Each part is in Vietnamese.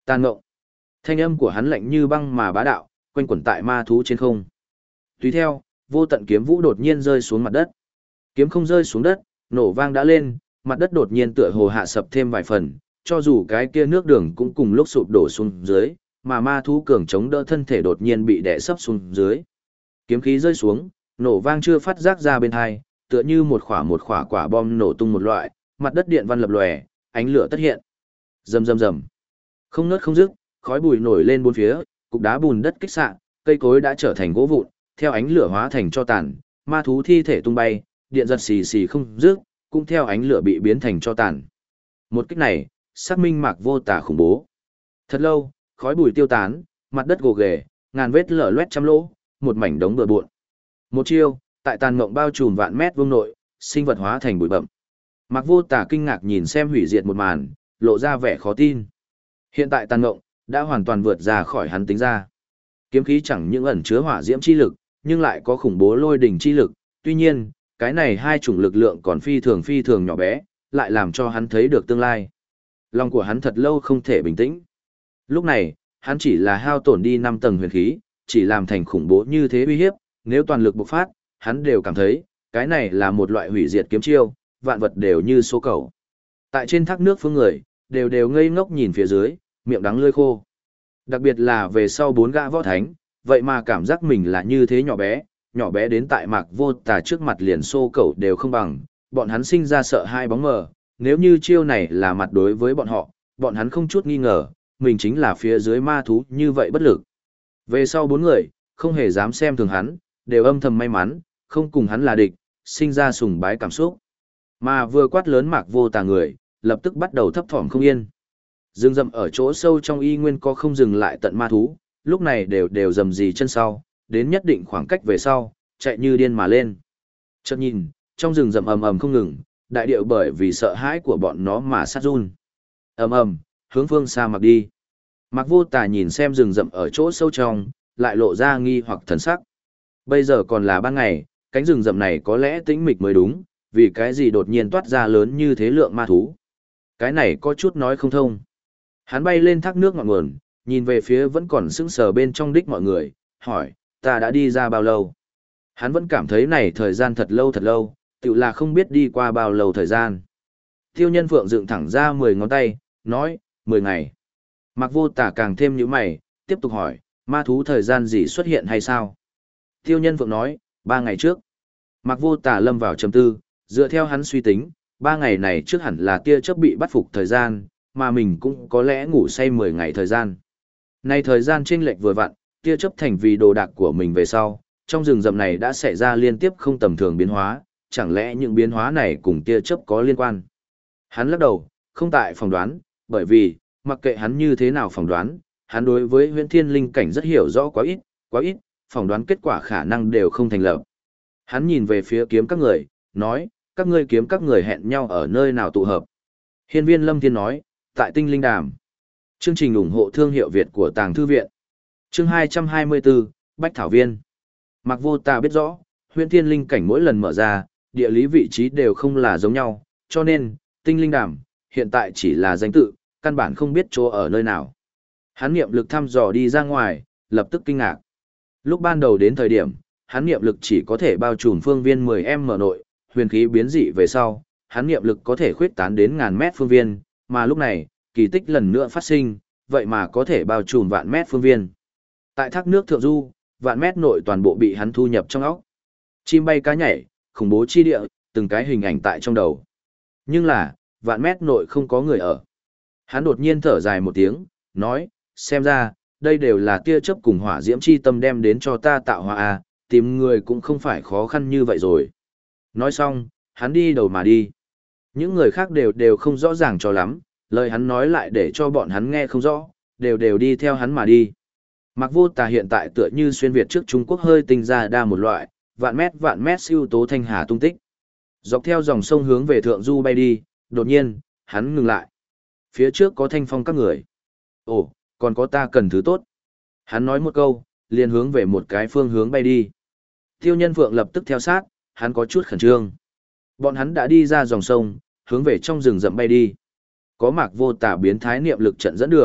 Tàn ngộng. Thanh âm của hắn lạnh như băng mà bá đạo, quanh quẩn tại ma thú trên không. Tùy theo, vô tận kiếm vũ đột nhiên rơi xuống mặt đất. Kiếm không rơi xuống đất, nổ vang đã lên, mặt đất đột nhiên tựa hồ hạ sập thêm vài phần, cho dù cái kia nước đường cũng cùng lúc sụp đổ xuống dưới, mà ma thú cường chống đỡ thân thể đột nhiên bị đè sấp xuống dưới. Kiếm khí rơi xuống, nổ vang chưa phát giác ra bên hai, tựa như một khỏa quả bom nổ tung một loại, mặt đất điện văn lập lòe, ánh lửa tất hiện. Rầm rầm rầm. Không ngớt không dứt, khói bụi nổi lên bốn phía, cục đá bùn đất kích xạ, cây cối đã trở thành gỗ vụn, theo ánh lửa hóa thành tro tàn, ma thú thi thể tung bay, điện giật xì xì không dứt, cũng theo ánh lửa bị biến thành tro tàn. Một kích này, xác minh Mạc Vô Tà khủng bố. Thật lâu, khói bụi tiêu tán, mặt đất gồ ghề, ngàn vết lở loét trăm lỗ, một mảnh đống bừa bộn. Một chiêu, tại tàn mộng bao trùm vạn mét vuông nội, sinh vật hóa thành bụi bặm. Mạc Vô Tà kinh ngạc nhìn xem hủy diệt một màn, lộ ra vẻ khó tin. Hiện tại tàn mộng đã hoàn toàn vượt ra khỏi hắn tính ra. Kiếm khí chẳng những ẩn chứa hỏa diễm chi lực, nhưng lại có khủng bố lôi đỉnh chi lực. Tuy nhiên, cái này hai chủng lực lượng còn phi thường nhỏ bé, lại làm cho hắn thấy được tương lai. Lòng của hắn thật lâu không thể bình tĩnh. Lúc này, hắn chỉ là hao tổn đi 5 tầng huyền khí, chỉ làm thành khủng bố như thế uy hiếp, nếu toàn lực bộc phát, hắn đều cảm thấy, cái này là một loại hủy diệt kiếm chiêu, vạn vật đều như số cầu. Tại trên thác nước phương người, đều ngây ngốc nhìn phía dưới, miệng đắng lưỡi khô. Đặc biệt là về sau 4 gã võ thánh, vậy mà cảm giác mình là như thế nhỏ bé đến tại Mạc Vô Tà trước mặt liền xô cẩu đều không bằng, bọn hắn sinh ra sợ hai bóng mờ, nếu như chiêu này là mặt đối với bọn hắn không chút nghi ngờ, mình chính là phía dưới ma thú như vậy bất lực. Về sau 4 người, không hề dám xem thường hắn, đều âm thầm may mắn, không cùng hắn là địch, sinh ra sùng bái cảm xúc. Mà vừa quát lớn Mạc Vô Tà người, lập tức bắt đầu thấp thỏm không yên. Rừng rậm ở chỗ sâu trong y nguyên có không dừng lại tận ma thú, lúc này đều rầm rì chân sau, đến nhất định khoảng cách về sau, chạy như điên mà lên. Chợt nhìn, trong rừng rậm ầm ầm không ngừng, đại điệu bởi vì sợ hãi của bọn nó mà sát run. Ầm ầm, hướng phương xa mặc đi. Mạc Vô Tà nhìn xem rừng rậm ở chỗ sâu trong, lại lộ ra nghi hoặc thần sắc. Bây giờ còn là ban ngày, cánh rừng rậm này có lẽ tĩnh mịch mới đúng, vì cái gì đột nhiên toát ra lớn như thế lượng ma thú. Cái này có chút nói không thông. Hắn bay lên thác nước ngọn nguồn, nhìn về phía vẫn còn sững sờ bên trong đích mọi người, hỏi, ta đã đi ra bao lâu? Hắn vẫn cảm thấy này thời gian thật lâu, tự là không biết đi qua bao lâu thời gian. Tiêu Nhân Phượng dựng thẳng ra 10 ngón tay, nói, 10 ngày. Mạc Vô Tà càng thêm nhíu mày, tiếp tục hỏi, ma thú thời gian gì xuất hiện hay sao? Tiêu Nhân Phượng nói, 3 ngày trước. Mạc Vô Tà lâm vào trầm tư, dựa theo hắn suy tính, 3 ngày này trước hẳn là tia chớp bị bắt phục thời gian, mà mình cũng có lẽ ngủ say 10 ngày thời gian. Nay thời gian chênh lệch vừa vặn, tia chớp thành vì đồ đạc của mình về sau, trong rừng rậm này đã xảy ra liên tiếp không tầm thường biến hóa, chẳng lẽ những biến hóa này cùng tia chớp có liên quan? Hắn lắc đầu, không tại phỏng đoán, bởi vì, mặc kệ hắn như thế nào phỏng đoán, hắn đối với huyễn thiên linh cảnh rất hiểu rõ quá ít, phỏng đoán kết quả khả năng đều không thành lập. Hắn nhìn về phía kiếm các người, nói, các ngươi kiếm các người hẹn nhau ở nơi nào tụ hợp. Hiên Viên Lâm Thiên nói, tại Tinh Linh Đàm. Chương trình ủng hộ thương hiệu Việt của Tàng Thư Viện. Chương 224, Bách Thảo Viên. Mạc Vô Tà biết rõ, huyễn thiên linh cảnh mỗi lần mở ra, địa lý vị trí đều không là giống nhau, cho nên, Tinh Linh Đàm, hiện tại chỉ là danh tự, căn bản không biết chỗ ở nơi nào. Hắn niệm lực thăm dò đi ra ngoài, lập tức kinh ngạc. Lúc ban đầu đến thời điểm, hắn niệm lực chỉ có thể bao trùm phương viên 10m nội, huyền khí biến dị về sau, hắn niệm lực có thể khuyết tán đến ngàn mét phương viên, mà lúc này, kỳ tích lần nữa phát sinh, vậy mà có thể bao trùm vạn mét phương viên. Tại thác nước thượng du, vạn mét nội toàn bộ bị hắn thu nhập trong óc. Chim bay cá nhảy, khủng bố chi địa, từng cái hình ảnh tại trong đầu. Nhưng là, vạn mét nội không có người ở. Hắn đột nhiên thở dài một tiếng, nói, xem ra, đây đều là tia chớp cùng hỏa diễm chi tâm đem đến cho ta tạo hóa à, tìm người cũng không phải khó khăn như vậy rồi. Nói xong, hắn đi đầu mà đi. Những người khác đều không rõ ràng cho lắm, lời hắn nói lại để cho bọn hắn nghe không rõ, đều đi theo hắn mà đi. Mạc Vô Tà hiện tại tựa như xuyên Việt trước Trung Quốc hơi tinh ra đa một loại, vạn mét siêu tố thanh hà tung tích. Dọc theo dòng sông hướng về thượng du bay đi, đột nhiên, hắn ngừng lại. Phía trước có thanh phong các người. Ồ, còn có ta cần thứ tốt. Hắn nói một câu, liền hướng về một cái phương hướng bay đi. Tiêu Nhân Phượng lập tức theo sát, hắn có chút khẩn trương. Bọn hắn đã đi ra dòng sông, hướng về trong rừng rậm bay đi. Có Mạc Vô Tà biến thái niệm lực trận dẫn đường,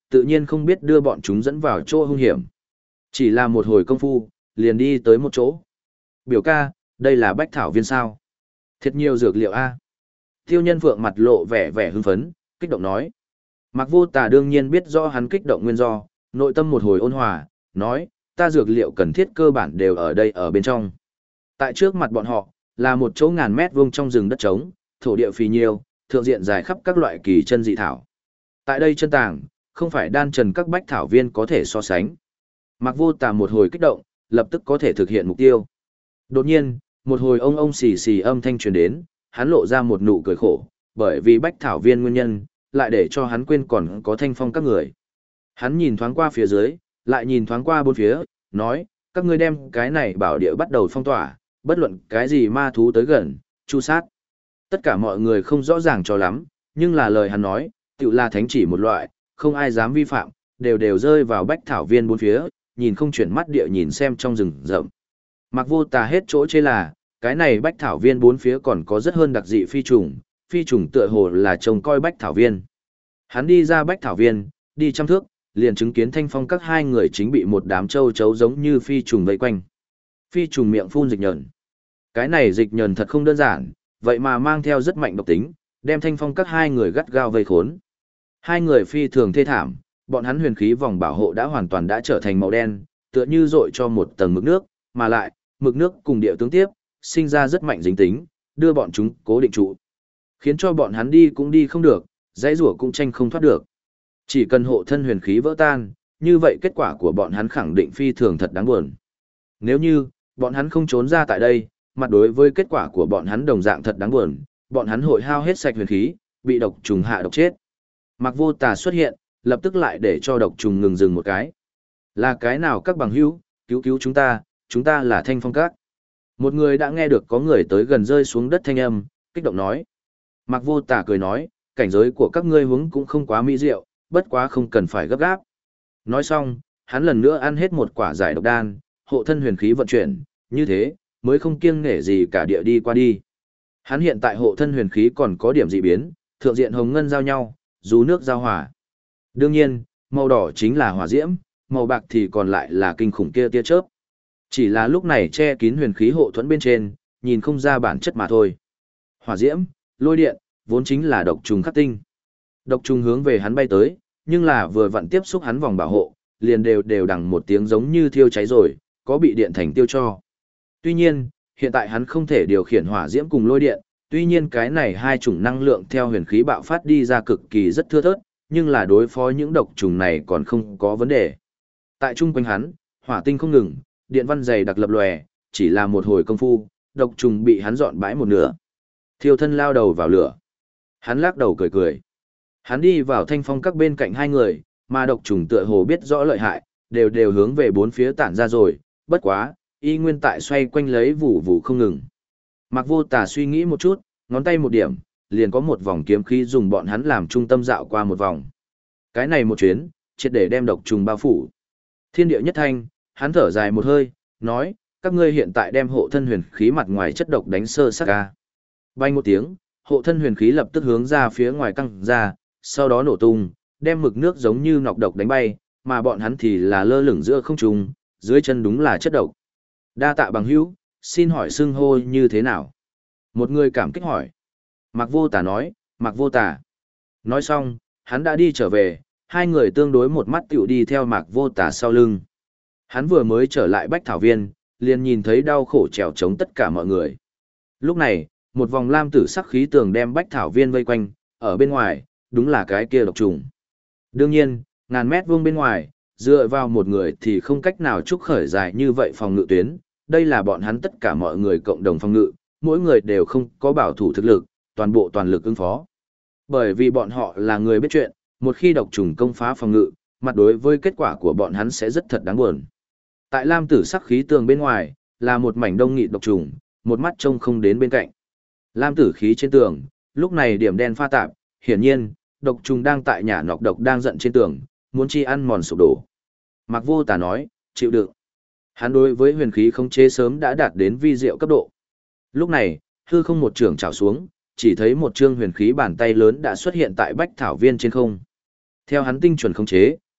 tự nhiên không biết đưa bọn chúng dẫn vào chỗ hung hiểm. Chỉ là một hồi công phu, liền đi tới một chỗ. Biểu ca, đây là bách thảo viên sao? Thiệt nhiều dược liệu a. Tiêu Nhân Phượng mặt lộ vẻ vẻ hưng phấn, kích động nói. Mạc Vô Tà đương nhiên biết rõ hắn kích động nguyên do, nội tâm một hồi ôn hòa, nói, ta dược liệu cần thiết cơ bản đều ở đây ở bên trong. Tại trước mặt bọn họ, là một chỗ ngàn mét vuông trong rừng đất trống, thổ địa phì nhiêu, thượng diện dài khắp các loại kỳ chân dị thảo. Tại đây chân tàng, không phải đan trần các bách thảo viên có thể so sánh. Mạc Vô Tà một hồi kích động, lập tức có thể thực hiện mục tiêu. Đột nhiên, một hồi ông xì xì âm thanh truyền đến, hắn lộ ra một nụ cười khổ, bởi vì bách thảo viên nguyên nhân, lại để cho hắn quên còn có Thanh Phong các người. Hắn nhìn thoáng qua phía dưới, lại nhìn thoáng qua bốn phía, nói, các ngươi đem cái này bảo địa bắt đầu phong tỏa, bất luận cái gì ma thú tới gần, chu sát. Tất cả mọi người không rõ ràng cho lắm, nhưng là lời hắn nói, tự là thánh chỉ một loại, không ai dám vi phạm, đều rơi vào bách thảo viên bốn phía, nhìn không chuyển mắt địa nhìn xem trong rừng rậm. Mạc Vô Tà hết chỗ chê là, cái này bách thảo viên bốn phía còn có rất hơn đặc dị phi trùng tựa hồ là trông coi bách thảo viên. Hắn đi ra bách thảo viên, đi trăm thước, liền chứng kiến Thanh Phong các hai người chính bị một đám châu chấu giống như phi trùng vây quanh. Phi trùng miệng phun dịch nhờn. Cái này dịch nhờn thật không đơn giản, vậy mà mang theo rất mạnh độc tính, đem Thanh Phong các hai người gắt gao vây khốn. Hai người phi thường thê thảm, bọn hắn huyền khí vòng bảo hộ đã hoàn toàn đã trở thành màu đen, tựa như dội cho một tầng mực nước, mà lại, mực nước cùng địa tướng tiếp, sinh ra rất mạnh dính tính, đưa bọn chúng cố định trụ. Khiến cho bọn hắn đi cũng đi không được, dãy rủa cũng tranh không thoát được. Chỉ cần hộ thân huyền khí vỡ tan, như vậy kết quả của bọn hắn khẳng định phi thường thật đáng buồn. Nếu như, bọn hắn không trốn ra tại đây, mặt đối với kết quả của bọn hắn đồng dạng thật đáng buồn, bọn hắn hội hao hết sạch huyền khí, bị độc trùng hạ độc chết. Mạc Vô Tà xuất hiện, lập tức lại để cho độc trùng ngừng dừng một cái. Là cái nào các bằng hữu, cứu chúng ta là Thanh Phong các. Một người đã nghe được có người tới gần rơi xuống đất thanh âm, kích động nói. Mạc Vô Tà cười nói, cảnh giới của các ngươi huống cũng không quá mỹ diệu, bất quá không cần phải gấp gáp. Nói xong, hắn lần nữa ăn hết một quả giải độc đan, hộ thân huyền khí vận chuyển, như thế, mới không kiêng nể gì cả địa đi qua đi. Hắn hiện tại hộ thân huyền khí còn có điểm dị biến, thượng diện hồng ngân giao nhau, dù nước giao hỏa. Đương nhiên, màu đỏ chính là hỏa diễm, màu bạc thì còn lại là kinh khủng kia tia chớp. Chỉ là lúc này che kín huyền khí hộ thuẫn bên trên, nhìn không ra bản chất mà thôi. Hỏa diễm, lôi điện, vốn chính là độc trùng khắc tinh. Độc trùng hướng về hắn bay tới, nhưng là vừa vặn tiếp xúc hắn vòng bảo hộ, liền đều đằng một tiếng giống như thiêu cháy rồi, có bị điện thành tiêu cho. Tuy nhiên, hiện tại hắn không thể điều khiển hỏa diễm cùng lôi điện, tuy nhiên cái này hai chủng năng lượng theo huyền khí bạo phát đi ra cực kỳ rất thưa thớt, nhưng là đối phó những độc trùng này còn không có vấn đề. Tại chung quanh hắn, hỏa tinh không ngừng, điện văn dày đặc lập lòe, chỉ là một hồi công phu, độc trùng bị hắn dọn bãi một nửa. Thiêu thân lao đầu vào lửa. Hắn lắc đầu cười cười. Hắn đi vào Thanh Phong các bên cạnh hai người, mà độc trùng tựa hồ biết rõ lợi hại, đều hướng về bốn phía tản ra rồi, bất quá, y nguyên tại xoay quanh lấy vụ vụ không ngừng. Mạc Vô Tà suy nghĩ một chút, ngón tay một điểm, liền có một vòng kiếm khí dùng bọn hắn làm trung tâm dạo qua một vòng. Cái này một chuyến, triệt để đem độc trùng bao phủ. Thiên địa nhất thanh, hắn thở dài một hơi, nói, các ngươi hiện tại đem hộ thân huyền khí mặt ngoài chất độc đánh sơ sát ca. Bay một tiếng, hộ thân huyền khí lập tức hướng ra phía ngoài căng ra, sau đó nổ tung, đem mực nước giống như nọc độc đánh bay, mà bọn hắn thì là lơ lửng giữa không trung, dưới chân đúng là chất độc. Đa tạ bằng hữu, xin hỏi xưng hô như thế nào? Một người cảm kích hỏi. Mạc Vô Tà nói, Mạc Vô Tà. Nói xong, hắn đã đi trở về, hai người tương đối một mắt tiểu đi theo Mạc Vô Tà sau lưng. Hắn vừa mới trở lại Bách Thảo Viên, liền nhìn thấy đau khổ trèo chống tất cả mọi người. Lúc này, một vòng lam tử sắc khí tường đem Bách Thảo Viên vây quanh, ở bên ngoài, đúng là cái kia độc trùng. Đương nhiên, ngàn mét vuông bên ngoài, dựa vào một người thì không cách nào trúc khởi dài như vậy phòng ngự tuyến, đây là bọn hắn tất cả mọi người cộng đồng phòng ngự, mỗi người đều không có bảo thủ thực lực, toàn lực ứng phó. Bởi vì bọn họ là người biết chuyện, một khi độc trùng công phá phòng ngự, mặt đối với kết quả của bọn hắn sẽ rất thật đáng buồn. Tại lam tử sắc khí tường bên ngoài, là một mảnh đông nghịt độc trùng, một mắt trông không đến bên cạnh. Lam tử khí trên tường, lúc này điểm đen pha tạp, hiển nhiên, độc trùng đang tại nhà nọc độc đang giận trên tường, muốn chi ăn mòn sụp đổ. Mạc Vô Tà nói, chịu đựng. Hắn đối với huyền khí khống chế sớm đã đạt đến vi diệu cấp độ. Lúc này, hư không một trường trào xuống, chỉ thấy một trương huyền khí bàn tay lớn đã xuất hiện tại Bách Thảo Viên trên không. Theo hắn tinh chuẩn khống chế,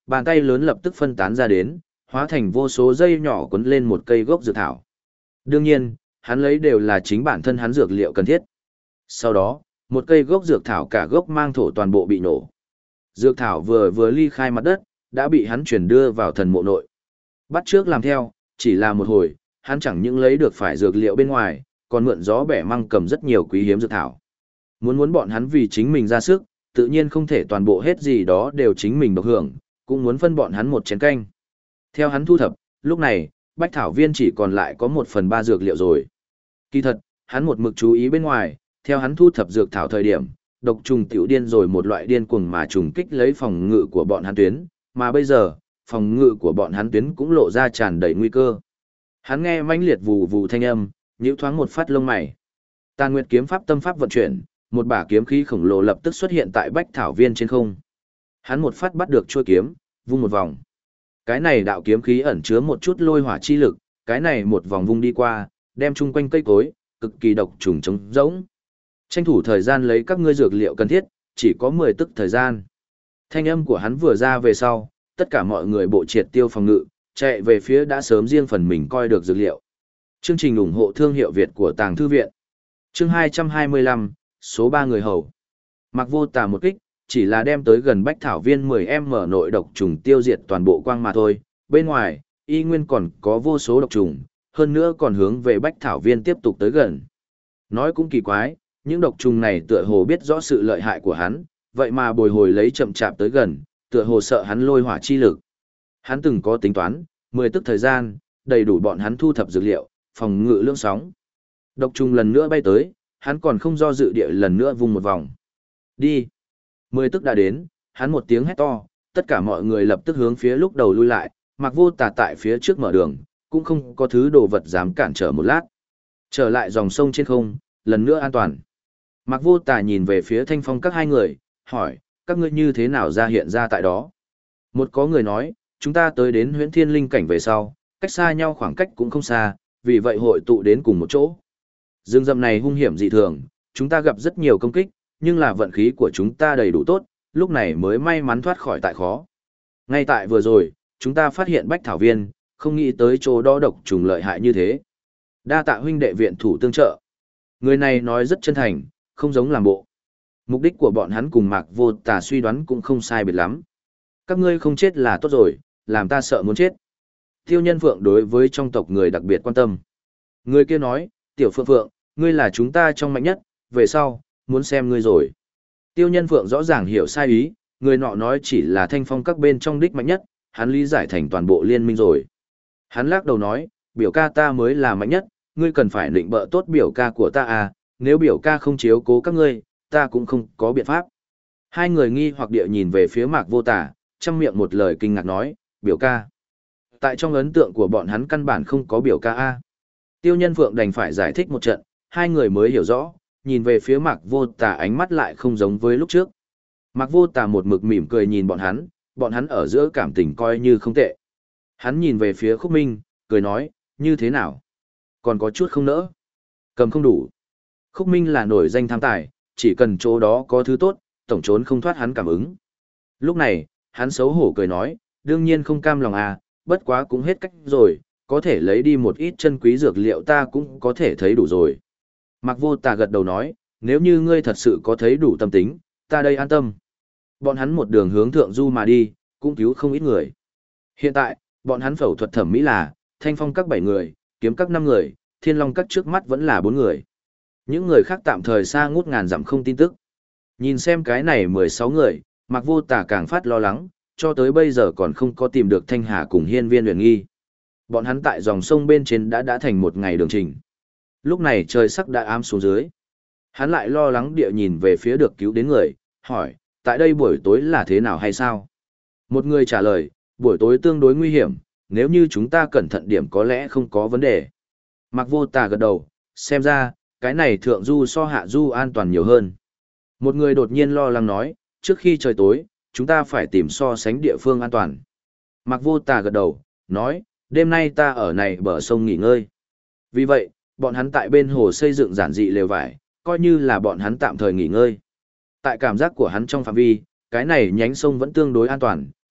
bàn tay lớn lập tức phân tán ra đến, hóa thành vô số dây nhỏ quấn lên một cây gốc dược thảo. Đương nhiên, hắn lấy đều là chính bản thân hắn dược liệu cần thiết. Sau đó, một cây gốc dược thảo cả gốc mang thổ toàn bộ bị nổ. Dược thảo vừa ly khai mặt đất, đã bị hắn chuyển đưa vào thần mộ nội. Bắt trước làm theo, chỉ là một hồi, hắn chẳng những lấy được phải dược liệu bên ngoài, còn mượn gió bẻ măng cầm rất nhiều quý hiếm dược thảo. Muốn bọn hắn vì chính mình ra sức, tự nhiên không thể toàn bộ hết gì đó đều chính mình độc hưởng, cũng muốn phân bọn hắn một chén canh. Theo hắn thu thập, lúc này, bách thảo viên chỉ còn lại có 1/3 dược liệu rồi. Kỳ thật, hắn một mực chú ý bên ngoài, theo hắn thu thập dược thảo thời điểm, độc trùng tiểu điên rồi một loại điên cuồng mà trùng kích lấy phòng ngự của bọn hắn tuyến, mà bây giờ, phòng ngự của bọn hắn tuyến cũng lộ ra tràn đầy nguy cơ. Hắn nghe mãnh liệt vù vù thanh âm, nhíu thoáng một phát lông mày. Tàn Nguyệt kiếm pháp tâm pháp vận chuyển, một bả kiếm khí khổng lồ lập tức xuất hiện tại bách thảo viên trên không. Hắn một phát bắt được chuôi kiếm, vung một vòng. Cái này đạo kiếm khí ẩn chứa một chút lôi hỏa chi lực, cái này một vòng vung đi qua, đem chung quanh cây cối, cực kỳ độc trùng trống rỗng. Tranh thủ thời gian lấy các ngươi dược liệu cần thiết, chỉ có 10 tức thời gian. Thanh âm của hắn vừa ra về sau, tất cả mọi người bộ triệt tiêu phòng ngự, chạy về phía đã sớm riêng phần mình coi được dược liệu. Chương trình ủng hộ thương hiệu Việt của Tàng Thư Viện. Chương 225, số 3 người hầu. Mặc Vô Tà một kích, chỉ là đem tới gần bách thảo viên 10m nội độc trùng tiêu diệt toàn bộ quang mà thôi. Bên ngoài, y nguyên còn có vô số độc trùng, hơn nữa còn hướng về bách thảo viên tiếp tục tới gần. Nói cũng kỳ quái, những độc trùng này tựa hồ biết rõ sự lợi hại của hắn, vậy mà bồi hồi lấy chậm chạp tới gần, tựa hồ sợ hắn lôi hỏa chi lực. Hắn từng có tính toán, 10 tức thời gian, đầy đủ bọn hắn thu thập dược liệu, phòng ngự lưỡng sóng. Độc trùng lần nữa bay tới, hắn còn không do dự địa lần nữa vung một vòng. Đi! 10 tức đã đến, hắn một tiếng hét to, tất cả mọi người lập tức hướng phía lúc đầu lui lại, Mặc Vô Tà tại phía trước mở đường, cũng không có thứ đồ vật dám cản trở một lát. Trở lại dòng sông trên không, lần nữa an toàn. Mặc Vô Tà nhìn về phía Thanh Phong các hai người, hỏi, các ngươi như thế nào ra hiện ra tại đó? Một có người nói, chúng ta tới đến Huyễn Thiên Linh cảnh về sau, cách xa nhau khoảng cách cũng không xa, vì vậy hội tụ đến cùng một chỗ. Rừng rậm này hung hiểm dị thường, chúng ta gặp rất nhiều công kích, nhưng là vận khí của chúng ta đầy đủ tốt, lúc này mới may mắn thoát khỏi tại khó. Ngay tại vừa rồi, chúng ta phát hiện bách thảo viên, không nghĩ tới chỗ đó độc trùng lợi hại như thế. Đa tạ huynh đệ viện thủ tương trợ. Người này nói rất chân thành, không giống làm bộ. Mục đích của bọn hắn cùng Mạc Vô Tà suy đoán cũng không sai biệt lắm. Các ngươi không chết là tốt rồi, làm ta sợ muốn chết. Tiêu Nhân Phượng đối với trong tộc người đặc biệt quan tâm. Người kia nói, Tiểu Phượng Phượng, ngươi là chúng ta trong mạnh nhất, về sau, muốn xem ngươi rồi. Tiêu Nhân Phượng rõ ràng hiểu sai ý, người nọ nói chỉ là Thanh Phong các bên trong đích mạnh nhất, hắn lý giải thành toàn bộ liên minh rồi. Hắn lắc đầu nói, biểu ca ta mới là mạnh nhất, ngươi cần phải định bợ tốt biểu ca của ta à, nếu biểu ca không chiếu cố các ngươi, ta cũng không có biện pháp. Hai người nghi hoặc địa nhìn về phía Mạc Vô Tà, trong miệng một lời kinh ngạc nói, biểu ca. Tại trong ấn tượng của bọn hắn căn bản không có biểu ca A. Tiêu Nhân Phượng đành phải giải thích một trận, hai người mới hiểu rõ, nhìn về phía Mạc Vô Tà ánh mắt lại không giống với lúc trước. Mạc Vô Tà một mực mỉm cười nhìn bọn hắn ở giữa cảm tình coi như không tệ. Hắn nhìn về phía Khúc Minh, cười nói, như thế nào? Còn có chút không nỡ. Cầm không đủ. Khúc Minh là nổi danh tham tài, chỉ cần chỗ đó có thứ tốt, tổng trốn không thoát hắn cảm ứng. Lúc này, hắn xấu hổ cười nói, đương nhiên không cam lòng à, bất quá cũng hết cách rồi, có thể lấy đi một ít chân quý dược liệu ta cũng có thể thấy đủ rồi. Mạc Vô Tà gật đầu nói, nếu như ngươi thật sự có thấy đủ tâm tính, ta đây an tâm. Bọn hắn một đường hướng thượng du mà đi, cũng cứu không ít người. Hiện tại, bọn hắn phẫu thuật thẩm mỹ là, Thanh Phong các 7 người, Kiếm các 5 người, Thiên Long các trước mắt vẫn là 4 người. Những người khác tạm thời xa ngút ngàn dặm không tin tức. Nhìn xem cái này 16 người, Mạc Vô Tà càng phát lo lắng, cho tới bây giờ còn không có tìm được Thanh Hà cùng Hiên Viên Huyền Nghi. Bọn hắn tại dòng sông bên trên đã thành một ngày đường trình. Lúc này trời sắc đã ám xuống dưới. Hắn lại lo lắng địa nhìn về phía được cứu đến người, hỏi, tại đây buổi tối là thế nào hay sao? Một người trả lời, buổi tối tương đối nguy hiểm, nếu như chúng ta cẩn thận điểm có lẽ không có vấn đề. Mạc Vô Tà gật đầu, xem ra, cái này thượng du so hạ du an toàn nhiều hơn. Một người đột nhiên lo lắng nói, trước khi trời tối, chúng ta phải tìm so sánh địa phương an toàn. Mạc Vô Tà gật đầu, nói, đêm nay ta ở này bờ sông nghỉ ngơi. Vì vậy, bọn hắn tại bên hồ xây dựng giản dị lều vải, coi như là bọn hắn tạm thời nghỉ ngơi. Tại cảm giác của hắn trong phạm vi, cái này nhánh sông vẫn tương đối an toàn,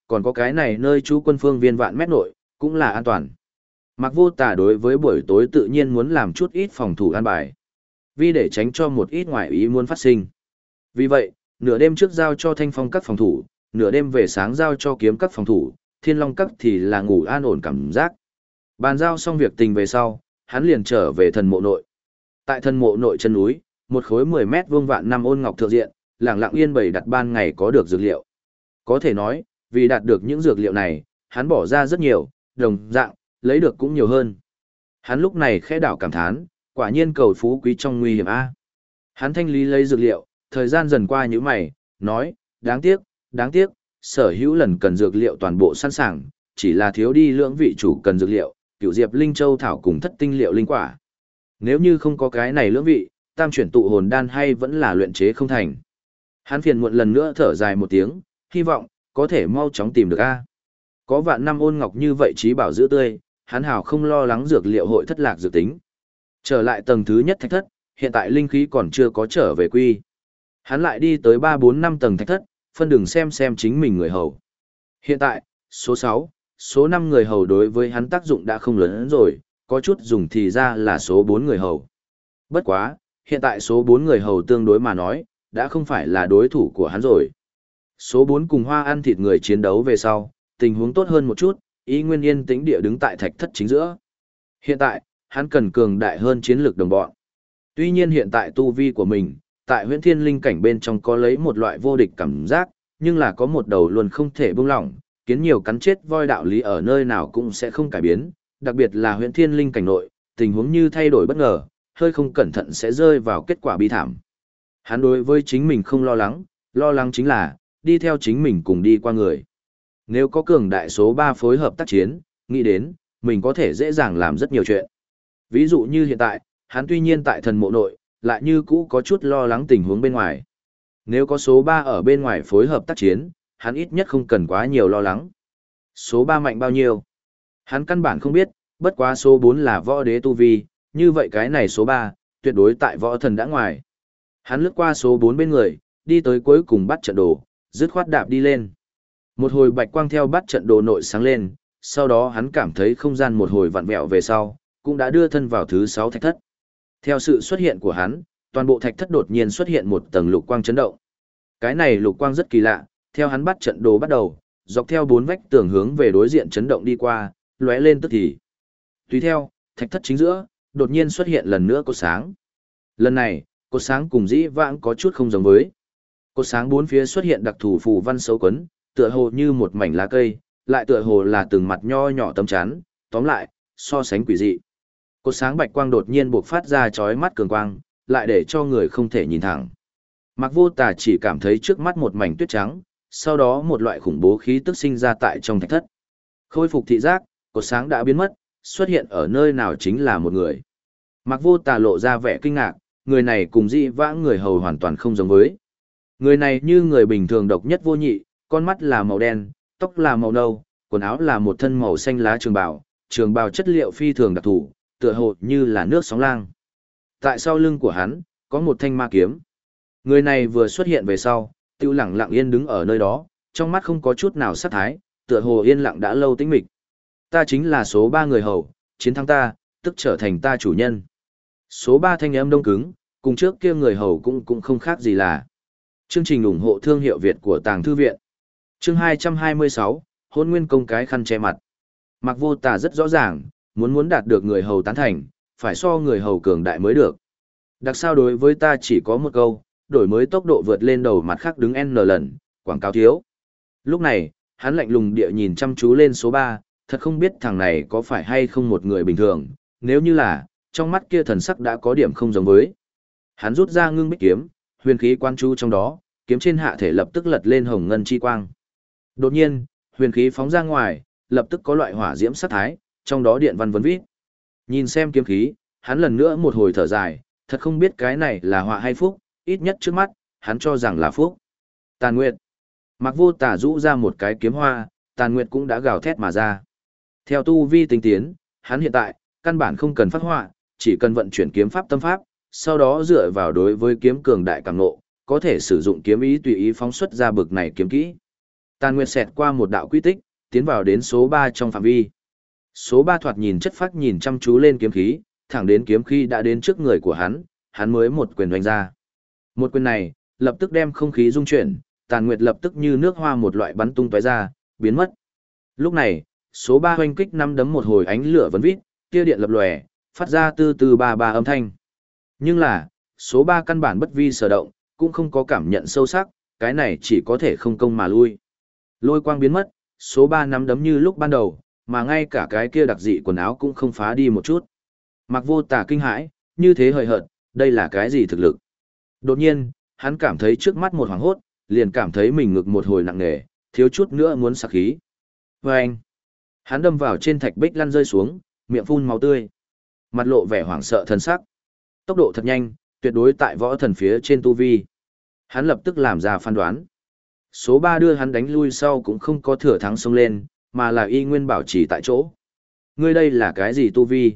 còn có cái này nơi trú quân phương viên vạn mét nội, cũng là an toàn. Mạc Vô Tà đối với buổi tối tự nhiên muốn làm chút ít phòng thủ an bài, vì để tránh cho một ít ngoại ý muốn phát sinh. Vì vậy, nửa đêm trước giao cho Thanh Phong các phòng thủ, nửa đêm về sáng giao cho Kiếm các phòng thủ, Thiên Long các thì là ngủ an ổn cảm giác. Bàn giao xong việc tình về sau, hắn liền trở về thần mộ nội. Tại thần mộ nội chân núi, một khối 10 mét vuông vạn năm ôn ngọc thượng diện, lẳng lặng yên bày đặt ban ngày có được dược liệu. Có thể nói, vì đạt được những dược liệu này, hắn bỏ ra rất nhiều, đồng dạng, lấy được cũng nhiều hơn. Hắn lúc này khẽ đảo cảm thán, quả nhiên cầu phú quý trong nguy hiểm a. Hắn thanh lý lấy dược liệu, thời gian dần qua như mày, nói, đáng tiếc, sở hữu lần cần dược liệu toàn bộ sẵn sàng, chỉ là thiếu đi lưỡng vị chủ cần dược liệu, Cửu Diệp Linh Châu thảo cùng thất tinh liệu linh quả. Nếu như không có cái này lưỡng vị, tam chuyển tụ hồn đan hay vẫn là luyện chế không thành. Hắn phiền muộn lần nữa thở dài một tiếng, hy vọng có thể mau chóng tìm được a. Có vạn năm ôn ngọc như vậy trí bảo giữ tươi, hắn hào không lo lắng dược liệu hội thất lạc dự tính. Trở lại tầng thứ nhất thạch thất, hiện tại linh khí còn chưa có trở về quy. Hắn lại đi tới 3-4-5 tầng thạch thất, phân đường xem chính mình người hầu. Hiện tại, số 6, số 5 người hầu đối với hắn tác dụng đã không lớn hơn rồi, có chút dùng thì ra là số 4 người hầu. Bất quá, hiện tại số 4 người hầu tương đối mà nói, đã không phải là đối thủ của hắn rồi. Số 4 cùng Hoa ăn thịt người chiến đấu về sau, tình huống tốt hơn một chút, Ý Nguyên yên tĩnh địa đứng tại thạch thất chính giữa. Hiện tại, hắn cần cường đại hơn chiến lược đồng bọn. Tuy nhiên hiện tại tu vi của mình, tại huyễn thiên linh cảnh bên trong có lấy một loại vô địch cảm giác, nhưng là có một đầu luôn không thể buông lỏng, kiến nhiều cắn chết voi đạo lý ở nơi nào cũng sẽ không cải biến, đặc biệt là huyễn thiên linh cảnh nội, tình huống như thay đổi bất ngờ, hơi không cẩn thận sẽ rơi vào kết quả bi thảm. Hắn đối với chính mình không lo lắng chính là, đi theo chính mình cùng đi qua người. Nếu có cường đại số 3 phối hợp tác chiến, nghĩ đến, mình có thể dễ dàng làm rất nhiều chuyện. Ví dụ như hiện tại, hắn tuy nhiên tại thần mộ nội, lại như cũ có chút lo lắng tình huống bên ngoài. Nếu có số 3 ở bên ngoài phối hợp tác chiến, hắn ít nhất không cần quá nhiều lo lắng. Số 3 mạnh bao nhiêu? Hắn căn bản không biết, bất quá số 4 là võ đế tu vi, như vậy cái này số 3, tuyệt đối tại võ thần đã ngoài. Hắn lướt qua số 4 bên người, đi tới cuối cùng bắt trận đồ, dứt khoát đạp đi lên. Một hồi bạch quang theo bắt trận đồ nội sáng lên, sau đó hắn cảm thấy không gian một hồi vặn vẹo về sau, cũng đã đưa thân vào thứ 6 thạch thất. Theo sự xuất hiện của hắn, toàn bộ thạch thất đột nhiên xuất hiện một tầng lục quang chấn động. Cái này lục quang rất kỳ lạ, theo hắn bắt trận đồ bắt đầu, dọc theo 4 vách tường hướng về đối diện chấn động đi qua, lóe lên tức thì. Tùy theo, thạch thất chính giữa, đột nhiên xuất hiện lần nữa cột sáng. Lần này, cột sáng cùng dĩ vãng có chút không giống với. Cột sáng 4 phía xuất hiện đặc thù phù văn xấu quấn, tựa hồ như một mảnh lá cây, lại tựa hồ là từng mặt nho nhỏ tấm chắn, tóm lại, so sánh quỷ dị. Cột sáng bạch quang đột nhiên buộc phát ra chói mắt cường quang, lại để cho người không thể nhìn thẳng. Mạc Vô Tà chỉ cảm thấy trước mắt một mảnh tuyết trắng, sau đó một loại khủng bố khí tức sinh ra tại trong thạch thất. Khôi phục thị giác, cột sáng đã biến mất, xuất hiện ở nơi nào chính là một người. Mạc Vô Tà lộ ra vẻ kinh ngạc, người này cùng dĩ vãng người hầu hoàn toàn không giống với. Người này như người bình thường độc nhất vô nhị, con mắt là màu đen, tóc là màu nâu, quần áo là một thân màu xanh lá trường bào chất liệu phi thường đặc thù, tựa hồ như là nước sóng lang. Tại sau lưng của hắn, có một thanh ma kiếm. Người này vừa xuất hiện về sau, tiêu lặng lặng yên đứng ở nơi đó, trong mắt không có chút nào sát thái, tựa hồ yên lặng đã lâu tĩnh mịch. Ta chính là số 3 người hầu, chiến thắng ta, tức trở thành ta chủ nhân. Số 3 thanh âm đông cứng, cùng trước kia người hầu cũng không khác gì là. Chương trình ủng hộ thương hiệu Việt của Tàng Thư Viện. Chương 226, Hôn Nguyên Công cái khăn che mặt. Mạc Vô Tà rất rõ ràng, muốn đạt được người hầu tán thành, phải so người hầu cường đại mới được. Đặc sao đối với ta chỉ có một câu, đổi mới tốc độ vượt lên đầu mặt khác đứng N lần, quảng cáo thiếu. Lúc này, hắn lạnh lùng địa nhìn chăm chú lên số 3, thật không biết thằng này có phải hay không một người bình thường, nếu như là, trong mắt kia thần sắc đã có điểm không giống với. Hắn rút ra ngưng bích kiếm, huyền khí quan chú trong đó, kiếm trên hạ thể lập tức lật lên hồng ngân chi quang. Đột nhiên, huyền khí phóng ra ngoài, lập tức có loại hỏa diễm sát thái, trong đó điện văn vấn vít. Nhìn xem kiếm khí, hắn lần nữa một hồi thở dài, thật không biết cái này là họa hay phúc, ít nhất trước mắt, hắn cho rằng là phúc. Tàn Nguyệt. Mạc Vô Tà rũ ra một cái kiếm hoa, Tàn Nguyệt cũng đã gào thét mà ra. Theo tu vi tinh tiến, hắn hiện tại, căn bản không cần phát họa, chỉ cần vận chuyển kiếm pháp tâm pháp, sau đó dựa vào đối với kiếm cường đại cảm ngộ, có thể sử dụng kiếm ý tùy ý phóng xuất ra bực này kiếm kỹ. Tàn Nguyệt xẹt qua một đạo quy tích, tiến vào đến số 3 trong phạm vi. Số 3 thoạt nhìn chất phác nhìn chăm chú lên kiếm khí, thẳng đến kiếm khí đã đến trước người của hắn mới một quyền đánh ra. Một quyền này, lập tức đem không khí rung chuyển, Tàn Nguyệt lập tức như nước hoa một loại bắn tung tóe ra, biến mất. Lúc này, số 3 hoành kích năm đấm một hồi ánh lửa vấn vít, tia điện lập lòe, phát ra từ từ ba ba âm thanh. Nhưng là, số 3 căn bản bất vi sở động, cũng không có cảm nhận sâu sắc, cái này chỉ có thể không công mà lui. Lôi quang biến mất, số 3 nắm đấm như lúc ban đầu, mà ngay cả cái kia đặc dị quần áo cũng không phá đi một chút. Mạc Vô Tà kinh hãi, như thế hời hợt, đây là cái gì thực lực? Đột nhiên, hắn cảm thấy trước mắt một hoảng hốt, liền cảm thấy mình ngực một hồi nặng nề, thiếu chút nữa muốn sặc khí. Và anh, hắn đâm vào trên thạch bích lăn rơi xuống, miệng phun máu tươi. Mặt lộ vẻ hoảng sợ thần sắc. Tốc độ thật nhanh, tuyệt đối tại võ thần phía trên tu vi. Hắn lập tức làm ra phán đoán. Số 3 đưa hắn đánh lui sau cũng không có thừa thắng xông lên, mà là y nguyên bảo trì tại chỗ. Ngươi đây là cái gì tu vi?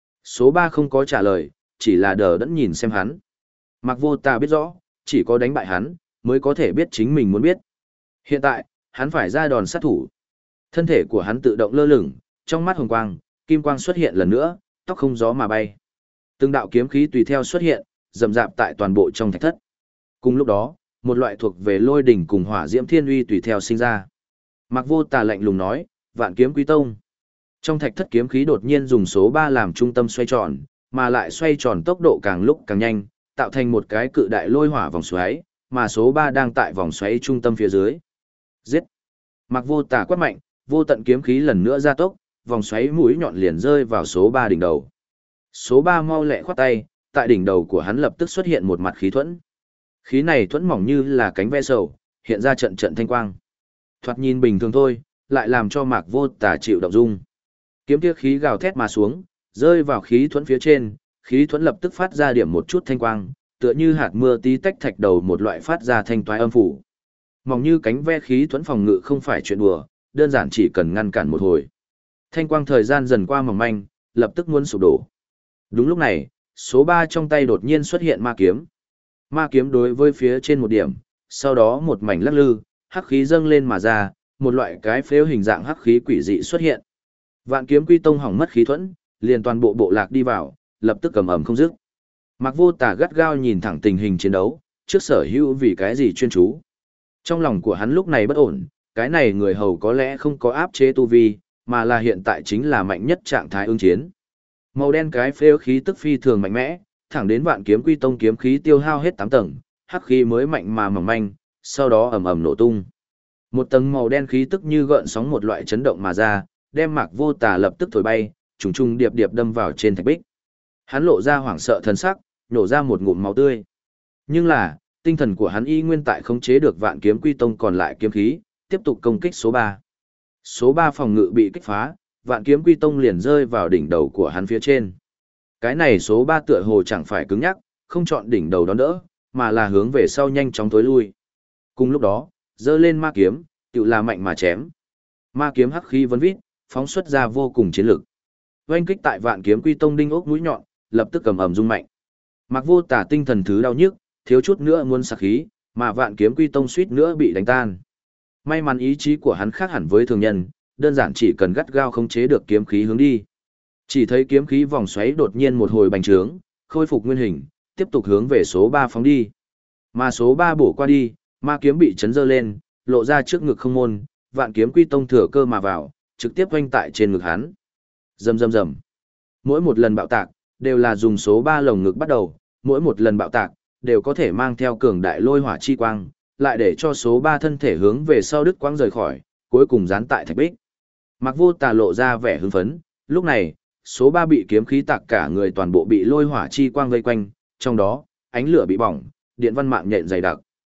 Số 3 không có trả lời, chỉ là đờ đẫn nhìn xem hắn. Mạc Vô Tà biết rõ, chỉ có đánh bại hắn, mới có thể biết chính mình muốn biết. Hiện tại, hắn phải ra đòn sát thủ. Thân thể của hắn tự động lơ lửng, trong mắt hồng quang, kim quang xuất hiện lần nữa, tóc không gió mà bay. Từng đạo kiếm khí tùy theo xuất hiện, rầm rạp tại toàn bộ trong thạch thất. Cùng lúc đó, một loại thuộc về lôi đỉnh cùng hỏa diễm thiên uy tùy theo sinh ra. Mạc Vô Tà lạnh lùng nói, Vạn Kiếm Quy Tông. Trong thạch thất kiếm khí đột nhiên dùng số 3 làm trung tâm xoay tròn, mà lại xoay tròn tốc độ càng lúc càng nhanh, tạo thành một cái cự đại lôi hỏa vòng xoáy, mà số 3 đang tại vòng xoáy trung tâm phía dưới. Giết! Mạc Vô Tà quát mạnh, vô tận kiếm khí lần nữa gia tốc, vòng xoáy mũi nhọn liền rơi vào số 3 đỉnh đầu. Số 3 mau lẹ khoát tay, tại đỉnh đầu của hắn lập tức xuất hiện một mặt khí thuẫn. Khí này thuẫn mỏng như là cánh ve sầu, hiện ra trận trận thanh quang. Thoạt nhìn bình thường thôi, lại làm cho Mạc Vô Tà chịu động dung. Kiếm kia khí gào thét mà xuống, rơi vào khí thuẫn phía trên, khí thuẫn lập tức phát ra điểm một chút thanh quang, tựa như hạt mưa tí tách thạch đầu một loại phát ra thanh toái âm phủ. Mỏng như cánh ve khí thuẫn phòng ngự không phải chuyện đùa, đơn giản chỉ cần ngăn cản một hồi. Thanh quang thời gian dần qua mỏng manh, lập tức muốn sụp đổ. Đúng lúc này, số 3 trong tay đột nhiên xuất hiện ma kiếm. Ma kiếm đối với phía trên một điểm, sau đó một mảnh lắc lư, hắc khí dâng lên mà ra, một loại cái phếu hình dạng hắc khí quỷ dị xuất hiện. Vạn Kiếm Quy Tông hỏng mất khí thuẫn, liền toàn bộ bộ lạc đi vào, lập tức cầm ầm không dứt. Mạc Vô Tà gắt gao nhìn thẳng tình hình chiến đấu, trước sở hữu vì cái gì chuyên chú. Trong lòng của hắn lúc này bất ổn, cái này người hầu có lẽ không có áp chế tu vi, mà là hiện tại chính là mạnh nhất trạng thái ứng chiến. Màu đen cái phếu khí tức phi thường mạnh mẽ, thẳng đến Vạn Kiếm Quy Tông kiếm khí tiêu hao hết 8 tầng, hắc khí mới mạnh mà mỏng manh, sau đó ầm ầm nổ tung. Một tầng màu đen khí tức như gợn sóng một loại chấn động mà ra, đem Mạc Vô Tà lập tức thổi bay, trùng trùng điệp điệp đâm vào trên thạch bích. Hắn lộ ra hoảng sợ thần sắc, nhổ ra một ngụm máu tươi. Nhưng là, tinh thần của hắn y nguyên tại khống chế được Vạn Kiếm Quy Tông còn lại kiếm khí, tiếp tục công kích số 3. Số 3 phòng ngự bị kích phá, Vạn Kiếm Quy Tông liền rơi vào đỉnh đầu của hắn phía trên. Cái này số 3 tựa hồ chẳng phải cứng nhắc, không chọn đỉnh đầu đón đỡ, mà là hướng về sau nhanh chóng tối lui. Cùng lúc đó, giơ lên ma kiếm, tự là mạnh mà chém. Ma kiếm hắc khí vấn vít, phóng xuất ra vô cùng chiến lực. Oanh kích tại Vạn Kiếm Quy Tông đinh ốc mũi nhọn, lập tức cầm ầm rung mạnh. Mạc Vô Tà tinh thần thứ đau nhức, thiếu chút nữa muốn sặc khí, mà Vạn Kiếm Quy Tông suýt nữa bị đánh tan. May mắn ý chí của hắn khác hẳn với thường nhân, đơn giản chỉ cần gắt gao khống chế được kiếm khí hướng đi. Chỉ thấy kiếm khí vòng xoáy đột nhiên một hồi bành trướng, khôi phục nguyên hình, tiếp tục hướng về số 3 phóng đi. Mà số 3 bổ qua đi, ma kiếm bị chấn dơ lên, lộ ra trước ngực không môn, Vạn Kiếm Quy Tông thừa cơ mà vào, trực tiếp oanh tại trên ngực hắn. Rầm rầm rầm. Mỗi một lần bạo tạc, đều là dùng số 3 lồng ngực bắt đầu, mỗi một lần bạo tạc, đều có thể mang theo cường đại lôi hỏa chi quang, lại để cho số 3 thân thể hướng về sau đứt quang rời khỏi, cuối cùng dán tại thạch bích. Mạc Vô Tà lộ ra vẻ hưng phấn, lúc này, số 3 bị kiếm khí tạc cả người toàn bộ bị lôi hỏa chi quang vây quanh, trong đó, ánh lửa bị bỏng, điện văn mạng nhện dày đặc.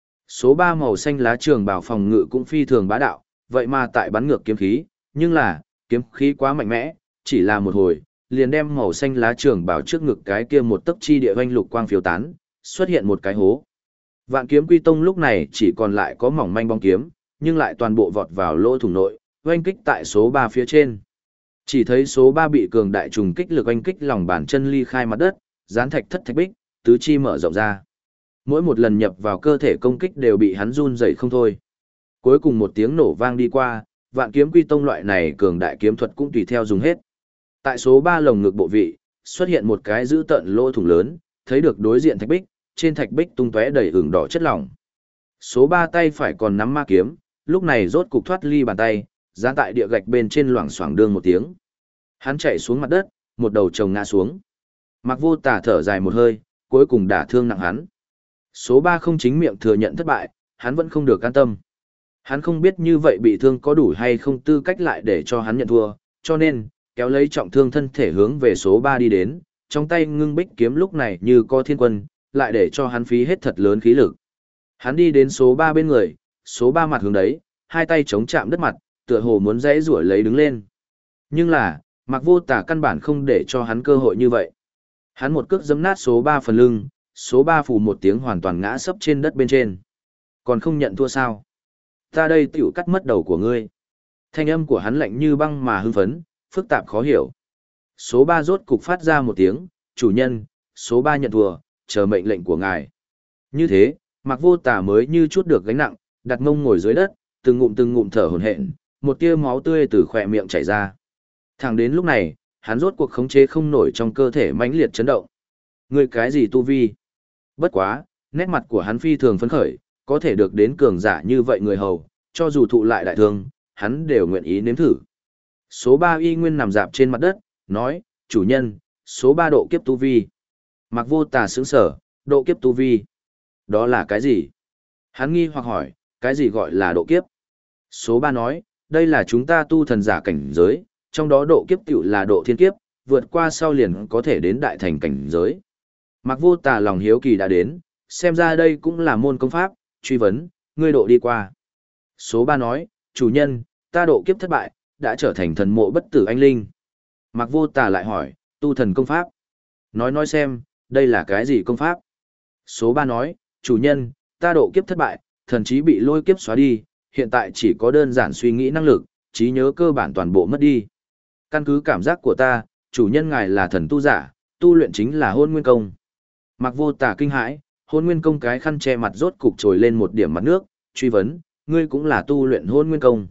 Số 3 màu xanh lá trường bào phòng ngự cũng phi thường bá đạo, vậy mà tại bắn ngược kiếm khí, nhưng là, kiếm khí quá mạnh mẽ, chỉ là một hồi, liền đem màu xanh lá trường bào trước ngực cái kia một tấc chi địa vanh lục quang phiếu tán, xuất hiện một cái hố. Vạn Kiếm Quy Tông lúc này chỉ còn lại có mỏng manh bóng kiếm, nhưng lại toàn bộ vọt vào lỗ thủng nội, oanh kích tại số 3 phía trên. Chỉ thấy số 3 bị cường đại trùng kích lực oanh kích lòng bàn chân ly khai mặt đất, gián thạch thất thạch bích, tứ chi mở rộng ra. Mỗi một lần nhập vào cơ thể công kích đều bị hắn run rẩy không thôi. Cuối cùng một tiếng nổ vang đi qua, Vạn Kiếm Quy Tông loại này cường đại kiếm thuật cũng tùy theo dùng hết. Tại số 3 lồng ngực bộ vị, xuất hiện một cái dữ tợn lỗ thủng lớn, thấy được đối diện thạch bích, trên thạch bích tung tóe đầy ửng đỏ chất lỏng. Số 3 tay phải còn nắm ma kiếm, lúc này rốt cục thoát ly bàn tay, dán tại địa gạch bên trên loảng xoảng đương một tiếng. Hắn chạy xuống mặt đất, một đầu chồng ngã xuống. Mạc Vô Tà thở dài một hơi, cuối cùng đả thương nặng hắn. Số 3 không chính miệng thừa nhận thất bại, hắn vẫn không được an tâm. Hắn không biết như vậy bị thương có đủ hay không tư cách lại để cho hắn nhận thua, cho nên, kéo lấy trọng thương thân thể hướng về số 3 đi đến, trong tay ngưng bích kiếm lúc này như có thiên quân, lại để cho hắn phí hết thật lớn khí lực. Hắn đi đến số 3 bên người, số 3 mặt hướng đấy, hai tay chống chạm đất mặt, tựa hồ muốn dãy rủa lấy đứng lên. Nhưng là, Mạc Vô Tà căn bản không để cho hắn cơ hội như vậy. Hắn một cước giẫm nát số 3 phần lưng, số 3 phù một tiếng hoàn toàn ngã sấp trên đất bên trên. Còn không nhận thua sao? Ta đây tiểu cắt mất đầu của ngươi. Thanh âm của hắn lạnh như băng mà hưng phấn, phức tạp khó hiểu. Số 3 rốt cục phát ra một tiếng, chủ nhân, số 3 nhận thua, chờ mệnh lệnh của ngài. Như thế, Mạc Vô Tà mới như chút được gánh nặng, đặt mông ngồi dưới đất, từng ngụm thở hổn hển, một tia máu tươi từ khỏe miệng chảy ra. Thẳng đến lúc này, hắn rốt cuộc khống chế không nổi trong cơ thể mãnh liệt chấn động. Ngươi cái gì tu vi? Bất quá, nét mặt của hắn phi thường phấn khởi, có thể được đến cường giả như vậy người hầu, cho dù thụ lại đại thương, hắn đều nguyện ý nếm thử. Số 3 y nguyên nằm dạp trên mặt đất, nói, chủ nhân, số 3 độ kiếp tu vi. Mạc Vô Tà sững sở, độ kiếp tu vi. Đó là cái gì? Hắn nghi hoặc hỏi, cái gì gọi là độ kiếp? Số 3 nói, đây là chúng ta tu thần giả cảnh giới, trong đó độ kiếp tiểu là độ thiên kiếp, vượt qua sau liền có thể đến đại thành cảnh giới. Mạc Vô Tà lòng hiếu kỳ đã đến, xem ra đây cũng là môn công pháp, truy vấn, ngươi độ đi qua. Số 3 nói, chủ nhân, ta độ kiếp thất bại, đã trở thành thần mộ bất tử anh linh. Mạc Vô Tà lại hỏi, tu thần công pháp. Nói xem, đây là cái gì công pháp? Số 3 nói, chủ nhân, ta độ kiếp thất bại, thần trí bị lôi kiếp xóa đi, hiện tại chỉ có đơn giản suy nghĩ năng lực, trí nhớ cơ bản toàn bộ mất đi. Căn cứ cảm giác của ta, chủ nhân ngài là thần tu giả, tu luyện chính là Hôn Nguyên Công. Mạc Vô Tà kinh hãi, Hôn Nguyên Công cái khăn che mặt rốt cục trồi lên một điểm mặt nước, truy vấn, ngươi cũng là tu luyện Hôn Nguyên Công.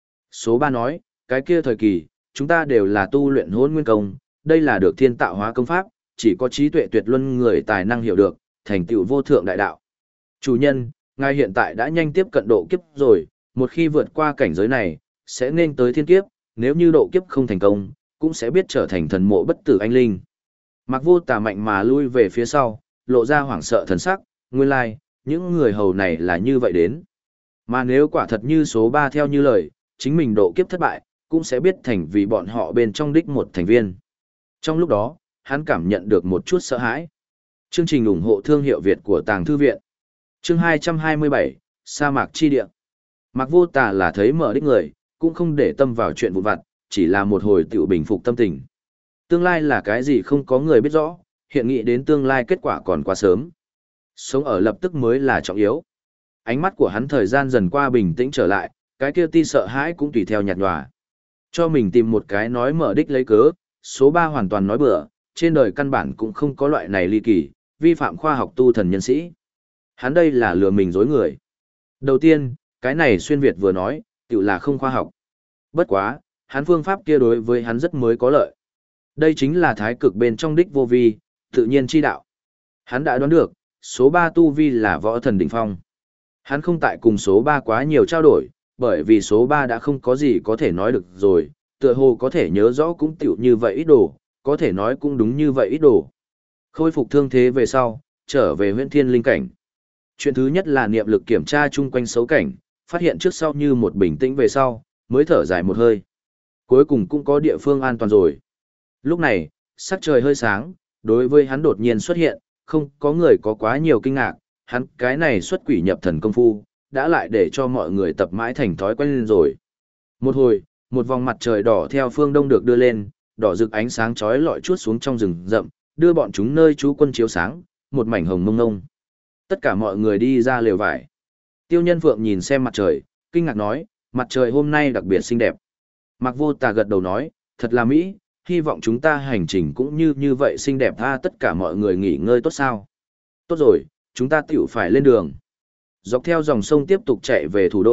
Số 3 nói, cái kia thời kỳ, chúng ta đều là tu luyện Hôn Nguyên Công, đây là được thiên tạo hóa công pháp, chỉ có trí tuệ tuyệt luân người tài năng hiểu được, thành tựu vô thượng đại đạo. Chủ nhân, ngài hiện tại đã nhanh tiếp cận độ kiếp rồi, một khi vượt qua cảnh giới này, sẽ nên tới thiên kiếp, nếu như độ kiếp không thành công, cũng sẽ biết trở thành thần mộ bất tử anh linh. Mạc Vô Tà mạnh mà lui về phía sau, lộ ra hoảng sợ thần sắc, nguyên lai, những người hầu này là như vậy đến. Mà nếu quả thật như số 3 theo như lời, chính mình độ kiếp thất bại, cũng sẽ biết thành vì bọn họ bên trong đích một thành viên. Trong lúc đó, hắn cảm nhận được một chút sợ hãi. Chương trình ủng hộ thương hiệu Việt của Tàng Thư Viện. Chương 227, Sa mạc chi địa. Mạc Vô Tà là thấy mở đích người, cũng không để tâm vào chuyện vụn vặt, chỉ là một hồi tự bình phục tâm tình. Tương lai là cái gì không có người biết rõ, hiện nghĩ đến tương lai kết quả còn quá sớm. Sống ở lập tức mới là trọng yếu. Ánh mắt của hắn thời gian dần qua bình tĩnh trở lại, cái kia ti sợ hãi cũng tùy theo nhạt nhòa. Cho mình tìm một cái nói mở đích lấy cớ, số 3 hoàn toàn nói bừa, trên đời căn bản cũng không có loại này ly kỳ, vi phạm khoa học tu thần nhân sĩ. Hắn đây là lừa mình dối người. Đầu tiên, cái này xuyên Việt vừa nói, tự là không khoa học. Bất quá, hắn phương pháp kia đối với hắn rất mới có lợi. Đây chính là thái cực bên trong đích vô vi, tự nhiên chi đạo. Hắn đã đoán được, số 3 tu vi là võ thần đỉnh phong. Hắn không tại cùng số 3 quá nhiều trao đổi, bởi vì số 3 đã không có gì có thể nói được rồi, tựa hồ có thể nhớ rõ cũng tiểu như vậy ít đồ, có thể nói cũng đúng như vậy ít đồ. Khôi phục thương thế về sau, trở về huyễn thiên linh cảnh. Chuyện thứ nhất là niệm lực kiểm tra chung quanh xấu cảnh, phát hiện trước sau như một bình tĩnh về sau, mới thở dài một hơi. Cuối cùng cũng có địa phương an toàn rồi. Lúc này, sắc trời hơi sáng, đối với hắn đột nhiên xuất hiện, không có người có quá nhiều kinh ngạc, hắn cái này xuất quỷ nhập thần công phu, đã lại để cho mọi người tập mãi thành thói quen lên rồi. Một hồi, một vòng mặt trời đỏ theo phương đông được đưa lên, đỏ rực ánh sáng chói lọi chuốt xuống trong rừng rậm, đưa bọn chúng nơi trú quân chiếu sáng, một mảnh hồng mông ngông. Tất cả mọi người đi ra lều vải. Tiêu Nhân Phượng nhìn xem mặt trời, kinh ngạc nói, mặt trời hôm nay đặc biệt xinh đẹp. Mạc Vô Tà gật đầu nói, thật là mỹ, hy vọng chúng ta hành trình cũng như vậy xinh đẹp tha, tất cả mọi người nghỉ ngơi tốt sao. Tốt rồi, chúng ta tiểu phải lên đường. Dọc theo dòng sông tiếp tục chạy về thủ đô,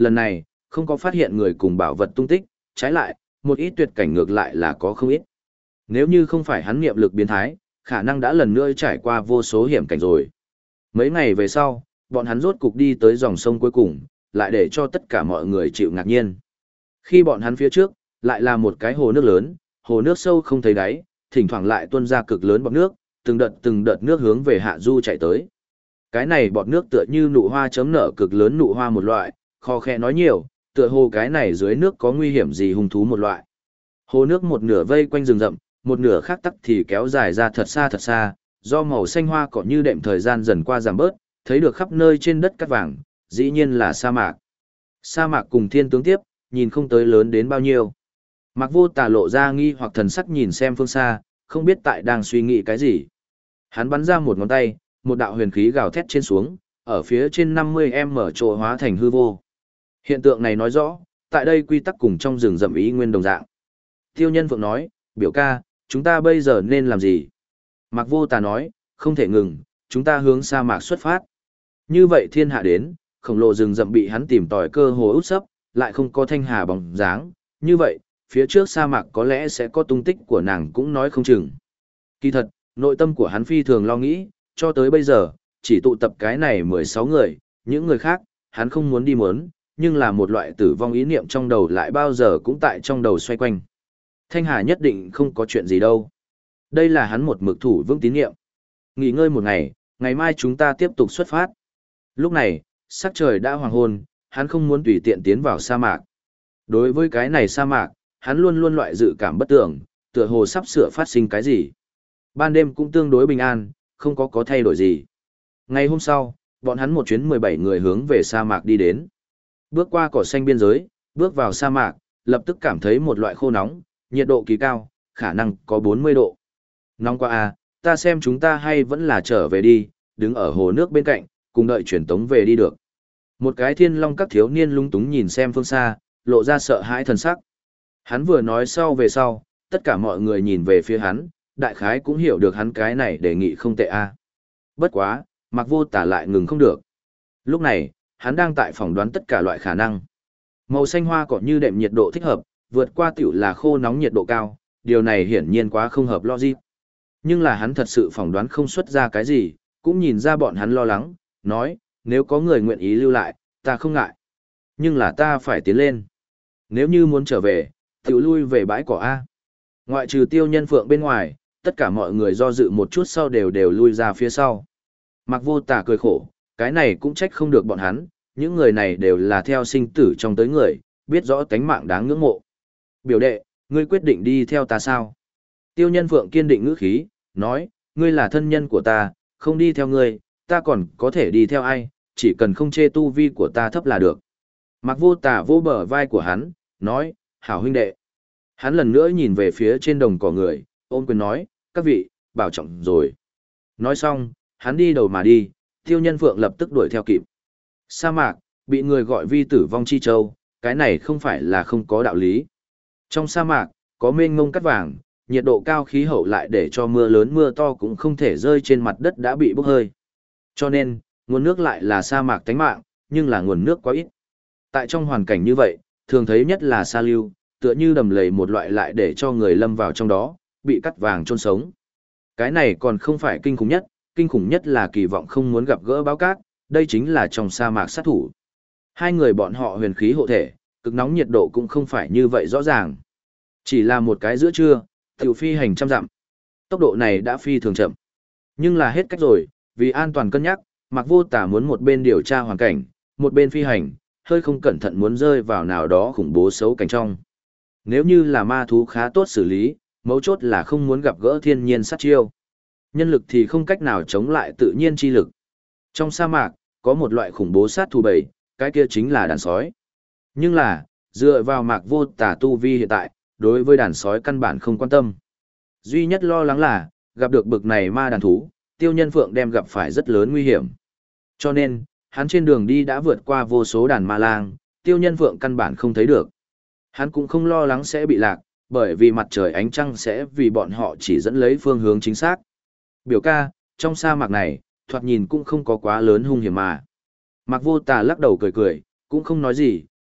lần này, không có phát hiện người cùng bảo vật tung tích, trái lại, một ít tuyệt cảnh ngược lại là có không ít. Nếu như không phải hắn niệm lực biến thái, khả năng đã lần nữa trải qua vô số hiểm cảnh rồi. Mấy ngày về sau, bọn hắn rốt cục đi tới dòng sông cuối cùng, lại để cho tất cả mọi người chịu ngạc nhiên. Khi bọn hắn phía trước, lại là một cái hồ nước lớn, hồ nước sâu không thấy đáy, thỉnh thoảng lại tuôn ra cực lớn bọt nước, từng đợt nước hướng về hạ du chạy tới. Cái này bọt nước tựa như nụ hoa chấm nở cực lớn nụ hoa một loại, kho khẽ nói nhiều, tựa hồ cái này dưới nước có nguy hiểm gì hung thú một loại. Hồ nước một nửa vây quanh rừng rậm, một nửa khác tắc thì kéo dài ra thật xa, do màu xanh hoa cỏ như đệm thời gian dần qua giảm bớt, thấy được khắp nơi trên đất cát vàng, dĩ nhiên là sa mạc. Sa mạc cùng thiên tướng tiếp, nhìn không tới lớn đến bao nhiêu. Mạc Vô Tà lộ ra nghi hoặc thần sắc nhìn xem phương xa, không biết tại đang suy nghĩ cái gì. Hắn bắn ra một ngón tay, một đạo huyền khí gào thét trên xuống, ở phía trên 50m chỗ hóa thành hư vô. Hiện tượng này nói rõ, tại đây quy tắc cùng trong rừng rậm ý nguyên đồng dạng. Tiêu Nhân Phượng nói, biểu ca, chúng ta bây giờ nên làm gì? Mạc Vô Tà nói, không thể ngừng, chúng ta hướng sa mạc xuất phát. Như vậy thiên hạ đến, khổng lồ rừng rậm bị hắn tìm tòi cơ hồ út sấp, lại không có thanh hà bóng dáng. Như vậy, phía trước sa mạc có lẽ sẽ có tung tích của nàng cũng nói không chừng. Kỳ thật, nội tâm của hắn phi thường lo nghĩ, cho tới bây giờ, chỉ tụ tập cái này 16 người, những người khác, hắn không muốn đi muốn, nhưng là một loại tử vong ý niệm trong đầu lại bao giờ cũng tại trong đầu xoay quanh. Thanh Hà nhất định không có chuyện gì đâu. Đây là hắn một mực thủ vững tín niệm. Nghỉ ngơi một ngày, ngày mai chúng ta tiếp tục xuất phát. Lúc này, sắc trời đã hoàng hôn, hắn không muốn tùy tiện tiến vào sa mạc. Đối với cái này sa mạc, hắn luôn luôn loại dự cảm bất tưởng, tựa hồ sắp sửa phát sinh cái gì. Ban đêm cũng tương đối bình an, không có thay đổi gì. Ngày hôm sau, bọn hắn một chuyến 17 người hướng về sa mạc đi đến. Bước qua cỏ xanh biên giới, bước vào sa mạc, lập tức cảm thấy một loại khô nóng, nhiệt độ kỳ cao, khả năng có 40 độ. Nóng quá à, ta xem chúng ta hay vẫn là trở về đi, đứng ở hồ nước bên cạnh, cùng đợi truyền tống về đi được. Một cái Thiên Long các thiếu niên lung túng nhìn xem phương xa, lộ ra sợ hãi thần sắc. Hắn vừa nói sau về sau, tất cả mọi người nhìn về phía hắn, đại khái cũng hiểu được hắn cái này đề nghị không tệ a. Bất quá, Mạc Vô Tà lại ngừng không được. Lúc này, hắn đang tại phỏng đoán tất cả loại khả năng. Màu xanh hoa cỏ như đệm nhiệt độ thích hợp, vượt qua tiểu là khô nóng nhiệt độ cao, điều này hiển nhiên quá không hợp logic. Nhưng là hắn thật sự phỏng đoán không xuất ra cái gì, cũng nhìn ra bọn hắn lo lắng, nói, nếu có người nguyện ý lưu lại, ta không ngại. Nhưng là ta phải tiến lên. Nếu như muốn trở về, tiểu lui về bãi cỏ A. Ngoại trừ Tiêu Nhân Phượng bên ngoài, tất cả mọi người do dự một chút sau đều lui ra phía sau. Mạc Vô Tà cười khổ, cái này cũng trách không được bọn hắn, những người này đều là theo sinh tử trong tới người, biết rõ tánh mạng đáng ngưỡng mộ. Biểu đệ, ngươi quyết định đi theo ta sao? Tiêu Nhân Phượng kiên định ngữ khí, nói, ngươi là thân nhân của ta, không đi theo ngươi, ta còn có thể đi theo ai, chỉ cần không chê tu vi của ta thấp là được. Mạc Vô Tà vô bờ vai của hắn, nói, hảo huynh đệ. Hắn lần nữa nhìn về phía trên đồng cỏ người, ôm quyền nói, các vị, bảo trọng rồi. Nói xong, hắn đi đầu mà đi, Tiêu Nhân Phượng lập tức đuổi theo kịp. Sa mạc, bị người gọi vi tử vong chi châu, cái này không phải là không có đạo lý. Trong sa mạc, có mênh mông cát vàng, nhiệt độ cao khí hậu lại để cho mưa lớn mưa to cũng không thể rơi trên mặt đất đã bị bốc hơi. Cho nên, nguồn nước lại là sa mạc tánh mạng, nhưng là nguồn nước quá ít. Tại trong hoàn cảnh như vậy, thường thấy nhất là sa lưu, tựa như đầm lầy một loại lại để cho người lâm vào trong đó, bị cắt vàng chôn sống. Cái này còn không phải kinh khủng nhất là kỳ vọng không muốn gặp gỡ báo cát, đây chính là trong sa mạc sát thủ. Hai người bọn họ huyền khí hộ thể, cực nóng nhiệt độ cũng không phải như vậy rõ ràng. Chỉ là một cái giữa trưa, tiểu phi hành trăm dặm. Tốc độ này đã phi thường chậm. Nhưng là hết cách rồi, vì an toàn cân nhắc, Mạc Vô Tà muốn một bên điều tra hoàn cảnh, một bên phi hành, hơi không cẩn thận muốn rơi vào nào đó khủng bố xấu cảnh trong. Nếu như là ma thú khá tốt xử lý, mấu chốt là không muốn gặp gỡ thiên nhiên sát chiêu. Nhân lực thì không cách nào chống lại tự nhiên chi lực. Trong sa mạc, có một loại khủng bố sát thủ bầy, cái kia chính là đàn sói. Nhưng là, dựa vào Mạc Vô Tà tu vi hiện tại, đối với đàn sói căn bản không quan tâm. Duy nhất lo lắng là, gặp được bực này ma đàn thú, Tiêu Nhân Phượng đem gặp phải rất lớn nguy hiểm. Cho nên, hắn trên đường đi đã vượt qua vô số đàn ma lang, Tiêu Nhân Phượng căn bản không thấy được. Hắn cũng không lo lắng sẽ bị lạc, bởi vì mặt trời ánh trăng sẽ vì bọn họ chỉ dẫn lấy phương hướng chính xác. Biểu ca, trong sa mạc này, thoạt nhìn cũng không có quá lớn hung hiểm mà. Mạc Vô Tà lắc đầu cười cười, cũng không nói gì,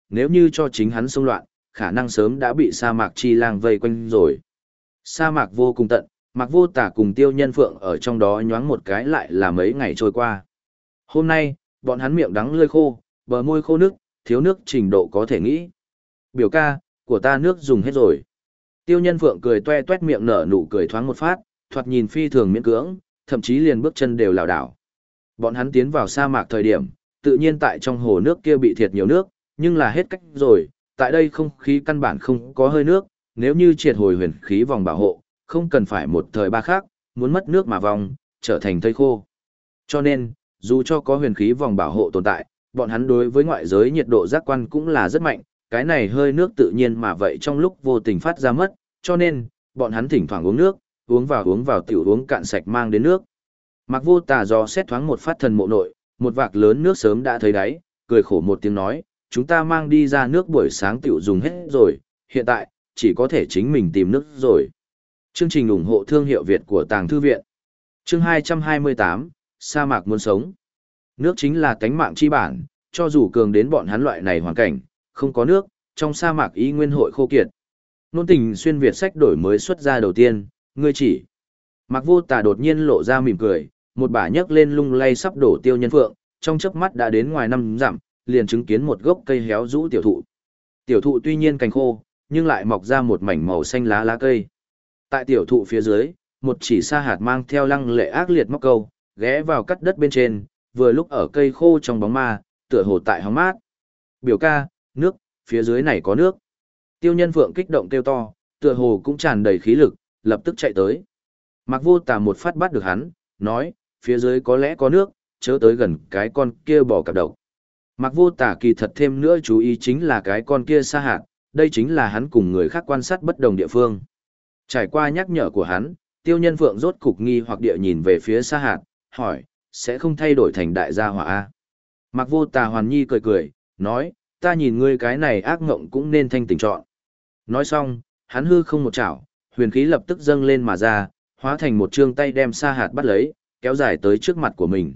nếu như cho chính hắn xông loạn, khả năng sớm đã bị sa mạc chi lang vây quanh rồi. Sa mạc vô cùng tận, Mạc Vô Tả cùng Tiêu Nhân Phượng ở trong đó nhoáng một cái lại là mấy ngày trôi qua. Hôm nay, bọn hắn miệng đắng lưỡi khô, bờ môi khô nước, thiếu nước trình độ có thể nghĩ. Biểu ca, của ta nước dùng hết rồi. Tiêu Nhân Phượng cười toe toét miệng nở nụ cười thoáng một phát, thoạt nhìn phi thường miễn cưỡng, thậm chí liền bước chân đều lảo đảo. Bọn hắn tiến vào sa mạc thời điểm, tự nhiên tại trong hồ nước kia bị thiệt nhiều nước, nhưng là hết cách rồi, tại đây không khí căn bản không có hơi nước, nếu như triệt hồi huyền khí vòng bảo hộ, không cần phải một thời ba khác, muốn mất nước mà vòng, trở thành thây khô. Cho nên, dù cho có huyền khí vòng bảo hộ tồn tại, bọn hắn đối với ngoại giới nhiệt độ giác quan cũng là rất mạnh, cái này hơi nước tự nhiên mà vậy trong lúc vô tình phát ra mất, cho nên, bọn hắn thỉnh thoảng uống vào tiểu uống cạn sạch mang đến nước. Mạc Vô Tà dò xét thoáng một phát thần mộ nội, một vạc lớn nước sớm đã thấy đáy, cười khổ một tiếng nói, chúng ta mang đi ra nước buổi sáng tiểu dùng hết rồi, hiện tại, chỉ có thể chính mình tìm nước rồi. Chương trình ủng hộ thương hiệu Việt của Tàng Thư Viện. Chương 228, sa mạc muốn sống. Nước chính là tánh mạng chi bản, cho dù cường đến bọn hắn loại này hoàn cảnh, không có nước, trong sa mạc y nguyên hội khô kiệt. Nôn tình xuyên Việt sách đổi mới xuất ra đầu tiên, ngươi chỉ. Mạc Vô Tà đột nhiên lộ ra mỉm cười, một bả nhấc lên lung lay sắp đổ Tiêu Nhân Phượng, trong chớp mắt đã đến ngoài 5 dặm, liền chứng kiến một gốc cây héo rũ tiểu thụ. Tiểu thụ tuy nhiên cành khô, nhưng lại mọc ra một mảnh màu xanh lá cây. Tại tiểu thụ phía dưới, một chỉ sa hạt mang theo lăng lệ ác liệt móc câu, ghé vào cắt đất bên trên, vừa lúc ở cây khô trong bóng ma, tựa hồ tại hóng mát. Biểu ca, nước, phía dưới này có nước. Tiêu Nhân Phượng kích động kêu to, tựa hồ cũng tràn đầy khí lực, lập tức chạy tới. Mạc Vô Tà một phát bắt được hắn, nói, phía dưới có lẽ có nước, chớ tới gần cái con kia bò cạp độc. Mạc Vô Tà kỳ thật thêm nữa chú ý chính là cái con kia sa hạt, đây chính là hắn cùng người khác quan sát bất đồng địa phương. Trải qua nhắc nhở của hắn, Tiêu Nhân Phượng rốt cục nghi hoặc địa nhìn về phía sa hạt, hỏi, sẽ không thay đổi thành đại gia hỏa A. Mạc Vô Tà hoàn nhi cười cười, nói, ta nhìn ngươi cái này ác ngộng cũng nên thanh tỉnh chọn. Nói xong, hắn hư không một chảo, huyền khí lập tức dâng lên mà ra, hóa thành một chương tay đem sa hạt bắt lấy, kéo dài tới trước mặt của mình.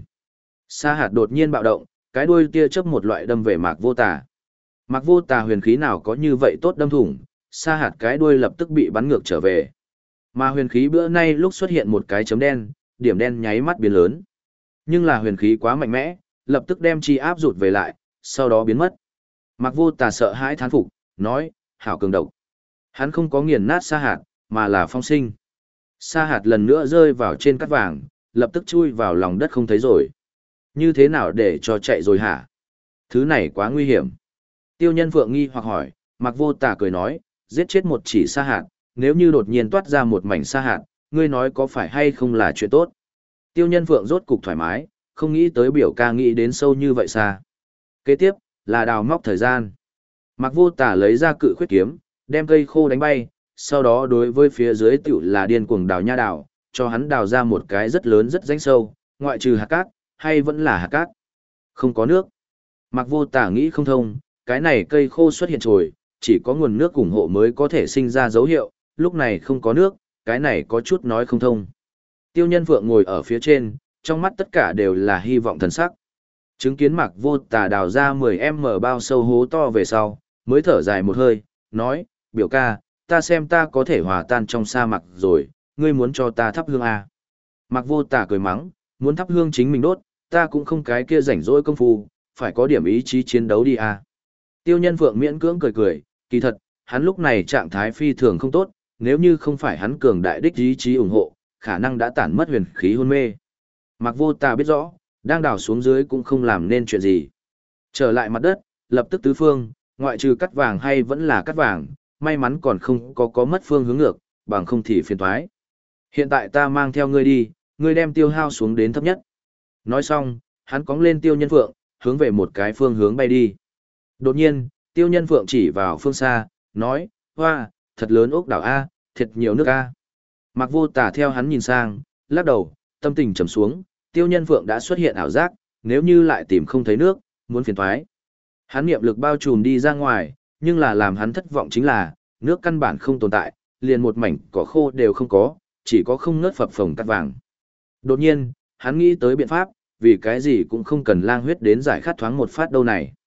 Sa hạt đột nhiên bạo động, cái đuôi tia chớp một loại đâm về Mạc Vô Tà. Mạc Vô Tà huyền khí nào có như vậy tốt đâm thủng, sa hạt cái đuôi lập tức bị bắn ngược trở về. Mà huyền khí bữa nay lúc xuất hiện một cái chấm đen, điểm đen nháy mắt biến lớn. Nhưng là huyền khí quá mạnh mẽ, lập tức đem chi áp rụt về lại, sau đó biến mất. Mạc Vô Tà sợ hãi thán phục, nói, hảo cường độc. Hắn không có nghiền nát sa hạt, mà là phong sinh. Sa hạt lần nữa rơi vào trên cát vàng, lập tức chui vào lòng đất không thấy rồi. Như thế nào để cho chạy rồi hả? Thứ này quá nguy hiểm. Tiêu Nhân Phượng nghi hoặc hỏi, Mạc Vô Tà cười nói, giết chết một chỉ sa hạt, nếu như đột nhiên toát ra một mảnh sa hạt, ngươi nói có phải hay không là chuyện tốt? Tiêu Nhân Phượng rốt cục thoải mái, không nghĩ tới biểu ca nghĩ đến sâu như vậy xa. Kế tiếp, là đào móc thời gian. Mạc Vô Tà lấy ra cự khuyết kiếm, đem cây khô đánh bay, sau đó đối với phía dưới tiểu là điên cuồng đào nha đào, cho hắn đào ra một cái rất lớn rất rãnh sâu, ngoại trừ hạt cát, hay vẫn là hạt cát. Không có nước. Mạc Vô Tà nghĩ không thông, cái này cây khô xuất hiện rồi, chỉ có nguồn nước ủng hộ mới có thể sinh ra dấu hiệu, lúc này không có nước, cái này có chút nói không thông. Tiêu Nhân Phượng ngồi ở phía trên, trong mắt tất cả đều là hy vọng thần sắc. Chứng kiến Mạc Vô Tà đào ra 10m bao sâu hố to về sau, mới thở dài một hơi, nói, biểu ca, ta xem ta có thể hòa tan trong sa mạc rồi, ngươi muốn cho ta thắp hương à. Mạc Vô Tà cười mắng, muốn thắp hương chính mình đốt, ta cũng không cái kia rảnh rỗi công phu, phải có điểm ý chí chiến đấu đi à. Tiêu Nhân Phượng miễn cưỡng cười cười, kỳ thật, hắn lúc này trạng thái phi thường không tốt, nếu như không phải hắn cường đại đích ý chí ủng hộ, khả năng đã tản mất huyền khí hôn mê. Mạc Vô Tà biết rõ, đang đào xuống dưới cũng không làm nên chuyện gì. Trở lại mặt đất, lập tức tứ phương, ngoại trừ cắt vàng hay vẫn là cắt vàng, may mắn còn không có mất phương hướng ngược, bằng không thì phiền toái. Hiện tại ta mang theo ngươi đi, ngươi đem tiêu hao xuống đến thấp nhất. Nói xong, hắn cóng lên Tiêu Nhân Phượng, hướng về một cái phương hướng bay đi. Đột nhiên, Tiêu Nhân Phượng chỉ vào phương xa, nói, hoa, thật lớn ốc đảo A, thật nhiều nước A. Mạc Vô Tà theo hắn nhìn sang, lắc đầu, tâm tình trầm xuống, Tiêu Nhân Phượng đã xuất hiện ảo giác, nếu như lại tìm không thấy nước, muốn phiền toái. Hắn niệm lực bao trùm đi ra ngoài, nhưng là làm hắn thất vọng chính là, nước căn bản không tồn tại, liền một mảnh cỏ khô đều không có, chỉ có không ngớt phập phồng cát vàng. Đột nhiên, hắn nghĩ tới biện pháp, vì cái gì cũng không cần lang huyết đến giải khát thoáng một phát đâu này.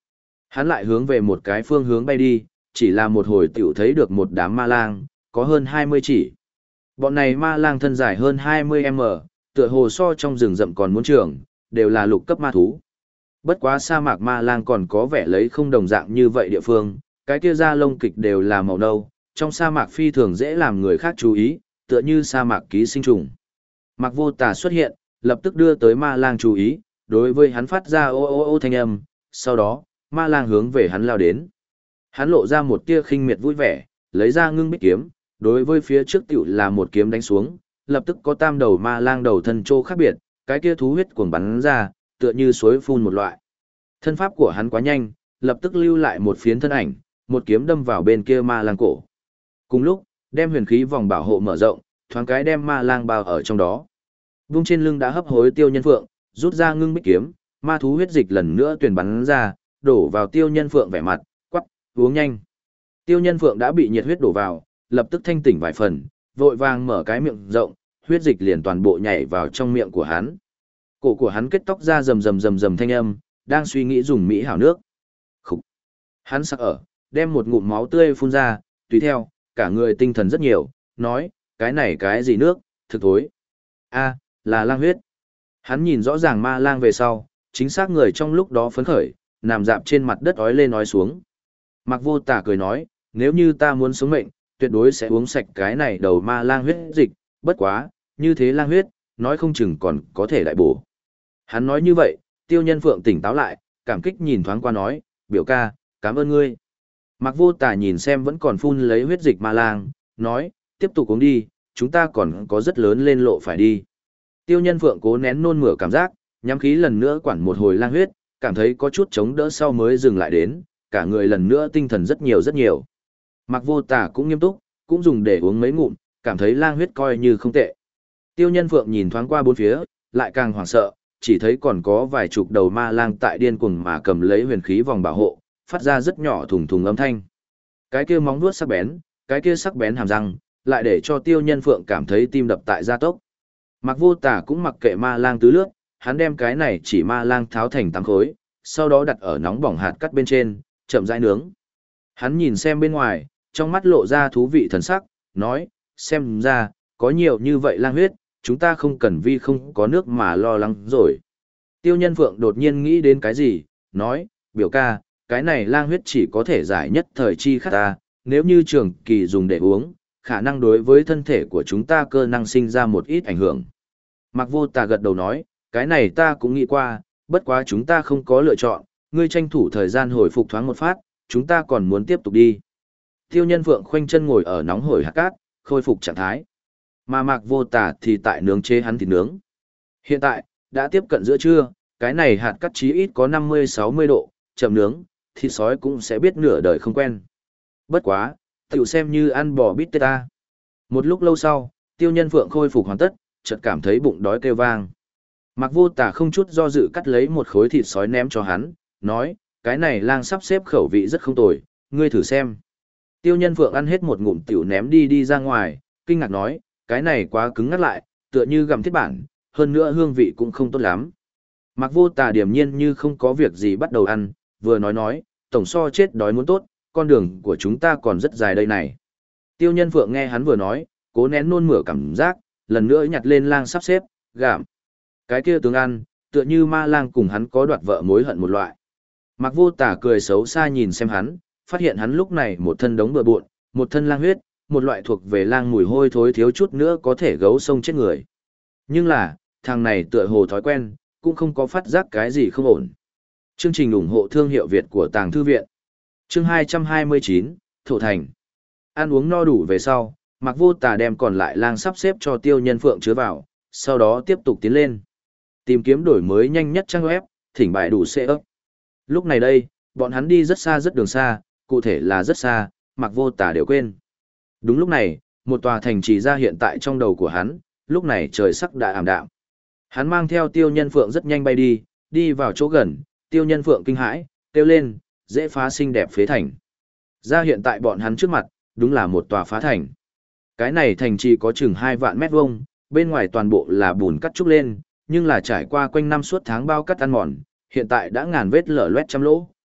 Hắn lại hướng về một cái phương hướng bay đi, chỉ là một hồi tiểu thấy được một đám ma lang, có hơn 20 chỉ. Bọn này ma lang thân dài hơn 20m, tựa hồ so trong rừng rậm còn muốn trưởng, đều là lục cấp ma thú. Bất quá sa mạc ma lang còn có vẻ lấy không đồng dạng như vậy địa phương, cái kia da lông kịch đều là màu nâu, trong sa mạc phi thường dễ làm người khác chú ý, tựa như sa mạc ký sinh trùng. Mạc Vô Tà xuất hiện, lập tức đưa tới ma lang chú ý, đối với hắn phát ra ô ô ô thanh âm, sau đó, ma lang hướng về hắn lao đến. Hắn lộ ra một tia khinh miệt vui vẻ, lấy ra ngưng bích kiếm, đối với phía trước tiểu là một kiếm đánh xuống, lập tức có tam đầu ma lang đầu thân trô khác biệt, cái kia thú huyết cuồng bắn ra, tựa như suối phun một loại. Thân pháp của hắn quá nhanh, lập tức lưu lại một phiến thân ảnh, một kiếm đâm vào bên kia ma lang cổ. Cùng lúc, đem huyền khí vòng bảo hộ mở rộng, thoáng cái đem ma lang bao ở trong đó. Vung trên lưng đã hấp hối Tiêu Nhân Phượng, rút ra ngưng bích kiếm, ma thú huyết dịch lần nữa tuyển bắn ra, đổ vào Tiêu Nhân Phượng vẻ mặt, quắc, uống nhanh. Tiêu Nhân Phượng đã bị nhiệt huyết đổ vào, lập tức thanh tỉnh vài phần, vội vàng mở cái miệng rộng, huyết dịch liền toàn bộ nhảy vào trong miệng của hắn. Cổ của hắn kết tóc ra rầm rầm rầm rầm thanh âm, đang suy nghĩ dùng mỹ hảo nước. Khục. Hắn sắc ở, đem một ngụm máu tươi phun ra, tùy theo, cả người tinh thần rất nhiều, nói, cái này cái gì nước, thực thối. A, là lang huyết. Hắn nhìn rõ ràng ma lang về sau, chính xác người trong lúc đó phấn khởi, nằm dạp trên mặt đất ói lên ói xuống. Mạc Vô Tà cười nói, nếu như ta muốn sống mệnh, tuyệt đối sẽ uống sạch cái này đầu ma lang huyết dịch, bất quá, như thế lang huyết, nói không chừng còn có thể đại bổ. Hắn nói như vậy, Tiêu Nhân Phượng tỉnh táo lại, cảm kích nhìn thoáng qua nói, biểu ca, cảm ơn ngươi. Mạc Vô Tà nhìn xem vẫn còn phun lấy huyết dịch ma lang, nói, tiếp tục uống đi, chúng ta còn có rất lớn lên lộ phải đi. Tiêu Nhân Phượng cố nén nôn mửa cảm giác, nhắm khí lần nữa quản một hồi lang huyết, cảm thấy có chút chống đỡ sau mới dừng lại đến, cả người lần nữa tinh thần rất nhiều rất nhiều. Mạc Vô Tà cũng nghiêm túc, cũng dùng để uống mấy ngụm, cảm thấy lang huyết coi như không tệ. Tiêu Nhân Phượng nhìn thoáng qua bốn phía, lại càng hoảng sợ, chỉ thấy còn có vài chục đầu ma lang tại điên cuồng mà cầm lấy huyền khí vòng bảo hộ, phát ra rất nhỏ thùng thùng âm thanh. Cái kia móng vuốt sắc bén, cái kia sắc bén hàm răng, lại để cho Tiêu Nhân Phượng cảm thấy tim đập tại gia tốc. Mạc Vô Tà cũng mặc kệ ma lang tứ lướt, hắn đem cái này chỉ ma lang tháo thành 8 khối, sau đó đặt ở nóng bỏng hạt cắt bên trên, chậm rãi nướng. Hắn nhìn xem bên ngoài, trong mắt lộ ra thú vị thần sắc, nói, xem ra, có nhiều như vậy lang huyết, chúng ta không cần vì không có nước mà lo lắng rồi. Tiêu Nhân Phượng đột nhiên nghĩ đến cái gì, nói, biểu ca, cái này lang huyết chỉ có thể giải nhất thời chi khát ta, nếu như trường kỳ dùng để uống, khả năng đối với thân thể của chúng ta cơ năng sinh ra một ít ảnh hưởng. Mạc Vô Tà gật đầu nói, cái này ta cũng nghĩ qua, bất quá chúng ta không có lựa chọn, ngươi tranh thủ thời gian hồi phục thoáng một phát, chúng ta còn muốn tiếp tục đi. Tiêu Nhân Phượng khoanh chân ngồi ở nóng hổi hạt cát, khôi phục trạng thái. Mà Mạc Vô Tà thì tại nướng chế hắn thịt nướng. Hiện tại, đã tiếp cận giữa trưa, cái này hạt cát chí ít có 50-60 độ, chậm nướng, thịt sói cũng sẽ biết nửa đời không quen. Bất quá, tiểu xem như ăn bò bít tết ta. Một lúc lâu sau, Tiêu Nhân Phượng khôi phục hoàn tất, chợt cảm thấy bụng đói kêu vang. Mạc Vô Tà không chút do dự cắt lấy một khối thịt sói ném cho hắn, nói, cái này lang sắp xếp khẩu vị rất không tồi, ngươi thử xem. Tiêu Nhân Phượng ăn hết một ngụm tiểu ném đi ra ngoài, kinh ngạc nói, cái này quá cứng ngắt lại, tựa như gặm thiết bản, hơn nữa hương vị cũng không tốt lắm. Mạc Vô Tà điềm nhiên như không có việc gì bắt đầu ăn, vừa nói, tổng so chết đói muốn tốt, con đường của chúng ta còn rất dài đây này. Tiêu Nhân Phượng nghe hắn vừa nói, cố nén nôn mửa cảm giác, lần nữa nhặt lên lang sắp xếp, gặm. Cái kia tướng ăn, tựa như ma lang cùng hắn có đoạt vợ mối hận một loại. Mạc Vô Tà cười xấu xa nhìn xem hắn, phát hiện hắn lúc này một thân đống bừa bộn, một thân lang huyết, một loại thuộc về lang mùi hôi thối thiếu chút nữa có thể gấu sông chết người. Nhưng là, thằng này tựa hồ thói quen, cũng không có phát giác cái gì không ổn. Chương trình ủng hộ thương hiệu Việt của Tàng Thư Viện. Chương 229, Thổ Thành. Ăn uống no đủ về sau, Mạc Vô Tà đem còn lại lang sắp xếp cho Tiêu Nhân Phượng chứa vào, sau đó tiếp tục tiến lên. Tìm kiếm đổi mới nhanh nhất trang web, thỉnh bài đủ xe ấp. Lúc này đây, bọn hắn đi rất xa rất đường xa, cụ thể là rất xa, Mạc Vô Tà đều quên. Đúng lúc này, một tòa thành trì ra hiện tại trong đầu của hắn, lúc này trời sắc đã ảm đạm. Hắn mang theo Tiêu Nhân Phượng rất nhanh bay đi vào chỗ gần, Tiêu Nhân Phượng kinh hãi, kêu lên, dễ phá xinh đẹp phế thành. Ra hiện tại bọn hắn trước mặt, đúng là một tòa phá thành. Cái này thành trì có chừng 2 vạn mét vuông, bên ngoài toàn bộ là bùn cắt trúc lên, nhưng là trải qua quanh năm suốt tháng bao cắt ăn mòn, hiện tại đã ngàn vết lở loét trăm lỗ,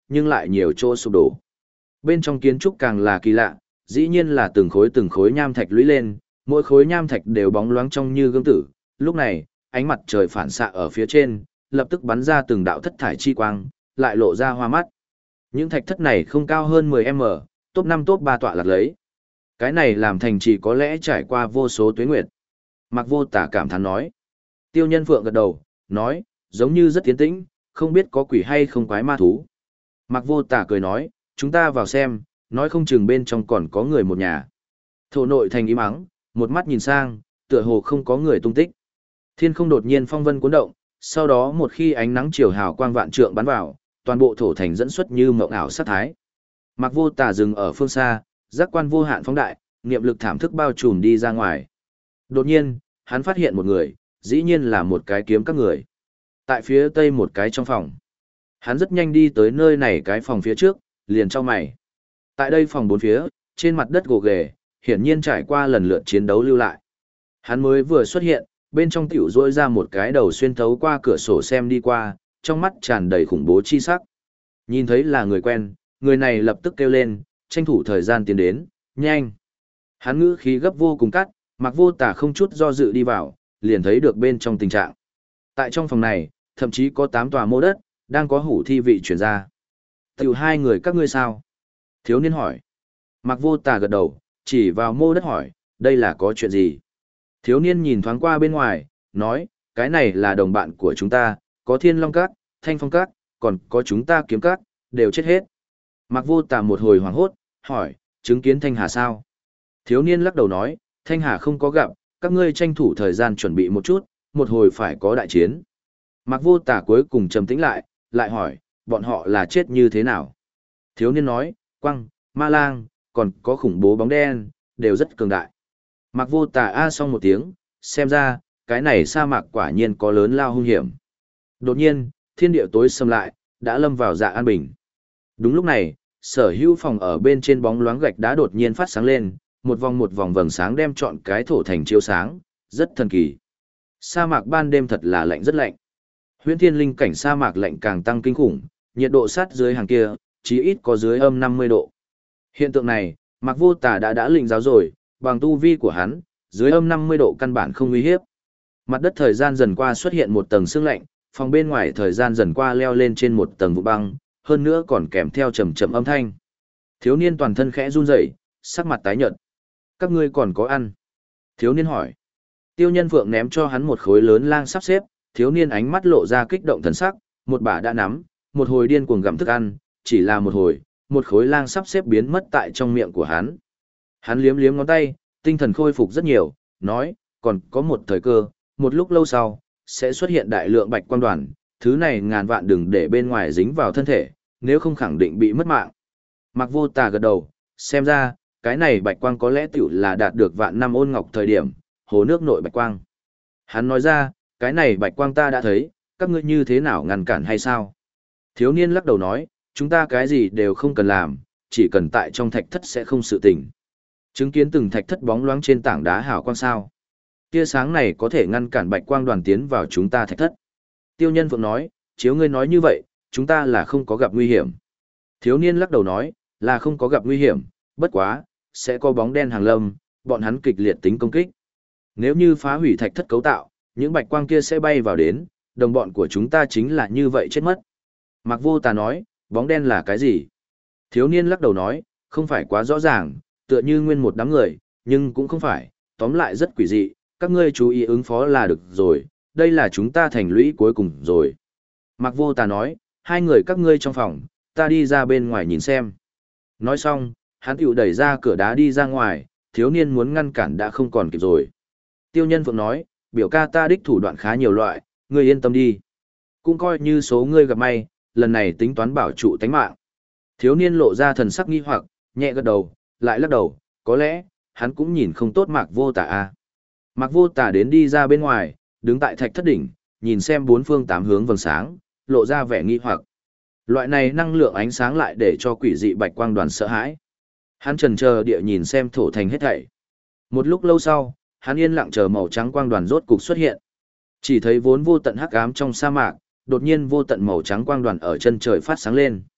nhưng lại nhiều chỗ sụp đổ. Bên trong kiến trúc càng là kỳ lạ, dĩ nhiên là từng khối nham thạch lũy lên, mỗi khối nham thạch đều bóng loáng trong như gương tử. Lúc này, ánh mặt trời phản xạ ở phía trên, lập tức bắn ra từng đạo thất thải chi quang, lại lộ ra hoa mắt. Những thạch thất này không cao hơn 10m, top 5 top 3 tọa lạc lấy. Cái này làm thành trì có lẽ trải qua vô số tuế nguyệt. Mạc Vô Tả cảm thán nói. Tiêu Nhân Phượng gật đầu, nói, giống như rất tiến tĩnh, không biết có quỷ hay không quái ma thú. Mạc Vô Tả cười nói, chúng ta vào xem, nói không chừng bên trong còn có người một nhà. Thổ nội thành im ắng, một mắt nhìn sang, tựa hồ không có người tung tích. Thiên không đột nhiên phong vân cuốn động, sau đó một khi ánh nắng chiều hào quang vạn trượng bắn vào, toàn bộ thổ thành dẫn xuất như mộng ảo sát thái. Mạc Vô Tả dừng ở phương xa, giác quan vô hạn phóng đại, niệm lực thảm thức bao trùm đi ra ngoài. Đột nhiên, hắn phát hiện một người, dĩ nhiên là một cái kiếm các người. Tại phía tây một cái trong phòng. Hắn rất nhanh đi tới nơi này cái phòng phía trước, liền chau mày. Tại đây phòng bốn phía, trên mặt đất gồ ghề, hiển nhiên trải qua lần lượt chiến đấu lưu lại. Hắn mới vừa xuất hiện, bên trong tiểu rỗi ra một cái đầu xuyên thấu qua cửa sổ xem đi qua, trong mắt tràn đầy khủng bố chi sắc. Nhìn thấy là người quen, người này lập tức kêu lên, tranh thủ thời gian tiến đến, nhanh. Hắn ngữ khí gấp vô cùng cắt, Mạc Vô Tả không chút do dự đi vào, liền thấy được bên trong tình trạng. Tại trong phòng này, thậm chí có 8 tòa mô đất, đang có hủ thi vị chuyển ra. Tiểu hai người các ngươi sao? Thiếu niên hỏi. Mạc Vô Tả gật đầu, chỉ vào mô đất hỏi, đây là có chuyện gì? Thiếu niên nhìn thoáng qua bên ngoài, nói, cái này là đồng bạn của chúng ta, có Thiên Long Các, Thanh Phong Các, còn có chúng ta Kiếm Các, đều chết hết. Mạc Vô Tả một hồi hoảng hốt, hỏi, chứng kiến Thanh Hà sao? Thiếu niên lắc đầu nói, Thanh Hà không có gặp, các ngươi tranh thủ thời gian chuẩn bị một chút, một hồi phải có đại chiến. Mạc Vô Tả cuối cùng trầm tĩnh lại hỏi, bọn họ là chết như thế nào? Thiếu niên nói, Quăng, Ma Lang, còn có khủng bố bóng đen, đều rất cường đại. Mạc Vô Tả a xong một tiếng, xem ra, cái này sa mạc quả nhiên có lớn lao hung hiểm. Đột nhiên, thiên địa tối sầm lại, đã lâm vào dạ an bình. Đúng lúc này, sở hữu phòng ở bên trên bóng loáng gạch đá đột nhiên phát sáng lên, một vòng vầng sáng đem trọn cái thổ thành chiếu sáng, rất thần kỳ. Sa mạc ban đêm thật là lạnh rất lạnh. Huyễn Thiên linh cảnh sa mạc lạnh càng tăng kinh khủng, nhiệt độ sát dưới hàng kia, chí ít có dưới âm 50 độ. Hiện tượng này, Mạc Vô Tả đã lĩnh giáo rồi, bằng tu vi của hắn, dưới âm 50 độ căn bản không uy hiếp. Mặt đất thời gian dần qua xuất hiện một tầng sương lạnh, phòng bên ngoài thời gian dần qua leo lên trên một tầng vụ băng, hơn nữa còn kèm theo trầm trầm âm thanh. Thiếu niên toàn thân khẽ run rẩy, sắc mặt tái nhợt. Các ngươi còn có ăn? Thiếu niên hỏi. Tiêu Nhân Phượng ném cho hắn một khối lớn lang sắp xếp, thiếu niên ánh mắt lộ ra kích động thần sắc, một bả đã nắm, một hồi điên cuồng gặm thức ăn, chỉ là một hồi, một khối lang sắp xếp biến mất tại trong miệng của hắn. Hắn liếm liếm ngón tay, tinh thần khôi phục rất nhiều, nói, còn có một thời cơ, một lúc lâu sau, sẽ xuất hiện đại lượng bạch quang đoàn, thứ này ngàn vạn đừng để bên ngoài dính vào thân thể, nếu không khẳng định bị mất mạng. Mạc Vô Tả gật đầu, xem ra, cái này bạch quang có lẽ tiểu là đạt được vạn năm ôn ngọc thời điểm, hồ nước nội bạch quang. Hắn nói ra, cái này bạch quang ta đã thấy, các ngươi như thế nào ngăn cản hay sao? Thiếu niên lắc đầu nói, chúng ta cái gì đều không cần làm, chỉ cần tại trong thạch thất sẽ không sự tình. Chứng kiến từng thạch thất bóng loáng trên tảng đá hào quang sao. Tia sáng này có thể ngăn cản bạch quang đoàn tiến vào chúng ta thạch thất. Tiêu Nhân Phượng nói, chiếu ngươi nói như vậy, chúng ta là không có gặp nguy hiểm. Thiếu niên lắc đầu nói, là không có gặp nguy hiểm, bất quá, sẽ có bóng đen hàng lâm, bọn hắn kịch liệt tính công kích. Nếu như phá hủy thạch thất cấu tạo, những bạch quang kia sẽ bay vào đến, đồng bọn của chúng ta chính là như vậy chết mất. Mạc Vô Tả nói, bóng đen là cái gì? Thiếu niên lắc đầu nói, không phải quá rõ ràng, tựa như nguyên một đám người, nhưng cũng không phải, tóm lại rất quỷ dị, các ngươi chú ý ứng phó là được rồi, đây là chúng ta thành lũy cuối cùng rồi. Mạc Vô Tả nói, hai người các ngươi trong phòng, ta đi ra bên ngoài nhìn xem. Nói xong, hắn tiểu đẩy ra cửa đá đi ra ngoài, thiếu niên muốn ngăn cản đã không còn kịp rồi. Tiêu Nhân Phượng nói, biểu ca ta đích thủ đoạn khá nhiều loại, ngươi yên tâm đi. Cũng coi như số ngươi gặp may, lần này tính toán bảo trụ tánh mạng. Thiếu niên lộ ra thần sắc nghi hoặc, nhẹ gật đầu, lại lắc đầu, có lẽ, hắn cũng nhìn không tốt Mạc Vô Tả a. Mạc Vô Tả đến đi ra bên ngoài, đứng tại thạch thất đỉnh, nhìn xem bốn phương tám hướng vầng sáng, lộ ra vẻ nghi hoặc. Loại này năng lượng ánh sáng lại để cho quỷ dị bạch quang đoàn sợ hãi. Hắn chần chờ địa nhìn xem thổ thành hết thảy. Một lúc lâu sau, hắn yên lặng chờ màu trắng quang đoàn rốt cục xuất hiện. Chỉ thấy vốn vô tận hắc ám trong sa mạc, đột nhiên vô tận màu trắng quang đoàn ở chân trời phát sáng lên.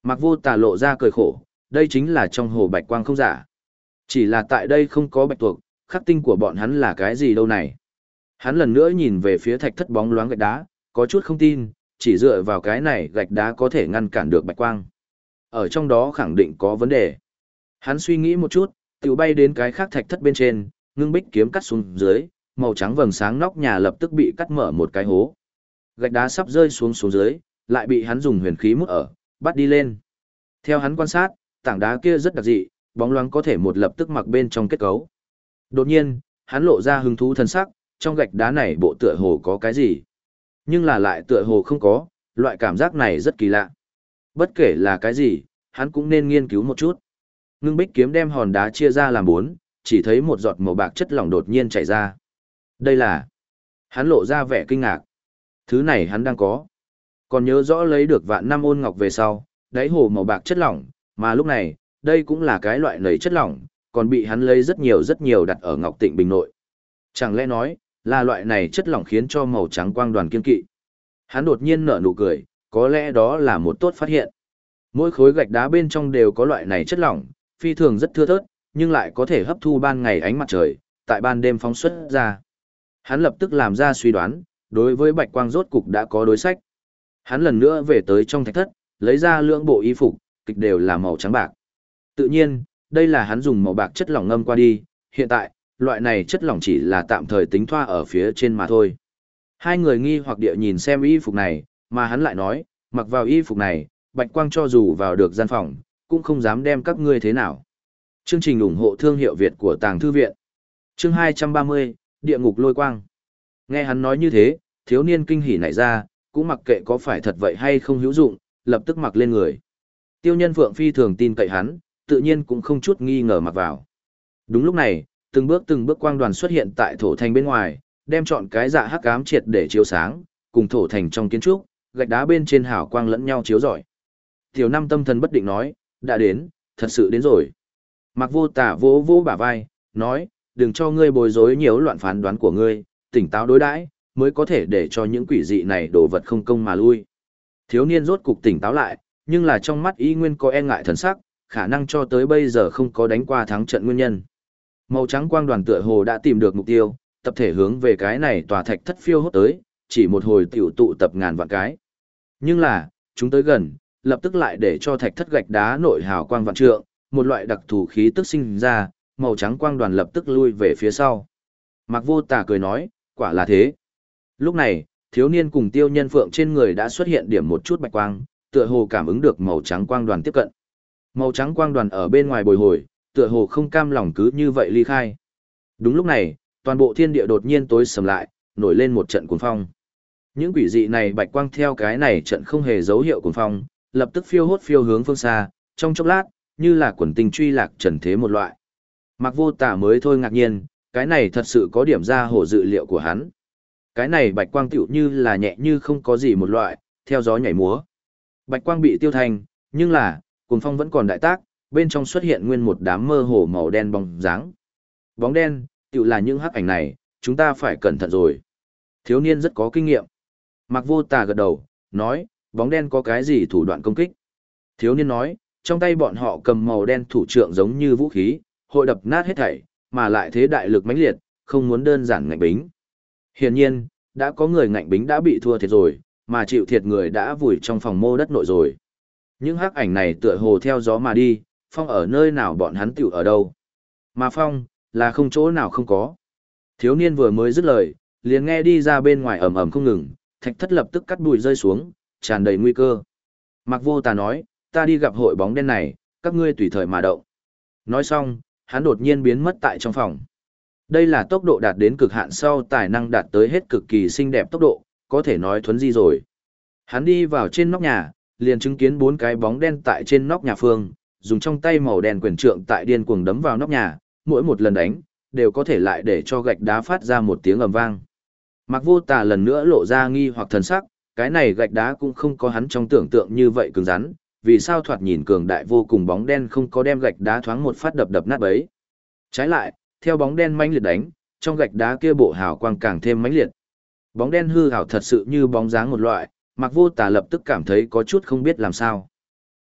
Mạc Vô Tà lộ ra cười khổ, đây chính là trong hồ bạch quang không giả. Chỉ là tại đây không có bạch tuộc, khắc tinh của bọn hắn là cái gì đâu này. Hắn lần nữa nhìn về phía thạch thất bóng loáng gạch đá, có chút không tin, chỉ dựa vào cái này gạch đá có thể ngăn cản được bạch quang. Ở trong đó khẳng định có vấn đề. Hắn suy nghĩ một chút, tiểu bay đến cái khác thạch thất bên trên, ngưng bích kiếm cắt xuống dưới, màu trắng vầng sáng nóc nhà lập tức bị cắt mở một cái hố. Gạch đá sắp rơi xuống dưới, lại bị hắn dùng huyền khí mút ở, bắt đi lên. Theo hắn quan sát, tảng đá kia rất đặc dị, bóng loáng có thể một lập tức mặc bên trong kết cấu. Đột nhiên, hắn lộ ra hứng thú thần sắc, trong gạch đá này bộ tựa hồ có cái gì. Nhưng là lại tựa hồ không có, loại cảm giác này rất kỳ lạ. Bất kể là cái gì, hắn cũng nên nghiên cứu một chút. Ngưng bích kiếm đem hòn đá chia ra làm 4, chỉ thấy một giọt màu bạc chất lỏng đột nhiên chảy ra. Đây là... Hắn lộ ra vẻ kinh ngạc. Thứ này hắn đang có. Còn nhớ rõ lấy được vạn năm ôn ngọc về sau, đáy hồ màu bạc chất lỏng, mà lúc này, đây cũng là cái loại nầy chất lỏng, còn bị hắn lấy rất nhiều đặt ở ngọc tịnh bình nội. Chẳng lẽ nói, là loại này chất lỏng khiến cho màu trắng quang đoàn kiên kỵ. Hắn đột nhiên nở nụ cười, có lẽ đó là một tốt phát hiện. Mỗi khối gạch đá bên trong đều có loại này chất lỏng, phi thường rất thưa thớt, nhưng lại có thể hấp thu ban ngày ánh mặt trời, tại ban đêm phóng xuất ra. Hắn lập tức làm ra suy đoán, đối với bạch quang rốt cục đã có đối sách. Hắn lần nữa về tới trong thạch thất, lấy ra lưỡng bộ y phục, kịch đều là màu trắng bạc. Tự nhiên, đây là hắn dùng màu bạc chất lỏng ngâm qua đi, hiện tại, loại này chất lỏng chỉ là tạm thời tính thoa ở phía trên mà thôi. Hai người nghi hoặc địa nhìn xem y phục này, mà hắn lại nói, mặc vào y phục này, bạch quang cho dù vào được gian phòng, cũng không dám đem các ngươi thế nào. Chương trình ủng hộ thương hiệu Việt của Tàng Thư Viện. Chương 230, Địa ngục lôi quang. Nghe hắn nói như thế, thiếu niên kinh hỉ nảy ra, cũng mặc kệ có phải thật vậy hay không hữu dụng, lập tức mặc lên người. Tiêu Nhân Phượng phi thường tin cậy hắn, tự nhiên cũng không chút nghi ngờ mặc vào. Đúng lúc này, từng bước quang đoàn xuất hiện tại thổ thành bên ngoài, đem chọn cái dạ hắc ám triệt để chiếu sáng, cùng thổ thành trong kiến trúc, gạch đá bên trên hào quang lẫn nhau chiếu rọi. Tiểu Năm tâm thần bất định nói, đã đến, thật sự đến rồi. Mạc Vô Tà vỗ vỗ bả vai, nói, đừng cho ngươi bối rối nhiễu loạn phán đoán của ngươi, tỉnh táo đối đãi, mới có thể để cho những quỷ dị này đổ vật không công mà lui. Thiếu niên rốt cục tỉnh táo lại, nhưng là trong mắt y nguyên có e ngại thần sắc, khả năng cho tới bây giờ không có đánh qua thắng trận nguyên nhân. Màu trắng quang đoàn tựa hồ đã tìm được mục tiêu, tập thể hướng về cái này tòa thạch thất phiêu hốt tới, chỉ một hồi tiểu tụ tập ngàn vạn cái. Nhưng là, chúng tới gần, lập tức lại để cho thạch thất gạch đá nội hào quang vạn trượng, một loại đặc thù khí tức sinh ra, màu trắng quang đoàn lập tức lui về phía sau. Mạc Vô Tà cười nói, quả là thế. Lúc này, thiếu niên cùng Tiêu Nhân Phượng trên người đã xuất hiện điểm một chút bạch quang, tựa hồ cảm ứng được màu trắng quang đoàn tiếp cận. Màu trắng quang đoàn ở bên ngoài bồi hồi, tựa hồ không cam lòng cứ như vậy ly khai. Đúng lúc này, toàn bộ thiên địa đột nhiên tối sầm lại, nổi lên một trận cuồng phong. Những quỷ dị này bạch quang theo cái này trận không hề dấu hiệu cuồng phong, lập tức phiêu hướng phương xa, trong chốc lát, như là quần tinh truy lạc trần thế một loại. Mạc Vô Tà mới thôi ngạc nhiên, cái này thật sự có điểm ra hồ dự liệu của hắn. Cái này bạch quang tựu như là nhẹ như không có gì một loại, theo gió nhảy múa. Bạch quang bị tiêu thành, nhưng là, cuồng phong vẫn còn đại tác, bên trong xuất hiện nguyên một đám mơ hồ màu đen bóng dáng. Bóng đen, tựu là những hắc ảnh này, chúng ta phải cẩn thận rồi. Thiếu niên rất có kinh nghiệm. Mạc Vô Tà gật đầu, nói, bóng đen có cái gì thủ đoạn công kích? Thiếu niên nói, trong tay bọn họ cầm màu đen thủ trượng giống như vũ khí, hội đập nát hết thảy, mà lại thế đại lực mãnh liệt, không muốn đơn giản ngạnh bính. Hiển nhiên, đã có người ngạnh bính đã bị thua thiệt rồi, mà chịu thiệt người đã vùi trong phòng mô đất nội rồi. Những hắc ảnh này tựa hồ theo gió mà đi, phong ở nơi nào bọn hắn tiểu ở đâu. Mà phong, là không chỗ nào không có. Thiếu niên vừa mới dứt lời, liền nghe đi ra bên ngoài ầm ầm không ngừng, thạch thất lập tức cắt bụi rơi xuống, tràn đầy nguy cơ. Mạc Vô Tà nói, ta đi gặp hội bóng đen này, các ngươi tùy thời mà động. Nói xong, hắn đột nhiên biến mất tại trong phòng. Đây là tốc độ đạt đến cực hạn sau tài năng đạt tới hết cực kỳ xinh đẹp tốc độ, có thể nói thuấn di rồi. Hắn đi vào trên nóc nhà, liền chứng kiến 4 cái bóng đen tại trên nóc nhà phương, dùng trong tay màu đen quyền trượng tại điên cuồng đấm vào nóc nhà, mỗi một lần đánh, đều có thể lại để cho gạch đá phát ra một tiếng ầm vang. Mạc Vô Tà lần nữa lộ ra nghi hoặc thần sắc, cái này gạch đá cũng không có hắn trong tưởng tượng như vậy cứng rắn, vì sao thoạt nhìn cường đại vô cùng bóng đen không có đem gạch đá thoáng một phát đập nát bấy. Trái lại, theo bóng đen mãnh liệt đánh, trong gạch đá kia bộ hào quang càng thêm mãnh liệt. Bóng đen hư ảo thật sự như bóng dáng một loại, Mạc Vô Tà lập tức cảm thấy có chút không biết làm sao.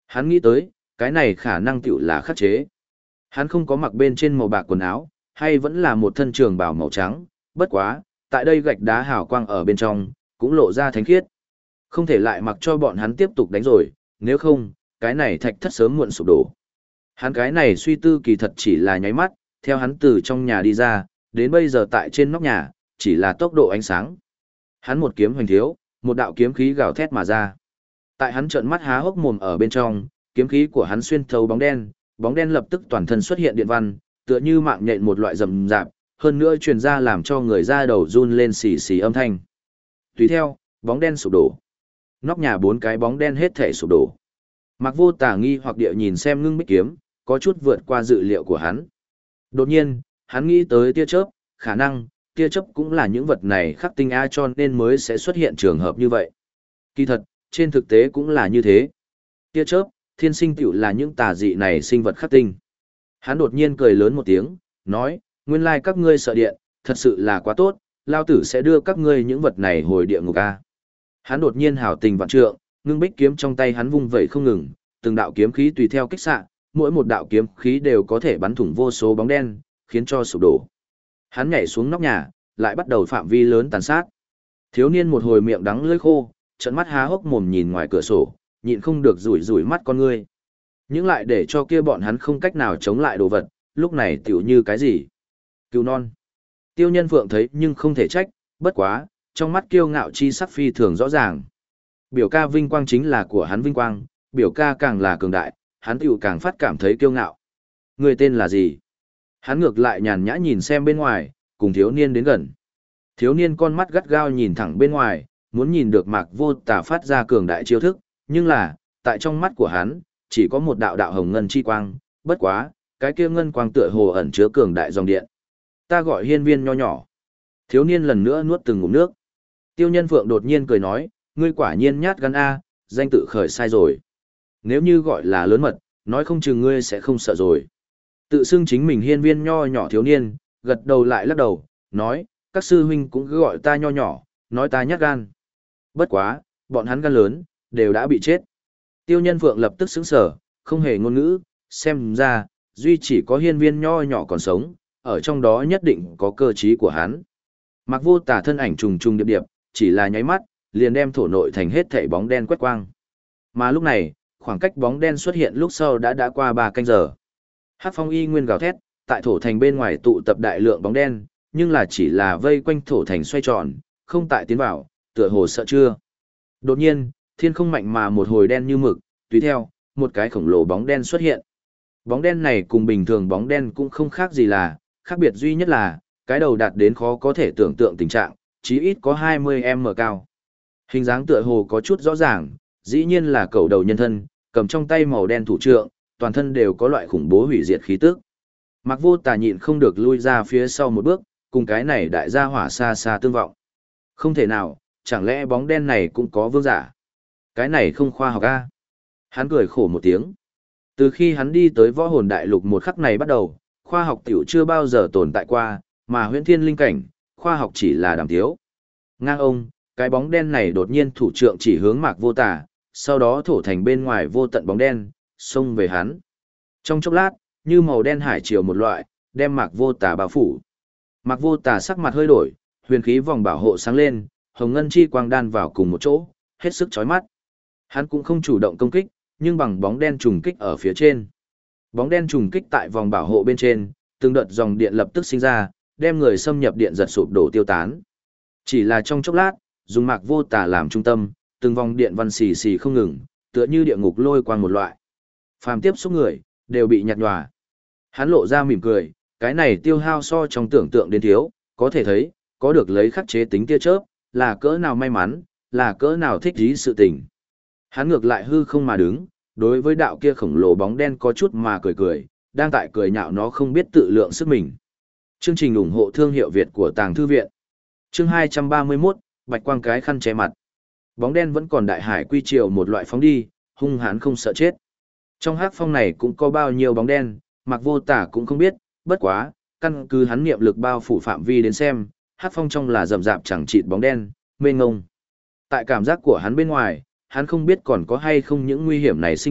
Hắn nghĩ tới, cái này khả năng tiểu là khắc chế. Hắn không có mặc bên trên màu bạc quần áo, hay vẫn là một thân trường bào màu trắng, bất quá, tại đây gạch đá hào quang ở bên trong, cũng lộ ra thánh khiết. Không thể lại mặc cho bọn hắn tiếp tục đánh rồi, nếu không, cái này thạch thất sớm muộn sụp đổ. Hắn cái này suy tư kỳ thật chỉ là nháy mắt, theo hắn từ trong nhà đi ra, đến bây giờ tại trên nóc nhà, chỉ là tốc độ ánh sáng. Hắn một kiếm hoành thiếu, một đạo kiếm khí gào thét mà ra. Tại hắn trợn mắt há hốc mồm ở bên trong, kiếm khí của hắn xuyên thấu bóng đen lập tức toàn thân xuất hiện điện văn, tựa như mạng nhện một loại rầm rạp, hơn nữa truyền ra làm cho người da đầu run lên xì xì âm thanh. Tùy theo, bóng đen sụp đổ. Nóc nhà 4 cái bóng đen hết thể sụp đổ. Mặc Vô Tà nghi hoặc địa nhìn xem ngưng bích kiếm, có chút vượt qua dự liệu của hắn. Đột nhiên, hắn nghĩ tới tia chớp, khả năng, tia chớp cũng là những vật này khắc tinh A cho nên mới sẽ xuất hiện trường hợp như vậy. Kỳ thật, trên thực tế cũng là như thế. Tia chớp, thiên sinh tiểu là những tà dị này sinh vật khắc tinh. Hắn đột nhiên cười lớn một tiếng, nói, nguyên lai các ngươi sợ điện, thật sự là quá tốt, lao tử sẽ đưa các ngươi những vật này hồi địa ngục A. Hắn đột nhiên hào tình vạn trượng, ngưng bích kiếm trong tay hắn vung vẩy không ngừng, từng đạo kiếm khí tùy theo kích xạ, mỗi một đạo kiếm khí đều có thể bắn thủng vô số bóng đen, khiến cho sụp đổ. Hắn nhảy xuống nóc nhà, lại bắt đầu phạm vi lớn tàn sát. Thiếu niên một hồi miệng đắng lưỡi khô, trợn mắt há hốc mồm nhìn ngoài cửa sổ, nhịn không được rủi rủi mắt con ngươi. Những lại để cho kia bọn hắn không cách nào chống lại đồ vật, lúc này tiểu như cái gì? Cứu non. Tiêu Nhân Phượng thấy nhưng không thể trách, bất quá, trong mắt kiêu ngạo chi sắc phi thường rõ ràng. Biểu ca vinh quang chính là của hắn vinh quang, biểu ca càng là cường đại, hắn tiểu càng phát cảm thấy kiêu ngạo. Người tên là gì? Hắn ngược lại nhàn nhã nhìn xem bên ngoài, cùng thiếu niên đến gần. Thiếu niên con mắt gắt gao nhìn thẳng bên ngoài, muốn nhìn được Mạc Vô Tà phát ra cường đại chiêu thức, nhưng là, tại trong mắt của hắn, chỉ có một đạo đạo hồng ngân chi quang, bất quá, cái kia ngân quang tựa hồ ẩn chứa cường đại dòng điện. Ta gọi Hiên Viên nho nhỏ. Thiếu niên lần nữa nuốt từng ngụm nước. Tiêu Nhân Phượng đột nhiên cười nói, ngươi quả nhiên nhát gan a, danh tự khởi sai rồi. Nếu như gọi là lớn mật, nói không chừng ngươi sẽ không sợ rồi. Tự xưng chính mình Hiên Viên nho nhỏ thiếu niên, gật đầu lại lắc đầu, nói, các sư huynh cũng cứ gọi ta nho nhỏ, nói ta nhát gan. Bất quá, bọn hắn gan lớn, đều đã bị chết. Tiêu Nhân Phượng lập tức sững sờ, không hề ngôn ngữ, xem ra, duy chỉ có Hiên Viên nho nhỏ còn sống, ở trong đó nhất định có cơ trí của hắn. Mặc Vô Tà thân ảnh trùng trùng điệp điệp, chỉ là nháy mắt, liền đem thổ nội thành hết thảy bóng đen quét quang. Mà lúc này, khoảng cách bóng đen xuất hiện lúc sau đã qua 3 canh giờ. Hắc phong y nguyên gào thét, tại thổ thành bên ngoài tụ tập đại lượng bóng đen, nhưng là chỉ là vây quanh thổ thành xoay tròn, không tại tiến vào, tựa hồ sợ chưa. Đột nhiên, thiên không mạnh mà một hồi đen như mực, tùy theo, một cái khổng lồ bóng đen xuất hiện. Bóng đen này cùng bình thường bóng đen cũng không khác gì là, khác biệt duy nhất là, cái đầu đạt đến khó có thể tưởng tượng tình trạng, chí ít có 20m cao. Hình dáng tựa hồ có chút rõ ràng, dĩ nhiên là cẩu đầu nhân thân, cầm trong tay màu đen thủ trượng, toàn thân đều có loại khủng bố hủy diệt khí tức. Mặc Vô Tà nhịn không được lui ra phía sau một bước, cùng cái này đại gia hỏa xa xa tương vọng. Không thể nào, chẳng lẽ bóng đen này cũng có vương giả? Cái này không khoa học a. Hắn cười khổ một tiếng. Từ khi hắn đi tới Võ Hồn Đại Lục một khắc này bắt đầu, khoa học tiểu chưa bao giờ tồn tại qua, mà huyễn thiên linh cảnh, khoa học chỉ là đàm tiếu. Ngang ông, cái bóng đen này đột nhiên thủ trượng chỉ hướng Mạc Vô Tà, sau đó thổ thành bên ngoài vô tận bóng đen, xông về hắn. Trong chốc lát, như màu đen hải triều một loại, đem Mạc Vô Tà bao phủ. Mạc Vô Tà sắc mặt hơi đổi, huyền khí vòng bảo hộ sáng lên, hồng ngân chi quang đan vào cùng một chỗ, hết sức chói mắt. Hắn cũng không chủ động công kích, nhưng bằng bóng đen trùng kích ở phía trên. Bóng đen trùng kích tại vòng bảo hộ bên trên, từng đợt dòng điện lập tức sinh ra, đem người xâm nhập điện giật sụp đổ tiêu tán. Chỉ là trong chốc lát, dùng Mạc Vô Tà làm trung tâm, từng vòng điện văn xì xì không ngừng, tựa như địa ngục lôi quang một loại. Phàm tiếp xúc người, đều bị nhạt nhòa. Hắn lộ ra mỉm cười, cái này tiêu hao so trong tưởng tượng đến thiếu, có thể thấy, có được lấy khắc chế tính tia chớp, là cỡ nào may mắn, là cỡ nào thích dí sự tình. Hắn ngược lại hư không mà đứng, đối với đạo kia khổng lồ bóng đen có chút mà cười cười, đang tại cười nhạo nó không biết tự lượng sức mình. Chương trình ủng hộ thương hiệu Việt của Tàng Thư Viện. Chương 231, Bạch quang cái khăn che mặt. Bóng đen vẫn còn đại hải quy chiều một loại phóng đi, hung hãn không sợ chết. Trong hắc phong này cũng có bao nhiêu bóng đen, Mạc Vô Tà cũng không biết, bất quá, căn cứ hắn niệm lực bao phủ phạm vi đến xem, hắc phong trong là rậm rạp chẳng chịt bóng đen, mênh ngông. Tại cảm giác của hắn bên ngoài, hắn không biết còn có hay không những nguy hiểm này sinh vật,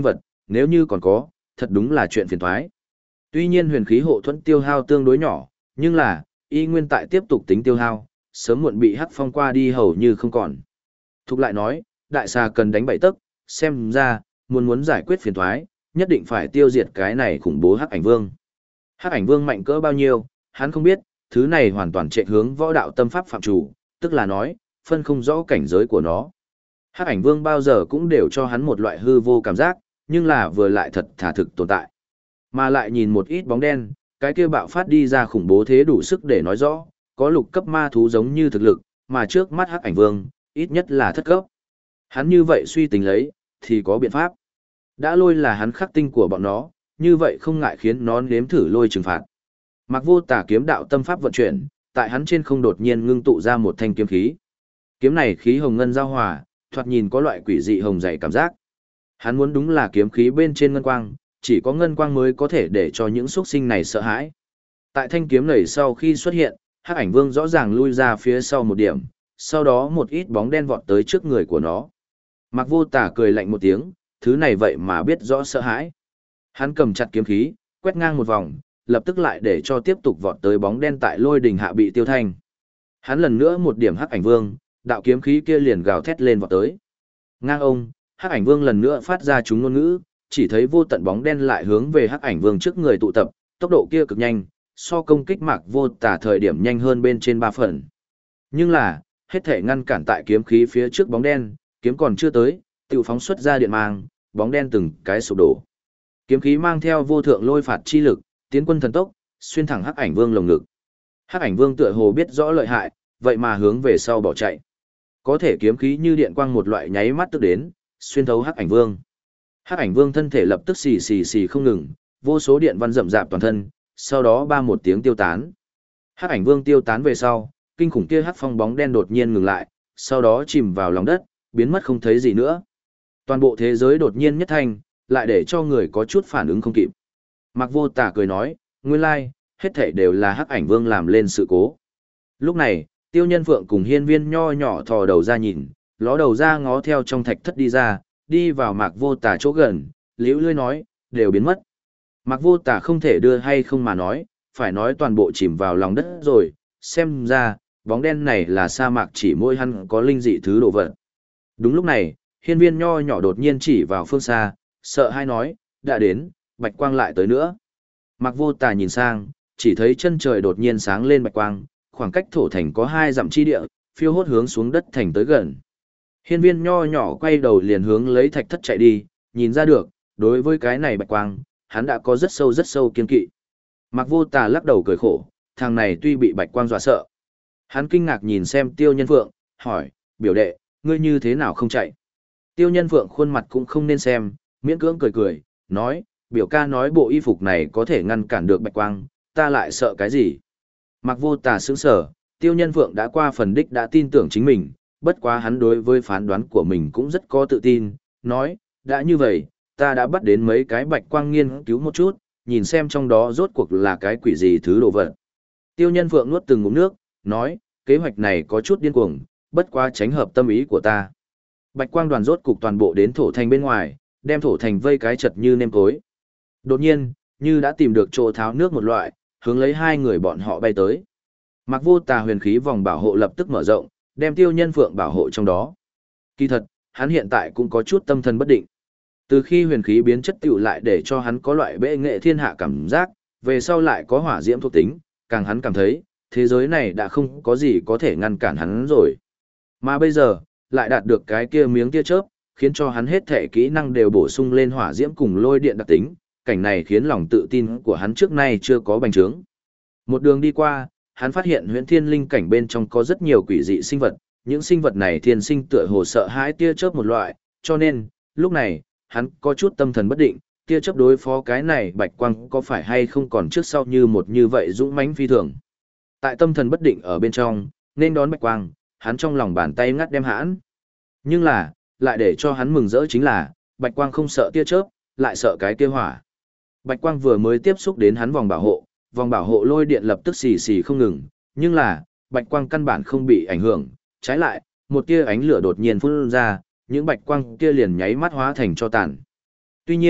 nếu như còn có, thật đúng là chuyện phiền toái. Tuy nhiên huyền khí hộ thuẫn tiêu hao tương đối nhỏ, nhưng là, y nguyên tại tiếp tục tính tiêu hao, sớm muộn bị hắc phong qua đi hầu như không còn. Thúc lại nói, đại xà cần đánh bảy tấc, xem ra, muốn giải quyết phiền toái, nhất định phải tiêu diệt cái này khủng bố hắc ảnh vương. Hắc ảnh vương mạnh cỡ bao nhiêu, hắn không biết, thứ này hoàn toàn chạy hướng võ đạo tâm pháp phạm chủ, tức là nói, phân không rõ cảnh giới của nó. Hắc ảnh vương bao giờ cũng đều cho hắn một loại hư vô cảm giác, nhưng là vừa lại thật thà thực tồn tại. Mà lại nhìn một ít bóng đen, cái kia bạo phát đi ra khủng bố thế đủ sức để nói rõ, có lục cấp ma thú giống như thực lực, mà trước mắt hắc ảnh vương, ít nhất là thất cấp. Hắn như vậy suy tính lấy, thì có biện pháp. Đã lôi là hắn khắc tinh của bọn nó, như vậy không ngại khiến nó nếm thử lôi trừng phạt. Mặc vô tả kiếm đạo tâm pháp vận chuyển, tại hắn trên không đột nhiên ngưng tụ ra một thanh kiếm khí. Kiếm này khí hồng ngân giao hòa, thoạt nhìn có loại quỷ dị hồng dày cảm giác. Hắn muốn đúng là kiếm khí bên trên ngân quang, chỉ có ngân quang mới có thể để cho những xuất sinh này sợ hãi. Tại thanh kiếm này sau khi xuất hiện, hắc ảnh vương rõ ràng lui ra phía sau một điểm, sau đó một ít bóng đen vọt tới trước người của nó. Mặc vô tả cười lạnh một tiếng, thứ này vậy mà biết rõ sợ hãi. Hắn cầm chặt kiếm khí, quét ngang một vòng, lập tức lại để cho tiếp tục vọt tới bóng đen tại lôi đình hạ bị tiêu thanh. Hắn lần nữa một điểm hắc ảnh vương, đạo kiếm khí kia liền gào thét lên vọt tới. Ngang ông, hắc ảnh vương lần nữa phát ra chúng ngôn ngữ, chỉ thấy vô tận bóng đen lại hướng về hắc ảnh vương trước người tụ tập, tốc độ kia cực nhanh, so công kích Mạc Vô Tả thời điểm nhanh hơn bên trên 3 phần. Nhưng là, hết thể ngăn cản tại kiếm khí phía trước bóng đen, kiếm còn chưa tới, tiểu phóng xuất ra điện mang, bóng đen từng cái sụp đổ. Kiếm khí mang theo vô thượng lôi phạt chi lực, tiến quân thần tốc, xuyên thẳng hắc ảnh vương lồng ngực. Hắc ảnh vương tựa hồ biết rõ lợi hại, vậy mà hướng về sau bỏ chạy. Có thể kiếm khí như điện quang một loại nháy mắt tức đến, xuyên thấu hắc ảnh vương. Hắc ảnh vương thân thể lập tức xì xì xì không ngừng, vô số điện văn rậm rạp toàn thân, sau đó ba một tiếng tiêu tán. Hắc ảnh vương tiêu tán về sau, kinh khủng kia hắc phong bóng đen đột nhiên ngừng lại, sau đó chìm vào lòng đất, biến mất không thấy gì nữa. Toàn bộ thế giới đột nhiên nhất thanh, lại để cho người có chút phản ứng không kịp. Mạc Vô Tả cười nói, nguyên lai, hết thảy đều là hắc ảnh vương làm lên sự cố. Lúc này, Tiêu Nhân Phượng cùng Hiên Viên nho nhỏ thò đầu ra nhìn, ló đầu ra ngó theo trong thạch thất đi ra, đi vào Mạc Vô Tả chỗ gần, liễu lươi nói, đều biến mất. Mạc Vô Tả không thể đưa hay không mà nói, phải nói toàn bộ chìm vào lòng đất rồi, xem ra, bóng đen này là sa mạc chỉ mỗi hắn có linh dị thứ đồ vật. Đúng lúc này, Hiên Viên nho nhỏ đột nhiên chỉ vào phương xa, sợ hai nói, đã đến, bạch quang lại tới nữa. Mạc Vô Tả nhìn sang, chỉ thấy chân trời đột nhiên sáng lên bạch quang, khoảng cách thổ thành có 2 dặm chi địa, phiêu hốt hướng xuống đất thành tới gần. Hiên Viên nho nhỏ quay đầu liền hướng lấy thạch thất chạy đi, nhìn ra được, đối với cái này bạch quang, hắn đã có rất sâu kiên kỵ. Mạc Vô Tả lắc đầu cười khổ, thằng này tuy bị bạch quang dọa sợ. Hắn kinh ngạc nhìn xem Tiêu Nhân Phượng, hỏi, biểu đệ, ngươi như thế nào không chạy? Tiêu Nhân Phượng khuôn mặt cũng không nên xem, miễn cưỡng cười, nói, biểu ca nói bộ y phục này có thể ngăn cản được bạch quang, ta lại sợ cái gì? Mạc Vô Tả sững sờ, Tiêu Nhân Phượng đã qua phần đích đã tin tưởng chính mình, bất quá hắn đối với phán đoán của mình cũng rất có tự tin, nói, đã như vậy, ta đã bắt đến mấy cái bạch quang nghiên cứu một chút, nhìn xem trong đó rốt cuộc là cái quỷ gì thứ đồ vật. Tiêu Nhân Phượng nuốt từng ngụm nước, nói, kế hoạch này có chút điên cuồng, bất quá tránh hợp tâm ý của ta. Bạch quang đoàn rốt cục toàn bộ đến thổ thành bên ngoài, đem thổ thành vây cái chật như nêm cối. Đột nhiên, như đã tìm được chỗ tháo nước một loại, hướng lấy 2 người bọn họ bay tới. Mạc Vô Tả huyền khí vòng bảo hộ lập tức mở rộng, đem Tiêu Nhân Phượng bảo hộ trong đó. Kỳ thật, hắn hiện tại cũng có chút tâm thần bất định. Từ khi huyền khí biến chất tựu lại để cho hắn có loại bệ nghệ thiên hạ cảm giác, về sau lại có hỏa diễm thuộc tính, càng hắn cảm thấy, thế giới này đã không có gì có thể ngăn cản hắn rồi. Mà bây giờ, lại đạt được cái kia miếng tia chớp, khiến cho hắn hết thể kỹ năng đều bổ sung lên hỏa diễm cùng lôi điện đặc tính, cảnh này khiến lòng tự tin của hắn trước nay chưa có bành trướng. Một đường đi qua, hắn phát hiện huyễn thiên linh cảnh bên trong có rất nhiều quỷ dị sinh vật, những sinh vật này thiên sinh tựa hồ sợ hãi tia chớp một loại, cho nên, lúc này, hắn có chút tâm thần bất định, tia chớp đối phó cái này bạch quang có phải hay không còn trước sau như một như vậy dũng mãnh phi thường. Tại tâm thần bất định ở bên trong, nên đón bạch quang, hắn trong lòng bàn tay ngắt đem hãn. Nhưng là, lại để cho hắn mừng rỡ chính là, bạch quang không sợ tia chớp, lại sợ cái tia hỏa. Bạch quang vừa mới tiếp xúc đến hắn vòng bảo hộ lôi điện lập tức xì xì không ngừng, nhưng là, bạch quang căn bản không bị ảnh hưởng, trái lại, một tia ánh lửa đột nhiên phun ra, những bạch quang kia liền nháy mắt hóa thành tro tàn. Tuy nhiên,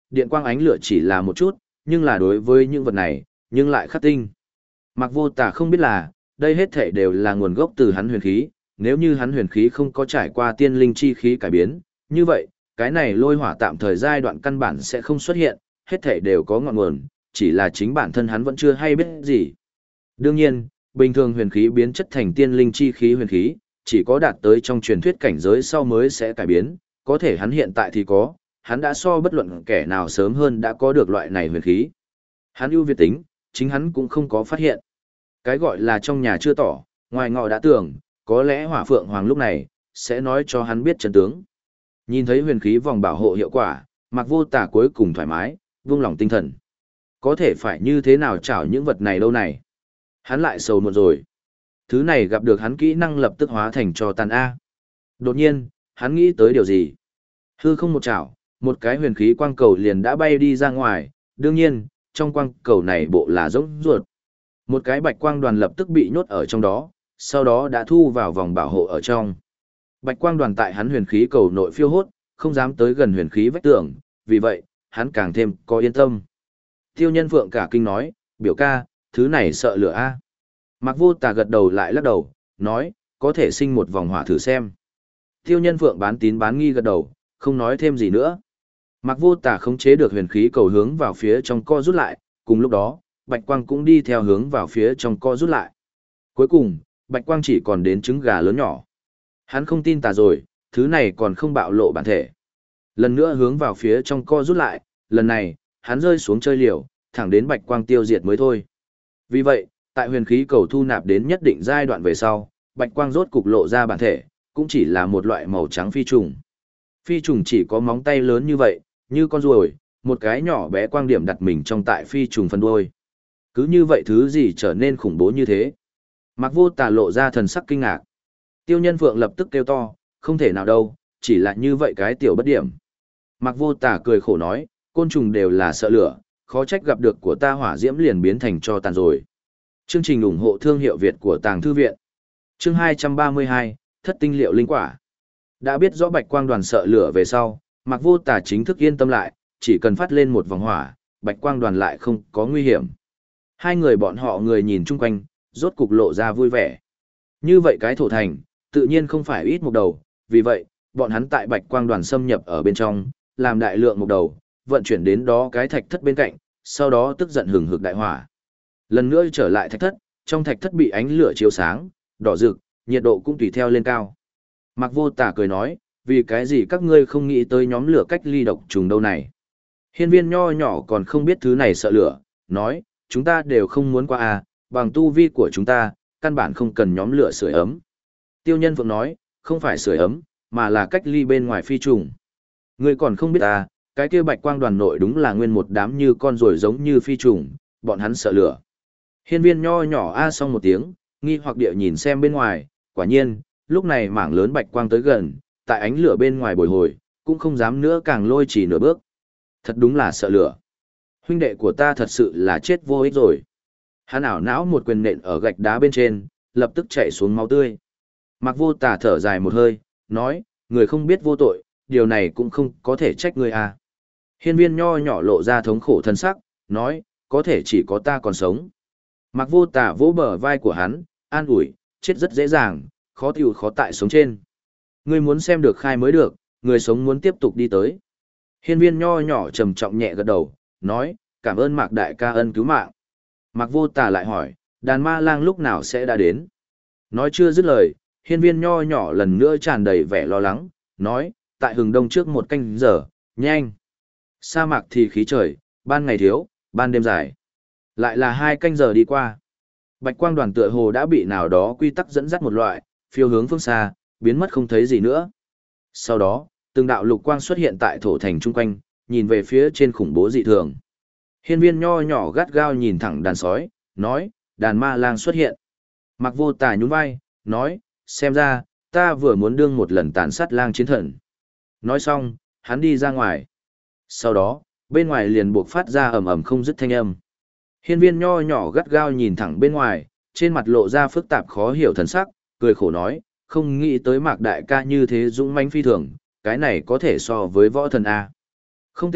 điện quang ánh lửa chỉ là một chút, nhưng là đối với những vật này, nhưng lại khắc tinh. Mạc Vô Tà không biết là, đây hết thể đều là nguồn gốc từ hắn huyền khí, nếu như hắn huyền khí không có trải qua tiên linh chi khí cải biến, như vậy, cái này lôi hỏa tạm thời giai đoạn căn bản sẽ không xuất hiện, hết thể đều có ngọn nguồn, chỉ là chính bản thân hắn vẫn chưa hay biết gì. Đương nhiên, bình thường huyền khí biến chất thành tiên linh chi khí huyền khí, chỉ có đạt tới trong truyền thuyết cảnh giới sau mới sẽ cải biến, có thể hắn hiện tại thì có, hắn đã so bất luận kẻ nào sớm hơn đã có được loại này huyền khí. Hắn ưu việt tính, chính hắn cũng không có phát hiện. Cái gọi là trong nhà chưa tỏ, ngoài ngọ đã tưởng, có lẽ Hỏa Phượng Hoàng lúc này sẽ nói cho hắn biết chân tướng. Nhìn thấy huyền khí vòng bảo hộ hiệu quả, Mạc Vô Tà cuối cùng thoải mái, buông lòng tinh thần. Có thể phải như thế nào chảo những vật này đâu này? Hắn lại sầu muộn rồi. Thứ này gặp được hắn kỹ năng lập tức hóa thành cho tàn A. Đột nhiên, hắn nghĩ tới điều gì? Hư không một chảo, một cái huyền khí quang cầu liền đã bay đi ra ngoài, đương nhiên, trong quang cầu này bộ là giống ruột. Một cái bạch quang đoàn lập tức bị nhốt ở trong đó, sau đó đã thu vào vòng bảo hộ ở trong. Bạch quang đoàn tại hắn huyền khí cầu nội phiêu hốt, không dám tới gần huyền khí vách tường, vì vậy, hắn càng thêm có yên tâm. Tiêu Nhân Phượng cả kinh nói, biểu ca, thứ này sợ lửa a. Mạc Vô Tà gật đầu lại lắc đầu, nói, có thể sinh một vòng hỏa thử xem. Tiêu Nhân Phượng bán tín bán nghi gật đầu, không nói thêm gì nữa. Mạc Vô Tà khống chế được huyền khí cầu hướng vào phía trong co rút lại, cùng lúc đó, bạch quang cũng đi theo hướng vào phía trong co rút lại. Cuối cùng, bạch quang chỉ còn đến trứng gà lớn nhỏ. Hắn không tin tà rồi, thứ này còn không bạo lộ bản thể. Lần nữa hướng vào phía trong co rút lại, lần này, hắn rơi xuống chơi liều, thẳng đến bạch quang tiêu diệt mới thôi. Vì vậy, tại huyền khí cầu thu nạp đến nhất định giai đoạn về sau, bạch quang rốt cục lộ ra bản thể, cũng chỉ là một loại màu trắng phi trùng. Phi trùng chỉ có móng tay lớn như vậy, như con ruồi, một cái nhỏ bé quang điểm đặt mình trong tại phi trùng phân đuôi. Cứ như vậy thứ gì trở nên khủng bố như thế? Mạc Vô Tà lộ ra thần sắc kinh ngạc. Tiêu Nhân Phượng lập tức kêu to, không thể nào đâu, chỉ là như vậy cái tiểu bất điểm. Mạc Vô Tà cười khổ nói, côn trùng đều là sợ lửa, khó trách gặp được của ta hỏa diễm liền biến thành cho tàn rồi. Chương trình ủng hộ thương hiệu Việt của Tàng Thư Viện. Chương 232, Thất tinh liệu linh quả. Đã biết rõ bạch quang đoàn sợ lửa về sau, Mạc Vô Tà chính thức yên tâm lại, chỉ cần phát lên một vòng hỏa, bạch quang đoàn lại không có nguy hiểm. Hai người bọn họ người nhìn chung quanh, rốt cục lộ ra vui vẻ. Như vậy cái thổ thành, tự nhiên không phải ít một đầu, vì vậy, bọn hắn tại bạch quang đoàn xâm nhập ở bên trong, làm đại lượng một đầu, vận chuyển đến đó cái thạch thất bên cạnh, sau đó tức giận hừng hực đại hỏa. Lần nữa trở lại thạch thất, trong thạch thất bị ánh lửa chiếu sáng, đỏ rực, nhiệt độ cũng tùy theo lên cao. Mạc Vô Tà cười nói, vì cái gì các ngươi không nghĩ tới nhóm lửa cách ly độc trùng đâu này. Hiên Viên nho nhỏ còn không biết thứ này sợ lửa, nói, chúng ta đều không muốn qua à, bằng tu vi của chúng ta, căn bản không cần nhóm lửa sưởi ấm. Tiêu Nhân Phượng nói, không phải sưởi ấm, mà là cách ly bên ngoài phi trùng. Ngươi còn không biết à, cái kia bạch quang đoàn nội đúng là nguyên một đám như con ruồi giống như phi trùng, bọn hắn sợ lửa. Hiên Viên nho nhỏ a xong một tiếng, nghi hoặc địa nhìn xem bên ngoài, quả nhiên, lúc này mảng lớn bạch quang tới gần, tại ánh lửa bên ngoài bồi hồi, cũng không dám nữa càng lôi chỉ nửa bước. Thật đúng là sợ lửa. Huynh đệ của ta thật sự là chết vô ích rồi. Hắn ảo não một quyền nện ở gạch đá bên trên, lập tức chảy xuống máu tươi. Mạc Vô Tà thở dài một hơi, nói, người không biết vô tội, điều này cũng không có thể trách người à. Hiên Viên nho nhỏ lộ ra thống khổ thân sắc, nói, có thể chỉ có ta còn sống. Mạc Vô Tà vỗ bờ vai của hắn, an ủi, chết rất dễ dàng, khó tiêu khó tại sống trên. Ngươi muốn xem được khai mới được, người sống muốn tiếp tục đi tới. Hiên Viên nho nhỏ trầm trọng nhẹ gật đầu, nói, cảm ơn Mạc đại ca ân cứu mạng. Mạc Vô Tà lại hỏi, đàn ma lang lúc nào sẽ đã đến? Nói chưa dứt lời, Hiên Viên nho nhỏ lần nữa tràn đầy vẻ lo lắng, nói, tại hừng đông trước 1 canh giờ, nhanh. Sa mạc thì khí trời, ban ngày thiếu, ban đêm dài. Lại là 2 canh giờ đi qua. Bạch quang đoàn tựa hồ đã bị nào đó quy tắc dẫn dắt một loại, phiêu hướng phương xa, biến mất không thấy gì nữa. Sau đó, từng đạo lục quang xuất hiện tại thổ thành chung quanh, nhìn về phía trên khủng bố dị thường. Hiên Viên nho nhỏ gắt gao nhìn thẳng đàn sói, nói, đàn ma lang xuất hiện. Mạc Vô Tà nhún vai, nói, xem ra, ta vừa muốn đương một lần tàn sát lang chiến thần. Nói xong, hắn đi ra ngoài. Sau đó, bên ngoài liền buộc phát ra ầm ầm không dứt thanh âm. Hiên Viên nho nhỏ gắt gao nhìn thẳng bên ngoài, trên mặt lộ ra phức tạp khó hiểu thần sắc, cười khổ nói, không nghĩ tới Mạc đại ca như thế dũng mãnh phi thường, cái này có thể so với võ thần A. Không tệ,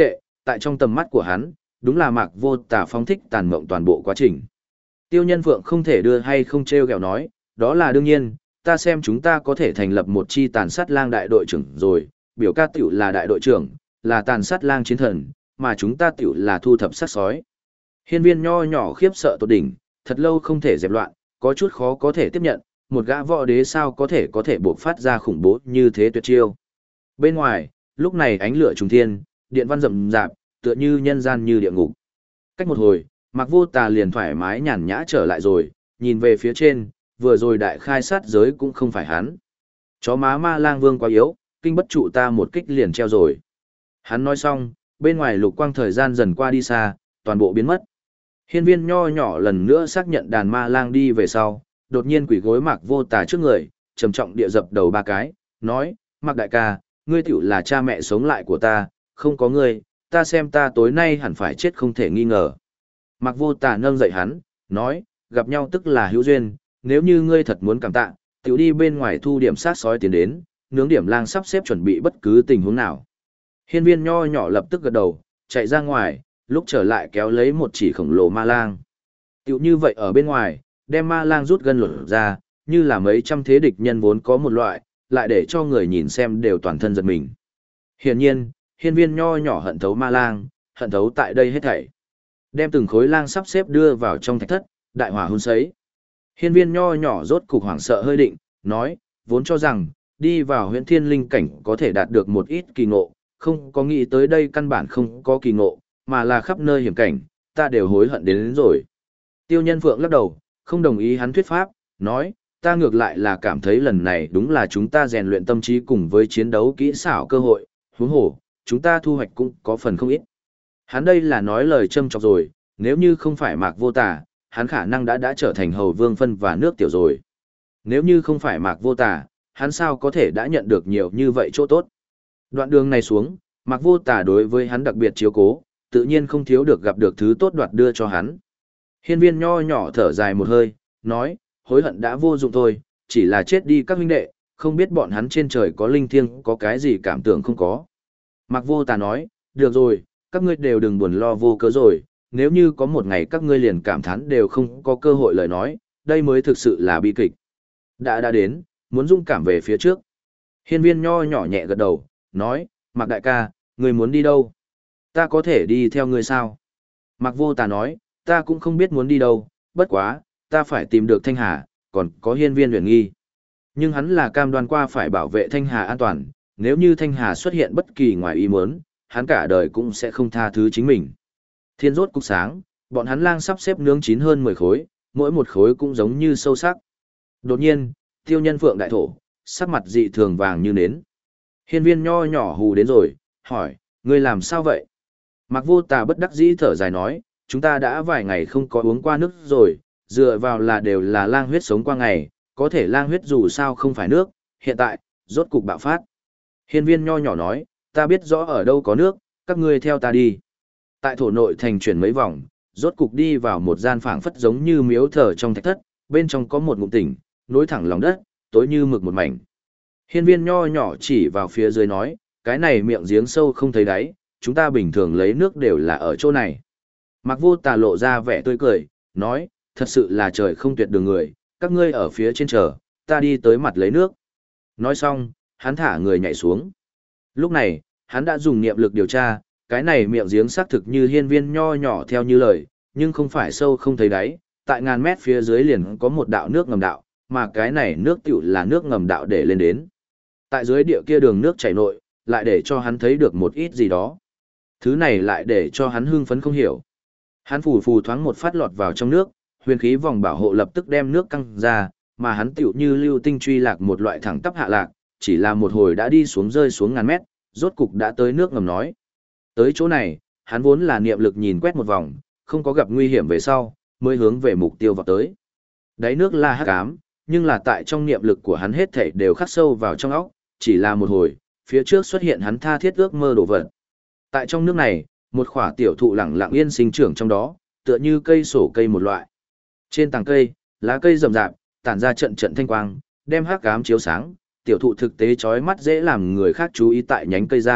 tại trong tầm mắt của hắn, đúng là Mạc Vô Tà phóng thích tàn mộng toàn bộ quá trình. Tiêu Nhân Phượng không thể đưa hay không trêu ghẹo nói, đó là đương nhiên, ta xem chúng ta có thể thành lập một chi tàn sát lang đại đội trưởng rồi, biểu ca tiểu là đại đội trưởng, là tàn sát lang chiến thần, mà chúng ta tiểu là thu thập sát sói. Hiên Viên nho nhỏ khiếp sợ tột đỉnh, thật lâu không thể dẹp loạn, có chút khó có thể tiếp nhận, một gã võ đế sao có thể buộc phát ra khủng bố như thế tuyệt chiêu. Bên ngoài, lúc này ánh lửa trùng thiên, điện văn rậm rạp, tựa như nhân gian như địa ngục. Cách một hồi, Mạc Vô Tà liền thoải mái nhàn nhã trở lại rồi, nhìn về phía trên, vừa rồi đại khai sát giới cũng không phải hắn. Chó má ma lang vương quá yếu, kinh bất trụ ta một kích liền treo rồi. Hắn nói xong, bên ngoài lục quang thời gian dần qua đi xa, toàn bộ biến mất. Hiên Viên nho nhỏ lần nữa xác nhận đàn ma lang đi về sau, đột nhiên quỳ gối Mạc Vô Tà trước người, trầm trọng địa dập đầu ba cái, nói, Mạc đại ca, ngươi tiểu là cha mẹ sống lại của ta, không có ngươi, ta xem ta tối nay hẳn phải chết không thể nghi ngờ. Mạc Vô Tà nâng dậy hắn, nói, gặp nhau tức là hữu duyên, nếu như ngươi thật muốn cảm tạ, tiểu đi bên ngoài thu điểm sát sói tiến đến, nướng điểm lang sắp xếp chuẩn bị bất cứ tình huống nào. Hiên Viên nho nhỏ lập tức gật đầu, chạy ra ngoài, lúc trở lại kéo lấy một chỉ khổng lồ ma lang. Tiểu như vậy ở bên ngoài, đem ma lang rút gân lột ra, như là mấy trăm thế địch nhân vốn có một loại, lại để cho người nhìn xem đều toàn thân giật mình. Hiển nhiên, Hiên Viên nho nhỏ hận thấu ma lang, hận thấu tại đây hết thảy. Đem từng khối lang sắp xếp đưa vào trong thạch thất, đại hỏa hun sấy. Hiên Viên nho nhỏ rốt cục hoảng sợ hơi định, nói, vốn cho rằng, đi vào huyễn thiên linh cảnh có thể đạt được một ít kỳ ngộ, không có nghĩ tới đây căn bản không có kỳ ngộ, mà là khắp nơi hiểm cảnh, ta đều hối hận đến rồi. Tiêu Nhân Phượng lắc đầu, không đồng ý hắn thuyết pháp, nói, ta ngược lại là cảm thấy lần này đúng là chúng ta rèn luyện tâm trí cùng với chiến đấu kỹ xảo cơ hội, huống hồ, chúng ta thu hoạch cũng có phần không ít. Hắn đây là nói lời châm chọc rồi, nếu như không phải Mạc Vô Tà, hắn khả năng đã trở thành hầu vương phân và nước tiểu rồi. Nếu như không phải Mạc Vô Tà, hắn sao có thể đã nhận được nhiều như vậy chỗ tốt. Đoạn đường này xuống, Mạc Vô Tà đối với hắn đặc biệt chiếu cố, tự nhiên không thiếu được gặp được thứ tốt đoạt đưa cho hắn. Hiên Viên nho nhỏ thở dài một hơi, nói, hối hận đã vô dụng thôi, chỉ là chết đi các huynh đệ, không biết bọn hắn trên trời có linh thiêng có cái gì cảm tưởng không có. Mạc Vô Tà nói, được rồi, các ngươi đều đừng buồn lo vô cớ rồi, nếu như có một ngày các ngươi liền cảm thán đều không có cơ hội lời nói, đây mới thực sự là bi kịch. Đã đến, muốn dung cảm về phía trước. Hiên Viên nho nhỏ nhẹ gật đầu, nói, Mạc đại ca, ngươi muốn đi đâu? Ta có thể đi theo ngươi sao? Mạc Vô Tà nói, ta cũng không biết muốn đi đâu, bất quá, ta phải tìm được Thanh Hà, còn có Hiên Viên Huyền Nghi. Nhưng hắn là cam đoan qua phải bảo vệ Thanh Hà an toàn, nếu như Thanh Hà xuất hiện bất kỳ ngoài ý muốn, hắn cả đời cũng sẽ không tha thứ chính mình. Thiên rốt cục sáng, bọn hắn lang sắp xếp nướng chín hơn 10 khối, mỗi một khối cũng giống như sâu sắc. Đột nhiên, Tiêu Nhân Phượng đại thổ, sắc mặt dị thường vàng như nến. Hiên Viên nho nhỏ hù đến rồi, hỏi, ngươi làm sao vậy? Mạc Vô Tà bất đắc dĩ thở dài nói, chúng ta đã vài ngày không có uống qua nước rồi, dựa vào là đều là lang huyết sống qua ngày, có thể lang huyết dù sao không phải nước, hiện tại, rốt cục bạo phát. Hiên Viên nho nhỏ nói, ta biết rõ ở đâu có nước, các ngươi theo ta đi. Tại thổ nội thành chuyển mấy vòng, rốt cục đi vào một gian phảng phất giống như miếu thờ trong thạch thất, bên trong có một ngụm tỉnh, nối thẳng lòng đất, tối như mực một mảnh. Hiên Viên nho nhỏ chỉ vào phía dưới nói, cái này miệng giếng sâu không thấy đáy, chúng ta bình thường lấy nước đều là ở chỗ này. Mạc Vô Tà lộ ra vẻ tươi cười, nói, thật sự là trời không tuyệt đường người, các ngươi ở phía trên chờ, ta đi tới mặt lấy nước. Nói xong, hắn thả người nhảy xuống. Lúc này, hắn đã dùng niệm lực điều tra, cái này miệng giếng xác thực như Hiên Viên nho nhỏ theo như lời, nhưng không phải sâu không thấy đáy, tại ngàn mét phía dưới liền có một đạo nước ngầm đạo, mà cái này nước tiểu là nước ngầm đạo để lên đến. Tại dưới địa kia đường nước chảy nội, lại để cho hắn thấy được một ít gì đó. Thứ này lại để cho hắn hưng phấn không hiểu. Hắn phù phù thoáng một phát lọt vào trong nước, huyền khí vòng bảo hộ lập tức đem nước căng ra, mà hắn tựu như lưu tinh truy lạc một loại thẳng tắp hạ lạc, chỉ là một hồi đã đi xuống rơi xuống ngàn mét, rốt cục đã tới nước ngầm nói. Tới chỗ này, hắn vốn là niệm lực nhìn quét một vòng, không có gặp nguy hiểm về sau, mới hướng về mục tiêu vào tới. Đáy nước là hắc ám, nhưng là tại trong niệm lực của hắn hết thảy đều khắc sâu vào trong óc, chỉ là một hồi, phía trước xuất hiện hắn tha thiết ước mơ đồ vật. Tại trong nước này, một khỏa tiểu thụ lẳng lặng yên sinh trưởng trong đó, tựa như cây sổ cây một loại. Trên tàng cây, lá cây rậm rạp, tản ra trận trận thanh quang, đem hắc ám chiếu sáng, tiểu thụ thực tế chói mắt dễ làm người khác chú ý tại nhánh cây gian,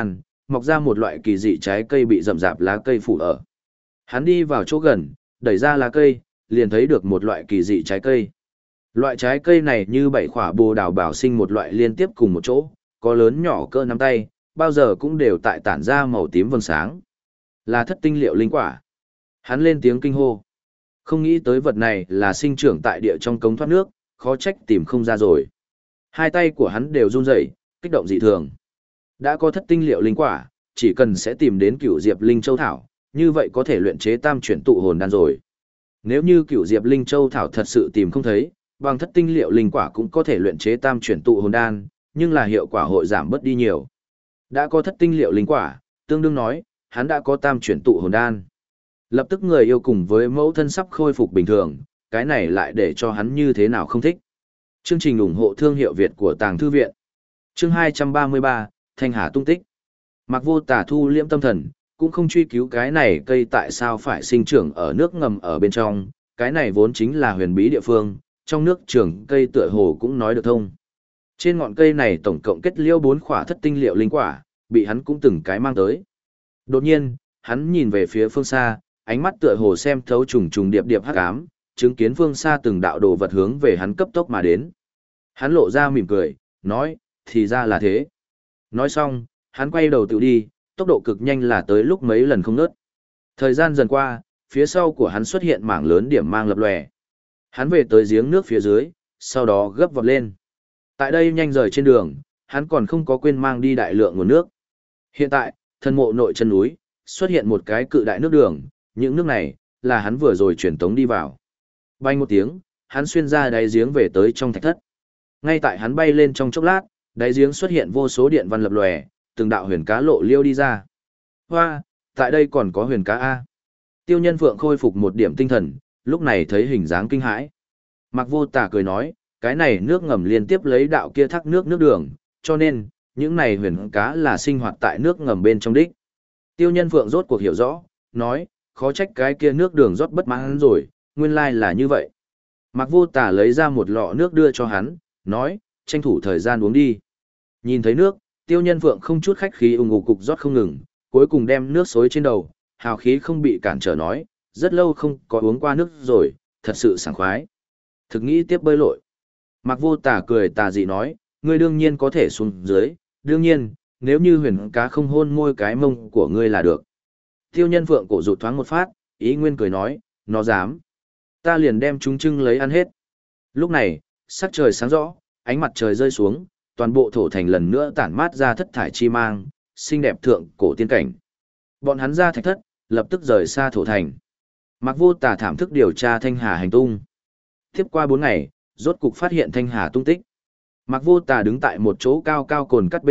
mọc ra một loại kỳ dị trái cây bị rậm rạp lá cây phủ ở. Hắn đi vào chỗ gần, đẩy ra lá cây, liền thấy được một loại kỳ dị trái cây. Loại trái cây này như bảy khỏa bồ đào bảo sinh một loại liên tiếp cùng một chỗ, có lớn nhỏ cỡ nắm tay, bao giờ cũng đều tại tản ra màu tím vầng sáng. Là thất tinh liệu linh quả. Hắn lên tiếng kinh hô. Không nghĩ tới vật này là sinh trưởng tại địa trong cống thoát nước, khó trách tìm không ra rồi. Hai tay của hắn đều run rẩy, kích động dị thường. Đã có thất tinh liệu linh quả, chỉ cần sẽ tìm đến cửu diệp linh châu thảo, như vậy có thể luyện chế tam chuyển tụ hồn đan rồi. Nếu như cửu diệp linh châu thảo thật sự tìm không thấy, bằng thất tinh liệu linh quả cũng có thể luyện chế tam chuyển tụ hồn đan, nhưng là hiệu quả hội giảm bớt đi nhiều. Đã có thất tinh liệu linh quả, tương đương nói, hắn đã có tam chuyển tụ hồn đan. Lập tức người yêu cùng với mẫu thân sắp khôi phục bình thường, cái này lại để cho hắn như thế nào không thích. Chương trình ủng hộ thương hiệu Việt của Tàng Thư Viện. Chương 233, Thanh Hà tung tích. Mạc Vô Tà thu liễm tâm thần, cũng không truy cứu cái này cây tại sao phải sinh trưởng ở nước ngầm ở bên trong, cái này vốn chính là huyền bí địa phương, trong nước trưởng cây tựa hồ cũng nói được thông. Trên ngọn cây này tổng cộng kết liễu 4 khỏa thất tinh liệu linh quả, bị hắn cũng từng cái mang tới. Đột nhiên, hắn nhìn về phía phương xa, ánh mắt tựa hồ xem thấu trùng trùng điệp điệp hắc ám, chứng kiến phương xa từng đạo đồ vật hướng về hắn cấp tốc mà đến. Hắn lộ ra mỉm cười, nói, thì ra là thế. Nói xong, hắn quay đầu tự đi, tốc độ cực nhanh là tới lúc mấy lần không ngớt. Thời gian dần qua, phía sau của hắn xuất hiện mảng lớn điểm mang lập lòe. Hắn về tới giếng nước phía dưới, sau đó gấp vọt lên. Tại đây nhanh rời trên đường, hắn còn không có quên mang đi đại lượng nguồn nước. Hiện tại, thân mộ nội chân núi, xuất hiện một cái cự đại nước đường, những nước này, là hắn vừa rồi truyền tống đi vào. Bay một tiếng, hắn xuyên ra đáy giếng về tới trong thạch thất. Ngay tại hắn bay lên trong chốc lát, đáy giếng xuất hiện vô số điện văn lập lòe, từng đạo huyền cá lộ liêu đi ra. Hoa, tại đây còn có huyền cá A. Tiêu Nhân Phượng khôi phục một điểm tinh thần, lúc này thấy hình dáng kinh hãi. Mạc Vô Tà cười nói, cái này nước ngầm liên tiếp lấy đạo kia thác nước đường, cho nên, những này huyền cá là sinh hoạt tại nước ngầm bên trong đích. Tiêu Nhân Phượng rốt cuộc hiểu rõ, nói, khó trách cái kia nước đường rót bất mãn rồi, nguyên lai là như vậy. Mạc Vô Tà lấy ra một lọ nước đưa cho hắn, nói, tranh thủ thời gian uống đi. Nhìn thấy nước, Tiêu Nhân Phượng không chút khách khí ủng cục rót không ngừng, cuối cùng đem nước xối trên đầu, hào khí không bị cản trở nói, rất lâu không có uống qua nước rồi, thật sự sảng khoái. Thực nghĩ tiếp bơi lội. Mạc Vô Tà cười tà dị nói, ngươi đương nhiên có thể xuống dưới, đương nhiên, nếu như huyền cá không hôn môi cái mông của ngươi là được. Tiêu Nhân Phượng cổ rụt thoáng một phát, ý nguyên cười nói, nó dám. Ta liền đem chúng trưng lấy ăn hết. Lúc này, sắc trời sáng rõ, ánh mặt trời rơi xuống, toàn bộ thổ thành lần nữa tản mát ra thất thải chi mang, xinh đẹp thượng cổ tiên cảnh. Bọn hắn ra thạch thất, lập tức rời xa thổ thành. Mạc Vô Tà thảm thức điều tra Thanh Hà hành tung. Tiếp qua 4 ngày, rốt cục phát hiện Thanh Hà tung tích. Mạc Vô Tà đứng tại một chỗ cao cao cồn cắt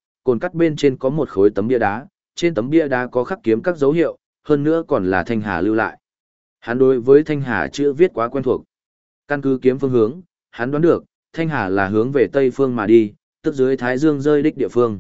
bên trên có một khối tấm bia đá, trên tấm bia đá có khắc kiếm các dấu hiệu, hơn nữa còn là Thanh Hà lưu lại. Hắn đối với Thanh Hà chữ viết quá quen thuộc. Căn cứ kiếm phương hướng, hắn đoán được, Thanh Hà là hướng về tây phương mà đi, tức dưới Thái Dương rơi đích địa phương.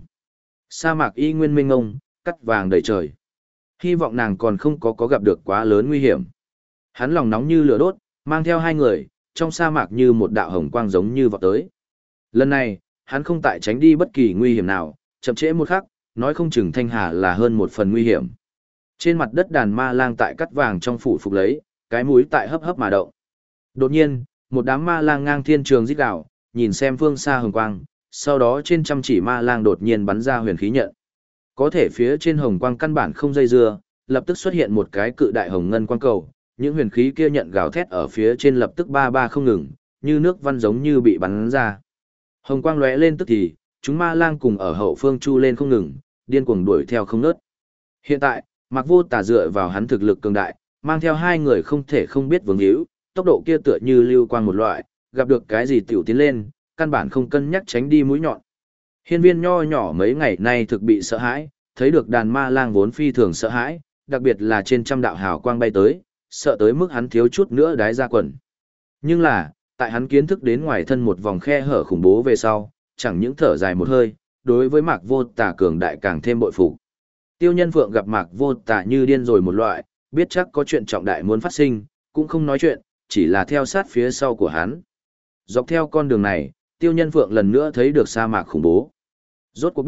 Sa mạc y nguyên mênh ngông, cắt vàng đầy trời. Hy vọng nàng còn không có gặp được quá lớn nguy hiểm. Hắn lòng nóng như lửa đốt, mang theo 2 người, trong sa mạc như một đạo hồng quang giống như vọt tới. Lần này, hắn không tại tránh đi bất kỳ nguy hiểm nào, chậm trễ một khắc, nói không chừng Thanh Hà là hơn một phần nguy hiểm. Trên mặt đất đàn ma lang tại cắt vàng trong phủ phục lấy, cái mũi tại hấp hấp mà động. Đột nhiên, một đám ma lang ngang thiên trường rít gào, nhìn xem phương xa hồng quang, sau đó trên trăm chỉ ma lang đột nhiên bắn ra huyền khí nhận. Có thể phía trên hồng quang căn bản không dây dưa, lập tức xuất hiện một cái cự đại hồng ngân quang cầu, những huyền khí kia nhận gào thét ở phía trên lập tức ba ba không ngừng, như nước văn giống như bị bắn ra. Hồng quang lóe lên tức thì, chúng ma lang cùng ở hậu phương chu lên không ngừng, điên cuồng đuổi theo không ngớt. Hiện tại, Mạc Vô Tà dựa vào hắn thực lực cường đại, mang theo 2 người không thể không biết vướng hữu, tốc độ kia tựa như lưu quang một loại, gặp được cái gì tiểu tiến lên, căn bản không cân nhắc tránh đi mũi nhọn. Hiên Viên nho nhỏ mấy ngày nay thực bị sợ hãi, thấy được đàn ma lang vốn phi thường sợ hãi, đặc biệt là trên trăm đạo hào quang bay tới, sợ tới mức hắn thiếu chút nữa đái ra quần. Nhưng là, tại hắn kiến thức đến ngoài thân một vòng khe hở khủng bố về sau, chẳng những thở dài một hơi, đối với Mạc Vô Tà cường đại càng thêm bội phục. Tiêu Nhân Phượng gặp Mạc Vô Tà như điên rồi một loại, biết chắc có chuyện trọng đại muốn phát sinh, cũng không nói chuyện, chỉ là theo sát phía sau của hắn. Dọc theo con đường này, Tiêu Nhân Phượng lần nữa thấy được sa mạc khủng bố. Rốt cuộc biết,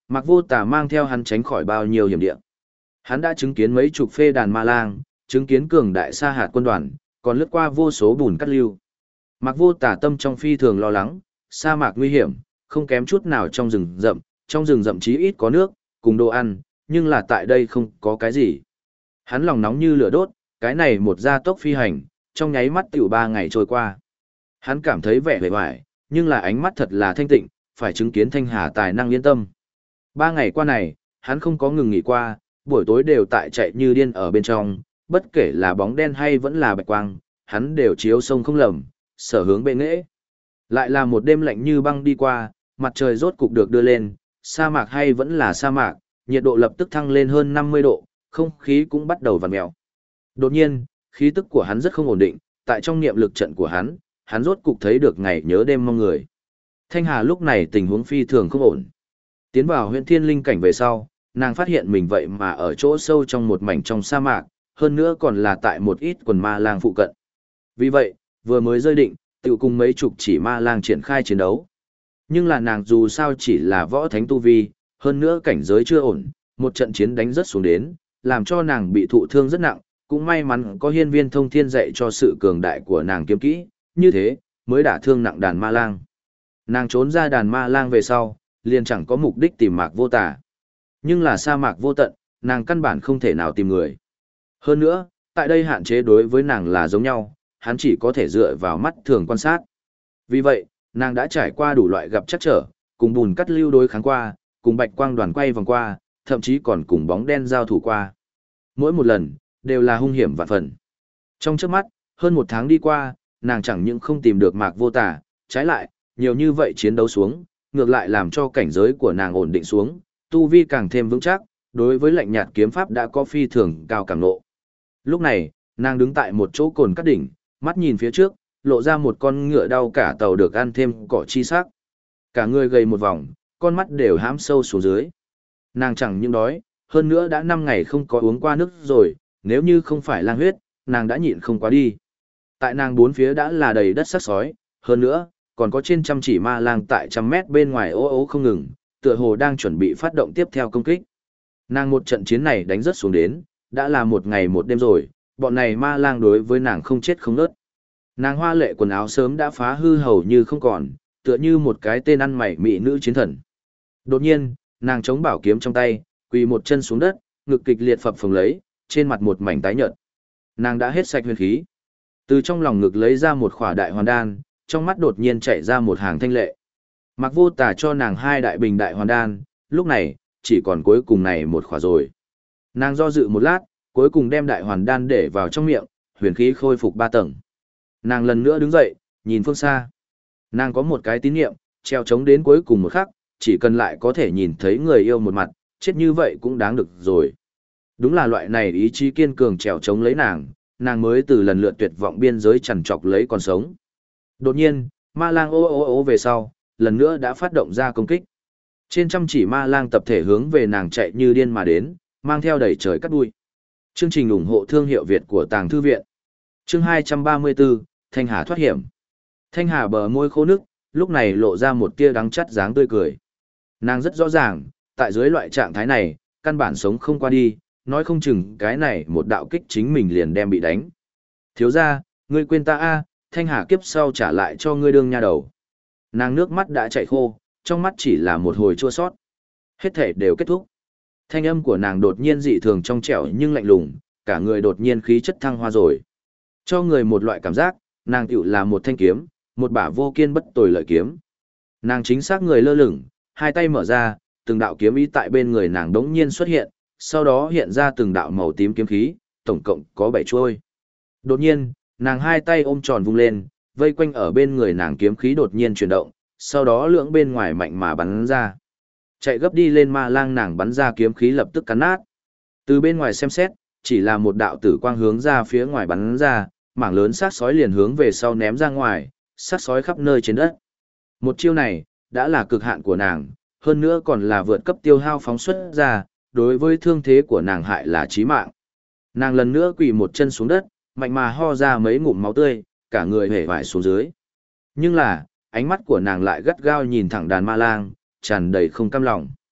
Mạc Vô Tà mang theo hắn tránh khỏi bao nhiêu hiểm địa. Hắn đã chứng kiến mấy chục phê đàn ma lang, chứng kiến cường đại sa hạt quân đoàn, còn lướt qua vô số bùn cắt lưu. Mạc Vô Tà tâm trong phi thường lo lắng, sa mạc nguy hiểm, không kém chút nào trong rừng rậm chí ít có nước, cùng đồ ăn, nhưng là tại đây không có cái gì. Hắn lòng nóng như lửa đốt, cái này một gia tốc phi hành, trong nháy mắt tiểu 3 ngày trôi qua. Hắn cảm thấy vẻ bề bại, nhưng là ánh mắt thật là thanh tịnh, phải chứng kiến Thanh Hà tài năng yên tâm. 3 ngày qua này, hắn không có ngừng nghỉ qua, buổi tối đều tại chạy như điên ở bên trong, bất kể là bóng đen hay vẫn là bạch quang, hắn đều chiếu sông không lầm, sở hướng bệ nghệ. Lại là một đêm lạnh như băng đi qua, mặt trời rốt cục được đưa lên, sa mạc hay vẫn là sa mạc, nhiệt độ lập tức thăng lên hơn 50 độ, không khí cũng bắt đầu vặn mèo. Đột nhiên, khí tức của hắn rất không ổn định, tại trong niệm lực trận của hắn rốt cục thấy được ngày nhớ đêm mong người. Thanh Hà lúc này tình huống phi thường không ổn. Tiến vào huyện thiên linh cảnh về sau, nàng phát hiện mình vậy mà ở chỗ sâu trong một mảnh trong sa mạc, hơn nữa còn là tại một ít quần ma lang phụ cận. Vì vậy, vừa mới rơi định, tự cùng mấy chục chỉ ma lang triển khai chiến đấu. Nhưng là nàng dù sao chỉ là võ thánh tu vi, hơn nữa cảnh giới chưa ổn, một trận chiến đánh rất xuống đến, làm cho nàng bị thụ thương rất nặng, cũng may mắn có hiên viên thông thiên dạy cho sự cường đại của nàng kiếm kỹ, như thế, mới đả thương nặng đàn ma lang. Nàng trốn ra đàn ma lang về sau, liền chẳng có mục đích tìm Mạc Vô Tà. Nhưng là sa mạc vô tận, nàng căn bản không thể nào tìm người. Hơn nữa, tại đây hạn chế đối với nàng là giống nhau, hắn chỉ có thể dựa vào mắt thường quan sát. Vì vậy, nàng đã trải qua đủ loại gặp chắc trở, cùng bùn cắt lưu đối kháng qua, cùng bạch quang đoàn quay vòng qua, thậm chí còn cùng bóng đen giao thủ qua. Mỗi một lần, đều là hung hiểm vạn phần. Trong chớp mắt, hơn 1 tháng đi qua, nàng chẳng những không tìm được Mạc Vô Tà, trái lại, nhiều như vậy chiến đấu xuống, ngược lại làm cho cảnh giới của nàng ổn định xuống, tu vi càng thêm vững chắc, đối với lạnh nhạt kiếm pháp đã có phi thường cao cảm nộ. Lúc này, nàng đứng tại một chỗ cồn cắt đỉnh, mắt nhìn phía trước, lộ ra một con ngựa đau cả tàu được ăn thêm cỏ chi sắc. Cả người gầy một vòng, con mắt đều hãm sâu xuống dưới. Nàng chẳng những đói, hơn nữa đã 5 ngày không có uống qua nước rồi, nếu như không phải lang huyết, nàng đã nhịn không quá đi. Tại nàng bốn phía đã là đầy đất sắc sói, hơn nữa, còn có trên trăm chỉ ma lang tại 100 mét bên ngoài ố ố không ngừng, tựa hồ đang chuẩn bị phát động tiếp theo công kích. Nàng một trận chiến này đánh rất xuống đến, đã là 1 ngày 1 đêm rồi, bọn này ma lang đối với nàng không chết không nớt. Nàng hoa lệ quần áo sớm đã phá hư hầu như không còn, tựa như một cái tên ăn mày mỹ nữ chiến thần. Đột nhiên, nàng chống bảo kiếm trong tay, quỳ một chân xuống đất, ngực kịch liệt phập phồng lấy, trên mặt một mảnh tái nhợt. Nàng đã hết sạch huyền khí. Từ trong lòng ngực lấy ra một khỏa đại hoàn đan, trong mắt đột nhiên chảy ra một hàng thanh lệ. Mạc Vô Tà cho nàng 2 đại bình đại hoàn đan, lúc này, chỉ còn cuối cùng này một khỏa rồi. Nàng do dự một lát, cuối cùng đem đại hoàn đan để vào trong miệng, huyền khí khôi phục 3 tầng. Nàng lần nữa đứng dậy, nhìn phương xa. Nàng có một cái tín niệm, treo chống đến cuối cùng một khắc, chỉ cần lại có thể nhìn thấy người yêu một mặt, chết như vậy cũng đáng được rồi. Đúng là loại này ý chí kiên cường treo chống lấy nàng mới từ lần lượt tuyệt vọng biên giới chằn trọc lấy còn sống. Đột nhiên, ma lang ô ô ô về sau, lần nữa đã phát động ra công kích. Trên trăm chỉ ma lang tập thể hướng về nàng chạy như điên mà đến, mang theo đầy trời cắt đuôi. Chương trình ủng hộ thương hiệu Việt của Tàng Thư Viện. Chương 234, Thanh Hà thoát hiểm. Thanh Hà bờ môi khô nước, lúc này lộ ra một tia đắng chắt dáng tươi cười. Nàng rất rõ ràng, tại dưới loại trạng thái này, căn bản sống không qua đi, nói không chừng cái này một đạo kích chính mình liền đem bị đánh. Thiếu ra, ngươi quên ta a, Thanh Hà kiếp sau trả lại cho ngươi đương nha đầu. Nàng nước mắt đã chảy khô, trong mắt chỉ là một hồi chua sót. Hết thể đều kết thúc. Thanh âm của nàng đột nhiên dị thường trong trẻo nhưng lạnh lùng, cả người đột nhiên khí chất thăng hoa rồi. Cho người một loại cảm giác, nàng tựu là một thanh kiếm, một bả vô kiên bất tồi lợi kiếm. Nàng chính xác người lơ lửng, 2 tay mở ra, từng đạo kiếm ý tại bên người nàng đống nhiên xuất hiện, sau đó hiện ra từng đạo màu tím kiếm khí, tổng cộng có 7 chuôi. Đột nhiên, nàng 2 tay ôm tròn vung lên, vây quanh ở bên người nàng kiếm khí đột nhiên chuyển động, sau đó lưỡng bên ngoài mạnh mà bắn ra. Chạy gấp đi lên ma lang nàng bắn ra kiếm khí lập tức cắn nát. Từ bên ngoài xem xét, chỉ là một đạo tử quang hướng ra phía ngoài bắn ra, mảng lớn xác sói liền hướng về sau ném ra ngoài, xác sói khắp nơi trên đất. Một chiêu này, đã là cực hạn của nàng, hơn nữa còn là vượt cấp tiêu hao phóng xuất ra, đối với thương thế của nàng hại là chí mạng. Nàng lần nữa quỳ một chân xuống đất, mạnh mà ho ra mấy ngụm máu tươi, cả người hể vải xuống dưới. Nhưng là, ánh mắt của nàng lại gắt gao nhìn thẳng đàn ma lang, tràn đầy không cam lòng.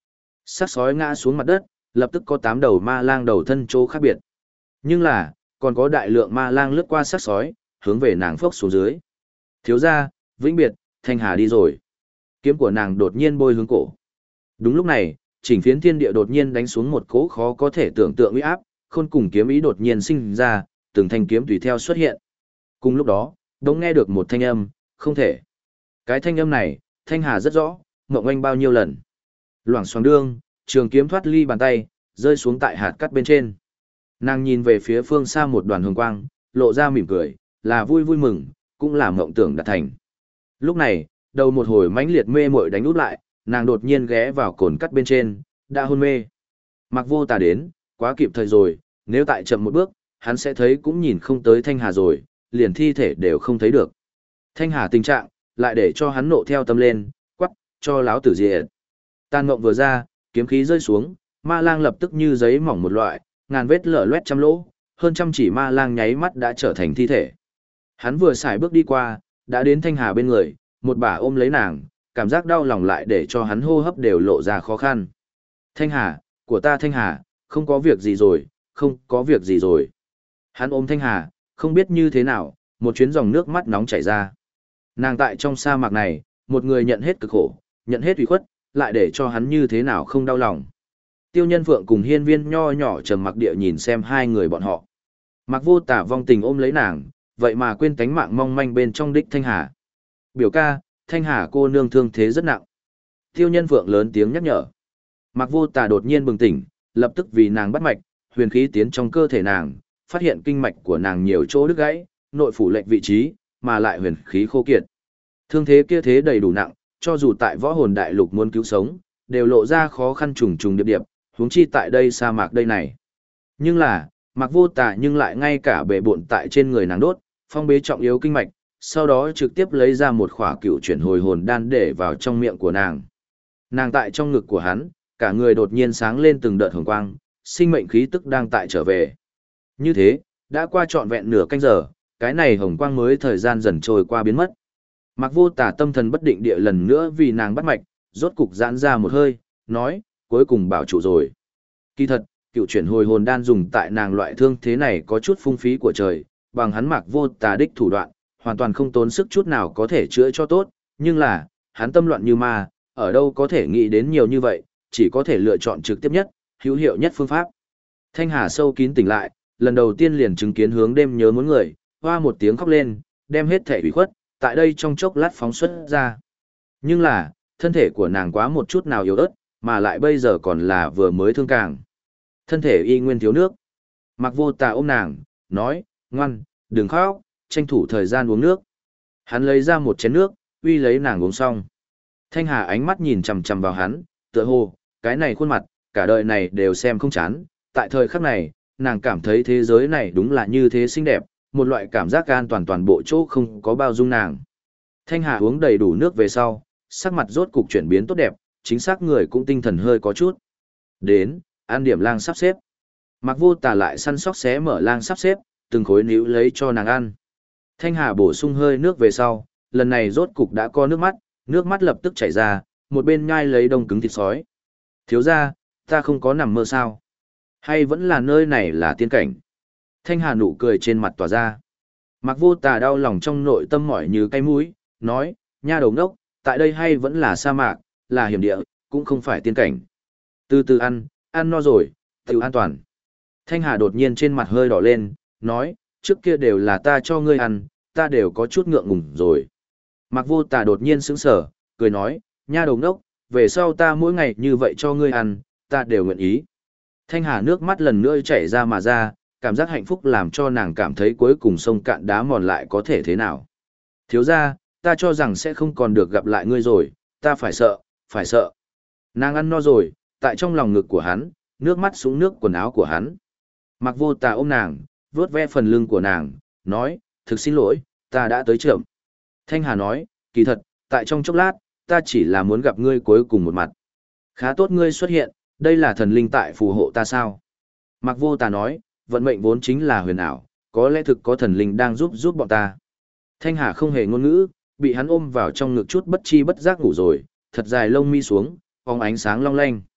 Xác sói ngã xuống mặt đất, lập tức có 8 đầu ma lang đầu thân chỗ khác biệt. Nhưng là, còn có đại lượng ma lang lướt qua xác sói, hướng về nàng phốc xuống dưới. Thiếu gia, vĩnh biệt, Thanh Hà đi rồi. Kiếm của nàng đột nhiên bôi hướng cổ. Đúng lúc này, chỉnh phiến thiên địa đột nhiên đánh xuống một cỗ khó có thể tưởng tượng uy áp, khôn cùng kiếm ý đột nhiên sinh ra, từng thanh kiếm tùy theo xuất hiện. Cùng lúc đó, đống nghe được một thanh âm, không thể. Cái thanh âm này, Thanh Hà rất rõ, ngộng anh bao nhiêu lần. Loảng xoảng đương, trường kiếm thoát ly bàn tay, rơi xuống tại hạt cắt bên trên. Nàng nhìn về phía phương xa một đoàn hồng quang, lộ ra mỉm cười, là vui vui mừng, cũng là mộng tưởng đạt thành. Lúc này, đầu một hồi mãnh liệt mê muội đánh út lại, nàng đột nhiên ghé vào cồn cắt bên trên, đã hôn mê. Mặc Vô Tà đến, quá kịp thời rồi, nếu tại chậm một bước, hắn sẽ thấy cũng nhìn không tới Thanh Hà rồi, liền thi thể đều không thấy được. Thanh Hà tình trạng, lại để cho hắn nộ theo tâm lên, quắc, cho láo tử diệt. Tàn ngộng vừa ra, kiếm khí rơi xuống, ma lang lập tức như giấy mỏng một loại, ngàn vết lở loét trăm lỗ, hơn trăm chỉ ma lang nháy mắt đã trở thành thi thể. Hắn vừa xài bước đi qua, đã đến Thanh Hà bên người, một bà ôm lấy nàng, cảm giác đau lòng lại để cho hắn hô hấp đều lộ ra khó khăn. Thanh Hà, của ta Thanh Hà, không có việc gì rồi, không có việc gì rồi. Hắn ôm Thanh Hà, không biết như thế nào, một chuyến dòng nước mắt nóng chảy ra. Nàng tại trong sa mạc này, một người nhận hết cực khổ, nhận hết ủy khuất, lại để cho hắn như thế nào không đau lòng. Tiêu Nhân Phượng cùng Hiên Viên nho nhỏ trầm mặc địa nhìn xem hai người bọn họ. Mặc Vô Tà vong tình ôm lấy nàng, vậy mà quên tánh mạng mong manh bên trong đích Thanh Hà. Biểu ca, Thanh Hà cô nương thương thế rất nặng. Tiêu Nhân Phượng lớn tiếng nhắc nhở. Mặc Vô Tà đột nhiên bừng tỉnh, lập tức vì nàng bắt mạch, huyền khí tiến trong cơ thể nàng, phát hiện kinh mạch của nàng nhiều chỗ đứt gãy, nội phủ lệch vị trí, mà lại huyền khí khô kiệt. Thương thế kia thế đầy đủ nặng, cho dù tại Võ Hồn Đại Lục muốn cứu sống, đều lộ ra khó khăn trùng trùng điệp điệp, huống chi tại đây sa mạc đây này. Nhưng là, Mặc Vô Tà nhưng lại ngay cả bệ bộn tại trên người nàng đốt, phong bế trọng yếu kinh mạch, sau đó trực tiếp lấy ra một khỏa cựu chuyển hồi hồn đan để vào trong miệng của nàng. Nàng tại trong ngực của hắn, cả người đột nhiên sáng lên từng đợt hồng quang, sinh mệnh khí tức đang tại trở về. Như thế, đã qua trọn vẹn nửa canh giờ, cái này hồng quang mới thời gian dần trôi qua biến mất. Mặc Vô Tà tâm thần bất định địa lần nữa vì nàng bắt mạch, rốt cục giãn ra một hơi, nói, cuối cùng bảo trụ rồi. Kỳ thật, cựu chuyển hồi hồn đan dùng tại nàng loại thương thế này có chút phung phí của trời, bằng hắn Mặc Vô Tà đích thủ đoạn, hoàn toàn không tốn sức chút nào có thể chữa cho tốt, nhưng là, hắn tâm loạn như ma, ở đâu có thể nghĩ đến nhiều như vậy, chỉ có thể lựa chọn trực tiếp nhất, hữu hiệu nhất phương pháp. Thanh Hà sâu kín tỉnh lại, lần đầu tiên liền chứng kiến hướng đêm nhớ muốn người, hoa một tiếng khóc lên, đem hết thể ủy khuất, tại đây trong chốc lát phóng xuất ra. Nhưng là, thân thể của nàng quá một chút nào yếu ớt, mà lại bây giờ còn là vừa mới thương càng. Thân thể y nguyên thiếu nước. Mặc Vô Tà ôm nàng, nói, ngoan, đừng khóc, tranh thủ thời gian uống nước. Hắn lấy ra một chén nước, uy lấy nàng uống xong. Thanh Hà ánh mắt nhìn chằm chằm vào hắn, tựa hồ, cái này khuôn mặt, cả đời này đều xem không chán. Tại thời khắc này, nàng cảm thấy thế giới này đúng là như thế xinh đẹp, một loại cảm giác an toàn toàn bộ chỗ không có bao dung nàng. Thanh Hà uống đầy đủ nước về sau, sắc mặt rốt cục chuyển biến tốt đẹp, chính xác người cũng tinh thần hơi có chút. Đến, ăn điểm lang sắp xếp. Mặc Vô Tà lại săn sóc xé mở lang sắp xếp, từng khối níu lấy cho nàng ăn. Thanh Hà bổ sung hơi nước về sau, lần này rốt cục đã có nước mắt lập tức chảy ra, một bên nhai lấy đông cứng thịt sói. Thiếu gia, ta không có nằm mơ sao? Hay vẫn là nơi này là tiên cảnh? Thanh Hà nụ cười trên mặt tỏa ra. Mặc Vô Tà đau lòng trong nội tâm mỏi như cái mũi, nói, nha đầu ngốc, tại đây hay vẫn là sa mạc, là hiểm địa, cũng không phải tiên cảnh. Từ từ ăn no rồi, tự an toàn. Thanh Hà đột nhiên trên mặt hơi đỏ lên, nói, trước kia đều là ta cho ngươi ăn, ta đều có chút ngượng ngùng rồi. Mặc Vô Tà đột nhiên sững sờ, cười nói, nha đầu ngốc, về sau ta mỗi ngày như vậy cho ngươi ăn, ta đều nguyện ý. Thanh Hà nước mắt lần nữa chảy ra mà ra, cảm giác hạnh phúc làm cho nàng cảm thấy cuối cùng sông cạn đá mòn lại có thể thế nào. Thiếu gia, ta cho rằng sẽ không còn được gặp lại ngươi rồi, ta phải sợ, phải sợ. Nàng ăn no rồi, tại trong lòng ngực của hắn, nước mắt xuống nước quần áo của hắn. Mặc Vô Tà ôm nàng, vuốt ve phần lưng của nàng, nói, thực xin lỗi, ta đã tới chậm. Thanh Hà nói, kỳ thật, tại trong chốc lát, ta chỉ là muốn gặp ngươi cuối cùng một mặt. Khá tốt ngươi xuất hiện, đây là thần linh tại phù hộ ta sao? Mặc Vô Tà nói, vận mệnh vốn chính là huyền ảo, có lẽ thực có thần linh đang giúp bọn ta. Thanh Hà không hề ngôn ngữ, bị hắn ôm vào trong ngực chút bất chi bất giác ngủ rồi, thật dài lông mi xuống, phóng ánh sáng long lanh.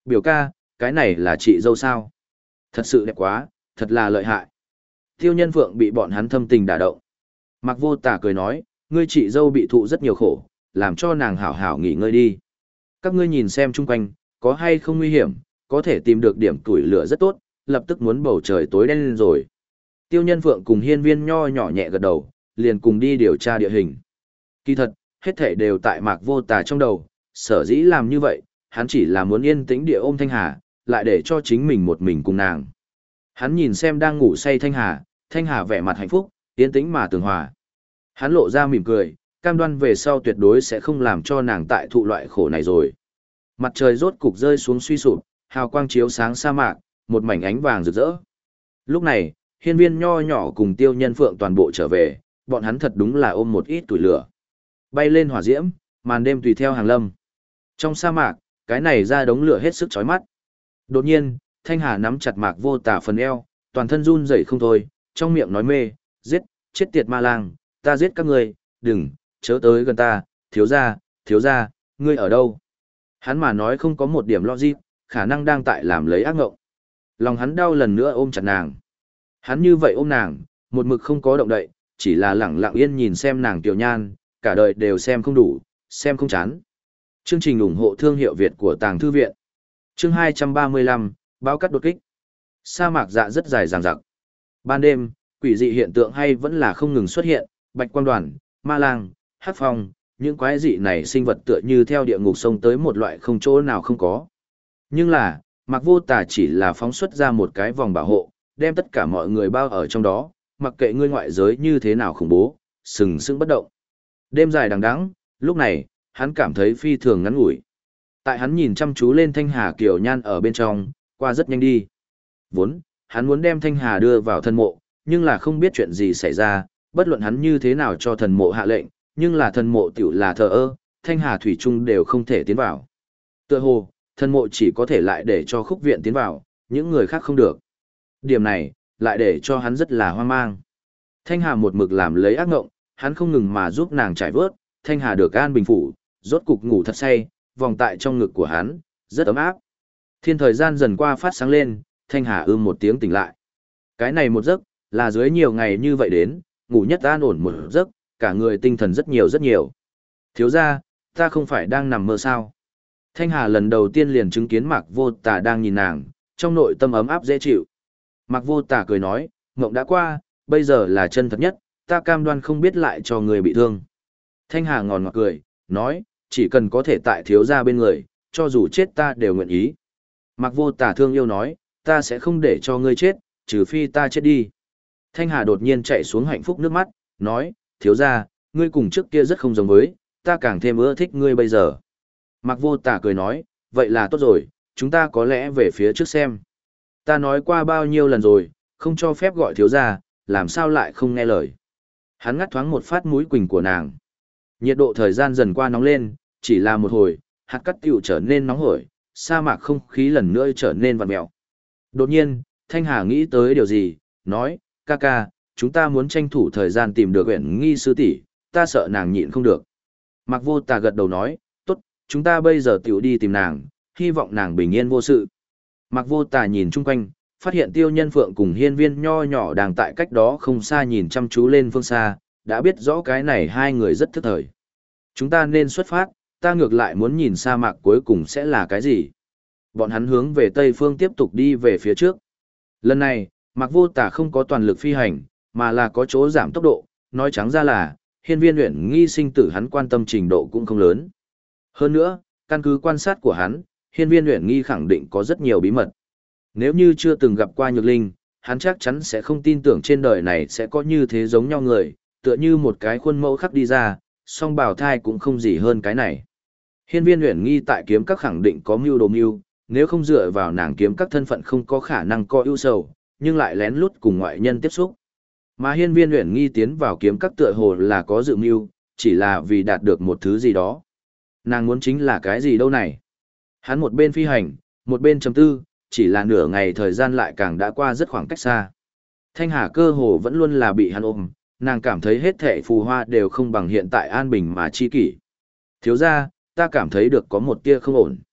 Biểu ca, cái này là chị dâu sao? Thật sự đẹp quá, thật là lợi hại. Tiêu Nhân Phượng bị bọn hắn thâm tình đả động. Mạc Vô Tà cười nói, ngươi chị dâu bị thụ rất nhiều khổ, làm cho nàng hảo hảo nghỉ ngơi đi. Các ngươi nhìn xem chung quanh, có hay không nguy hiểm, có thể tìm được điểm tuổi lửa rất tốt, lập tức muốn bầu trời tối đen lên rồi. Tiêu Nhân Phượng cùng Hiên Viên Nho nhỏ nhẹ gật đầu, liền cùng đi điều tra địa hình. Kỳ thật, hết thảy đều tại Mạc Vô Tà trong đầu, sở dĩ làm như vậy, hắn chỉ là muốn yên tĩnh địa ôm Thanh Hà, lại để cho chính mình một mình cùng nàng. Hắn nhìn xem đang ngủ say Thanh Hà vẻ mặt hạnh phúc, yên tĩnh mà tường hòa. Hắn lộ ra mỉm cười, cam đoan về sau tuyệt đối sẽ không làm cho nàng tại thụ loại khổ này rồi. Mặt trời rốt cục rơi xuống suy sụp, hào quang chiếu sáng sa mạc, một mảnh ánh vàng rực rỡ. Lúc này, Hiên Viên Nho nhỏ cùng Tiêu Nhân Phượng toàn bộ trở về, bọn hắn thật đúng là ôm một ít tuổi lửa. Bay lên hỏa diễm, màn đêm tùy theo hàng lâm. Trong sa mạc, cái này ra đống lửa hết sức chói mắt. Đột nhiên, Thanh Hà nắm chặt Mạc Vô Tà phần eo, toàn thân run rẩy không thôi, trong miệng nói mê, giết, chết tiệt ma lang, ta giết các ngươi, đừng, chớ tới gần ta, thiếu gia, ngươi ở đâu? Hắn mà nói không có một điểm logic, khả năng đang tại làm lấy ác ngộng. Lòng hắn đau lần nữa ôm chặt nàng. Hắn như vậy ôm nàng, một mực không có động đậy, chỉ là lẳng lặng yên nhìn xem nàng tiểu nhan, cả đời đều xem không đủ, xem không chán. Chương trình ủng hộ thương hiệu Việt của Tàng Thư Viện. Chương 235, báo cắt đột kích. Sa mạc dạ rất dài dằng dặc. Ban đêm, quỷ dị hiện tượng hay vẫn là không ngừng xuất hiện, bạch quang đoàn, ma lang, hắc phong, những quái dị này sinh vật tựa như theo địa ngục sông tới một loại không chỗ nào không có. Nhưng là, Mạc Vô Tà chỉ là phóng xuất ra một cái vòng bảo hộ, đem tất cả mọi người bao ở trong đó, mặc kệ ngươi ngoại giới như thế nào khủng bố, sừng sững bất động. Đêm dài đằng đẵng, lúc này, hắn cảm thấy phi thường ngắn ngủi. Tại hắn nhìn chăm chú lên Thanh Hà Kiều Nhan ở bên trong, qua rất nhanh đi. Vốn, hắn muốn đem Thanh Hà đưa vào thân mộ, nhưng là không biết chuyện gì xảy ra, bất luận hắn như thế nào cho thần mộ hạ lệnh, nhưng là thần mộ tiểu là thờ ơ, Thanh Hà Thủy Trung đều không thể tiến vào. Tựa hồ, thần mộ chỉ có thể lại để cho khúc viện tiến vào, những người khác không được. Điểm này, lại để cho hắn rất là hoang mang. Thanh Hà một mực làm lấy ác ngộng, hắn không ngừng mà giúp nàng trải vớt, Thanh Hà được an bình phủ, rốt cục ngủ thật say, vòng tại trong ngực của hắn, rất ấm áp. Thiên thời gian dần qua phát sáng lên, Thanh Hà một tiếng tỉnh lại. Cái này một giấc, là dưới nhiều ngày như vậy đến, ngủ nhất an ổn một giấc, cả người tinh thần rất nhiều rất nhiều. Thiếu ra, ta không phải đang nằm mơ sao. Thanh Hà lần đầu tiên liền chứng kiến Mạc Vô Tà đang nhìn nàng, trong nội tâm ấm áp dễ chịu. Mạc Vô Tà cười nói, mộng đã qua, bây giờ là chân thật nhất, ta cam đoan không biết lại cho người bị thương. Thanh Hà ngòn ngọt cười, nói, chỉ cần có thể tại thiếu gia bên người, cho dù chết ta đều nguyện ý. Mạc Vô Tà thương yêu nói, ta sẽ không để cho ngươi chết, trừ phi ta chết đi. Thanh Hà đột nhiên chạy xuống hạnh phúc nước mắt, nói, thiếu gia, ngươi cùng trước kia rất không giống với, ta càng thêm ưa thích ngươi bây giờ. Mạc Vô Tà cười nói, vậy là tốt rồi, chúng ta có lẽ về phía trước xem. Ta nói qua bao nhiêu lần rồi, không cho phép gọi thiếu gia, làm sao lại không nghe lời. Hắn ngắt thoáng một phát mũi quỳnh của nàng. Nhiệt độ thời gian dần qua nóng lên, chỉ là một hồi, hạt cát tiểu trở nên nóng hổi, sa mạc không khí lần nữa trở nên vặn mèo. Đột nhiên, Thanh Hà nghĩ tới điều gì, nói, ca ca, chúng ta muốn tranh thủ thời gian tìm được Uyển Nghi sư tỷ, ta sợ nàng nhịn không được. Mạc Vô Tà gật đầu nói, tốt, chúng ta bây giờ tiểu đi tìm nàng, hy vọng nàng bình yên vô sự. Mạc Vô Tà nhìn chung quanh, phát hiện Tiêu Nhân Phượng cùng Hiên Viên Nho nhỏ đang tại cách đó không xa nhìn chăm chú lên phương xa, đã biết rõ cái này hai người rất thức thời. Chúng ta nên xuất phát, ta ngược lại muốn nhìn sa mạc cuối cùng sẽ là cái gì. Bọn hắn hướng về Tây Phương tiếp tục đi về phía trước. Lần này, Mạc Vô Tà không có toàn lực phi hành, mà là có chỗ giảm tốc độ, nói trắng ra là, Hiên Viên Uyển Nghi sinh tử hắn quan tâm trình độ cũng không lớn. Hơn nữa, căn cứ quan sát của hắn, Hiên Viên Uyển Nghi khẳng định có rất nhiều bí mật. Nếu như chưa từng gặp qua Nhược Linh, hắn chắc chắn sẽ không tin tưởng trên đời này sẽ có như thế giống nhau người, tựa như một cái khuôn mẫu khắc đi ra, song bào thai cũng không gì hơn cái này. Hiên Viên Uyển Nghi tại kiếm các khẳng định có mưu đồ mưu, nếu không dựa vào nàng kiếm các thân phận không có khả năng có ưu sầu, nhưng lại lén lút cùng ngoại nhân tiếp xúc. Mà Hiên Viên Uyển Nghi tiến vào kiếm các tựa hồ là có dự mưu, chỉ là vì đạt được một thứ gì đó. Nàng muốn chính là cái gì đâu này? Hắn một bên phi hành, một bên trầm tư, chỉ là nửa ngày thời gian lại càng đã qua rất khoảng cách xa. Thanh Hà cơ hồ vẫn luôn là bị hắn ôm, nàng cảm thấy hết thảy phù hoa đều không bằng hiện tại an bình mà chi kỷ. Thiếu ra, ta cảm thấy được có một tia không ổn.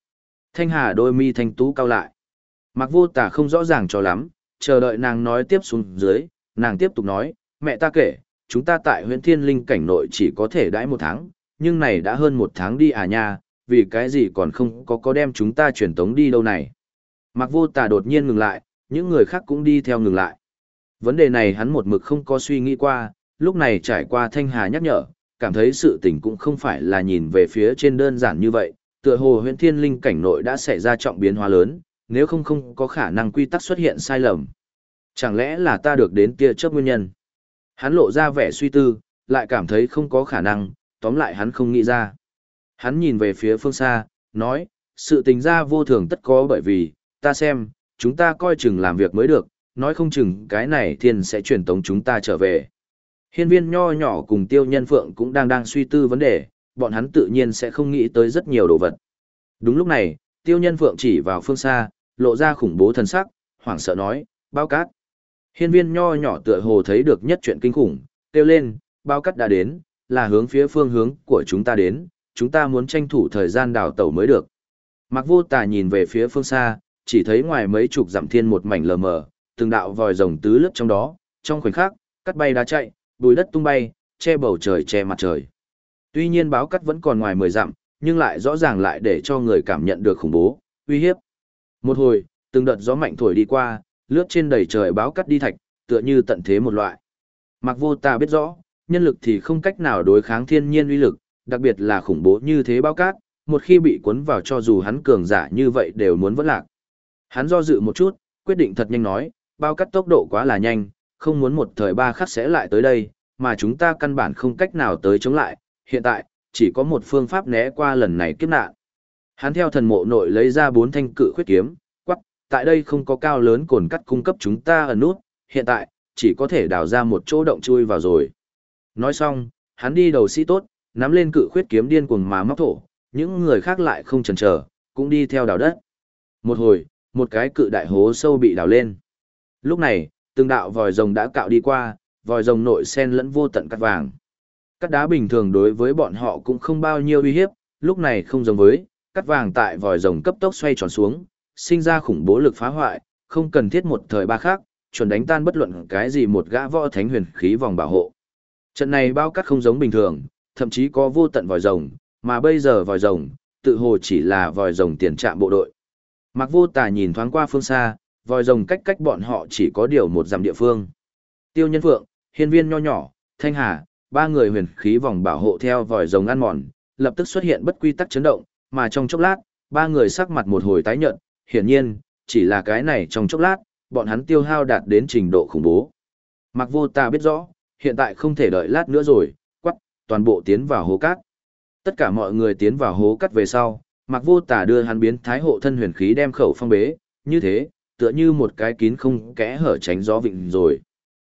Thanh Hà đôi mi thanh tú cau lại. Mạc Vô Tà không rõ ràng cho lắm, chờ đợi nàng nói tiếp xuống dưới, nàng tiếp tục nói, mẹ ta kể, chúng ta tại huyện Thiên Linh cảnh nội chỉ có thể đãi 1 tháng, nhưng này đã hơn 1 tháng đi à nha, vì cái gì còn không có đem chúng ta truyền tống đi đâu này. Mạc Vô Tà đột nhiên ngừng lại, những người khác cũng đi theo ngừng lại. Vấn đề này hắn một mực không có suy nghĩ qua, lúc này trải qua Thanh Hà nhắc nhở, cảm thấy sự tình cũng không phải là nhìn về phía trên đơn giản như vậy, tựa hồ huyện Thiên Linh cảnh nội đã xảy ra trọng biến hóa lớn, nếu không có khả năng quy tắc xuất hiện sai lầm. Chẳng lẽ là ta được đến tia chớp nguyên nhân? Hắn lộ ra vẻ suy tư, lại cảm thấy không có khả năng, tóm lại hắn không nghĩ ra. Hắn nhìn về phía phương xa, nói, sự tình ra vô thường tất có bởi vì, ta xem, chúng ta coi chừng làm việc mới được, nói không chừng cái này thiên sẽ truyền tống chúng ta trở về. Hiên Viên nho nhỏ cùng Tiêu Nhân Phượng cũng đang suy tư vấn đề, bọn hắn tự nhiên sẽ không nghĩ tới rất nhiều đồ vật. Đúng lúc này, Tiêu Nhân Phượng chỉ vào phương xa, lộ ra khủng bố thần sắc, hoảng sợ nói, bao cát. Hiên Viên nho nhỏ tựa hồ thấy được nhất chuyện kinh khủng, kêu lên, bao cát đã đến, là hướng phía phương hướng của chúng ta đến, chúng ta muốn tranh thủ thời gian đào tẩu mới được. Mạc Vô Tà nhìn về phía phương xa, chỉ thấy ngoài mấy chục dặm thiên một mảnh lờ mờ, từng đạo vòi rồng tứ lướt trong đó, trong khoảnh khắc, cắt bay đá chạy, bùi đất tung bay, che bầu trời che mặt trời. Tuy nhiên báo cắt vẫn còn ngoài 10 dặm, nhưng lại rõ ràng lại để cho người cảm nhận được khủng bố, uy hiếp. Một hồi, từng đợt gió mạnh thổi đi qua, lướt trên đầy trời báo cắt đi thạch, tựa như tận thế một loại. Mạc Vô Tà biết rõ, nhân lực thì không cách nào đối kháng thiên nhiên uy lực, đặc biệt là khủng bố như thế báo cát, một khi bị cuốn vào cho dù hắn cường giả như vậy đều muốn vỡ lạc. Hắn do dự một chút, quyết định thật nhanh nói, bao cắt tốc độ quá là nhanh, không muốn một thời ba khắc sẽ lại tới đây, mà chúng ta căn bản không cách nào tới chống lại, hiện tại, chỉ có một phương pháp né qua lần này kiếp nạn. Hắn theo thần mộ nội lấy ra 4 thanh cự khuyết kiếm, quắc, tại đây không có cao lớn cồn cắt cung cấp chúng ta ẩn nút, hiện tại, chỉ có thể đào ra một chỗ động chui vào rồi. Nói xong, hắn đi đầu sĩ tốt, nắm lên cự khuyết kiếm điên cuồng mà móc thổ, những người khác lại không chần chờ, cũng đi theo đào đất. Một hồi, một cái cự đại hố sâu bị đào lên. Lúc này, từng đạo vòi rồng đã cạo đi qua, vòi rồng nội xen lẫn vô tận cát vàng. Cát đá bình thường đối với bọn họ cũng không bao nhiêu uy hiếp, lúc này không giống với, cát vàng tại vòi rồng cấp tốc xoay tròn xuống, sinh ra khủng bố lực phá hoại, không cần thiết một thời ba khác, chuẩn đánh tan bất luận cái gì một gã võ thánh huyền khí vòng bảo hộ. Trận này bao cát không giống bình thường, thậm chí có vô tận vòi rồng, mà bây giờ vòi rồng, tự hồ chỉ là vòi rồng tiền trạm bộ đội. Mạc Vô Tà nhìn thoáng qua phương xa, vòi rồng cách bọn họ chỉ có điều 1 dặm địa phương. Tiêu Nhân Phượng, Hiên Viên nho nhỏ, Thanh Hà, 3 người huyền khí vòng bảo hộ theo vòi rồng ăn mòn, lập tức xuất hiện bất quy tắc chấn động, mà trong chốc lát, 3 người sắc mặt một hồi tái nhợt, hiển nhiên, chỉ là cái này trong chốc lát, bọn hắn tiêu hao đạt đến trình độ khủng bố. Mạc Vô Tà biết rõ, hiện tại không thể đợi lát nữa rồi, quắc, toàn bộ tiến vào hố cát. Tất cả mọi người tiến vào hố cát về sau, Mạc Vô Tà đưa hắn biến thái hộ thân huyền khí đem khẩu phong bế, như thế, tựa như một cái kín không kẽ hở tránh gió vịnh rồi.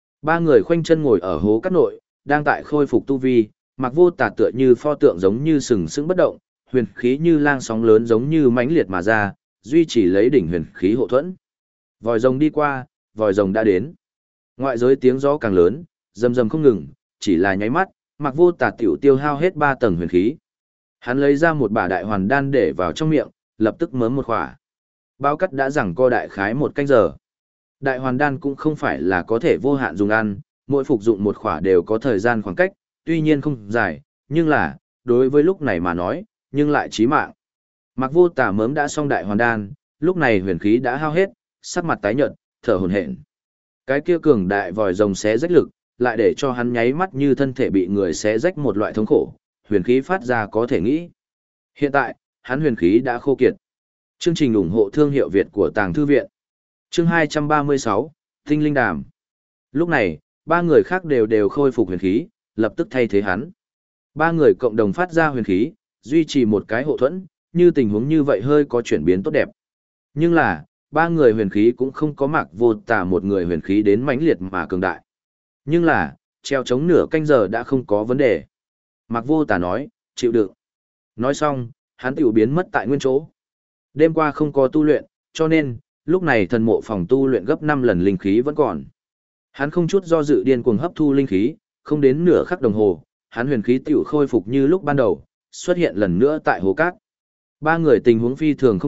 3 người khoanh chân ngồi ở hố cát nội, đang tại khôi phục tu vi, Mạc Vô Tà tựa như pho tượng giống như sừng sững bất động, huyền khí như lang sóng lớn giống như mãnh liệt mà ra, duy trì lấy đỉnh huyền khí hộ thuẫn. Vòi rồng đi qua, vòi rồng đã đến. Ngoại giới tiếng gió càng lớn, rầm rầm không ngừng, chỉ là nháy mắt, Mạc Vô Tà tiểu tiêu hao hết 3 tầng huyền khí. Hắn lấy ra một bả đại hoàn đan để vào trong miệng, lập tức mớm một khỏa. Bao cắt đã rằng co đại khái 1 canh giờ. Đại hoàn đan cũng không phải là có thể vô hạn dùng ăn, mỗi phục dụng 1 khỏa đều có thời gian khoảng cách, tuy nhiên không dài, nhưng là, đối với lúc này mà nói, nhưng lại chí mạng. Mạc Vô Tà mớm đã xong đại hoàn đan, lúc này huyền khí đã hao hết, sắc mặt tái nhợt, thở hổn hển. Cái kia cường đại vòi rồng xé rách lực, lại để cho hắn nháy mắt như thân thể bị người xé rách một loại thống khổ, huyền khí phát ra có thể nghĩ. Hiện tại, hắn huyền khí đã khô kiệt. Chương trình ủng hộ thương hiệu Việt của Tàng Thư Viện. Chương 236, Tinh Linh Đàm. Lúc này, 3 người khác đều khôi phục huyền khí, lập tức thay thế hắn. 3 người cộng đồng phát ra huyền khí, duy trì một cái hộ thuẫn, như tình huống như vậy hơi có chuyển biến tốt đẹp. Nhưng là, 3 người huyền khí cũng không có Mạc Vô Tà một người huyền khí đến mãnh liệt mà cường đại. Nhưng là, treo chống nửa canh giờ đã không có vấn đề. Mạc Vô Tà nói, chịu đựng. Nói xong, hắn tiểu biến mất tại nguyên chỗ. Đêm qua không có tu luyện, cho nên, lúc này thần mộ phòng tu luyện gấp 5 lần linh khí vẫn còn. Hắn không chút do dự điên cuồng hấp thu linh khí, không đến nửa khắc đồng hồ, hắn huyền khí tiểu khôi phục như lúc ban đầu, xuất hiện lần nữa tại hồ cát. 3 người tình huống phi thường không tốt,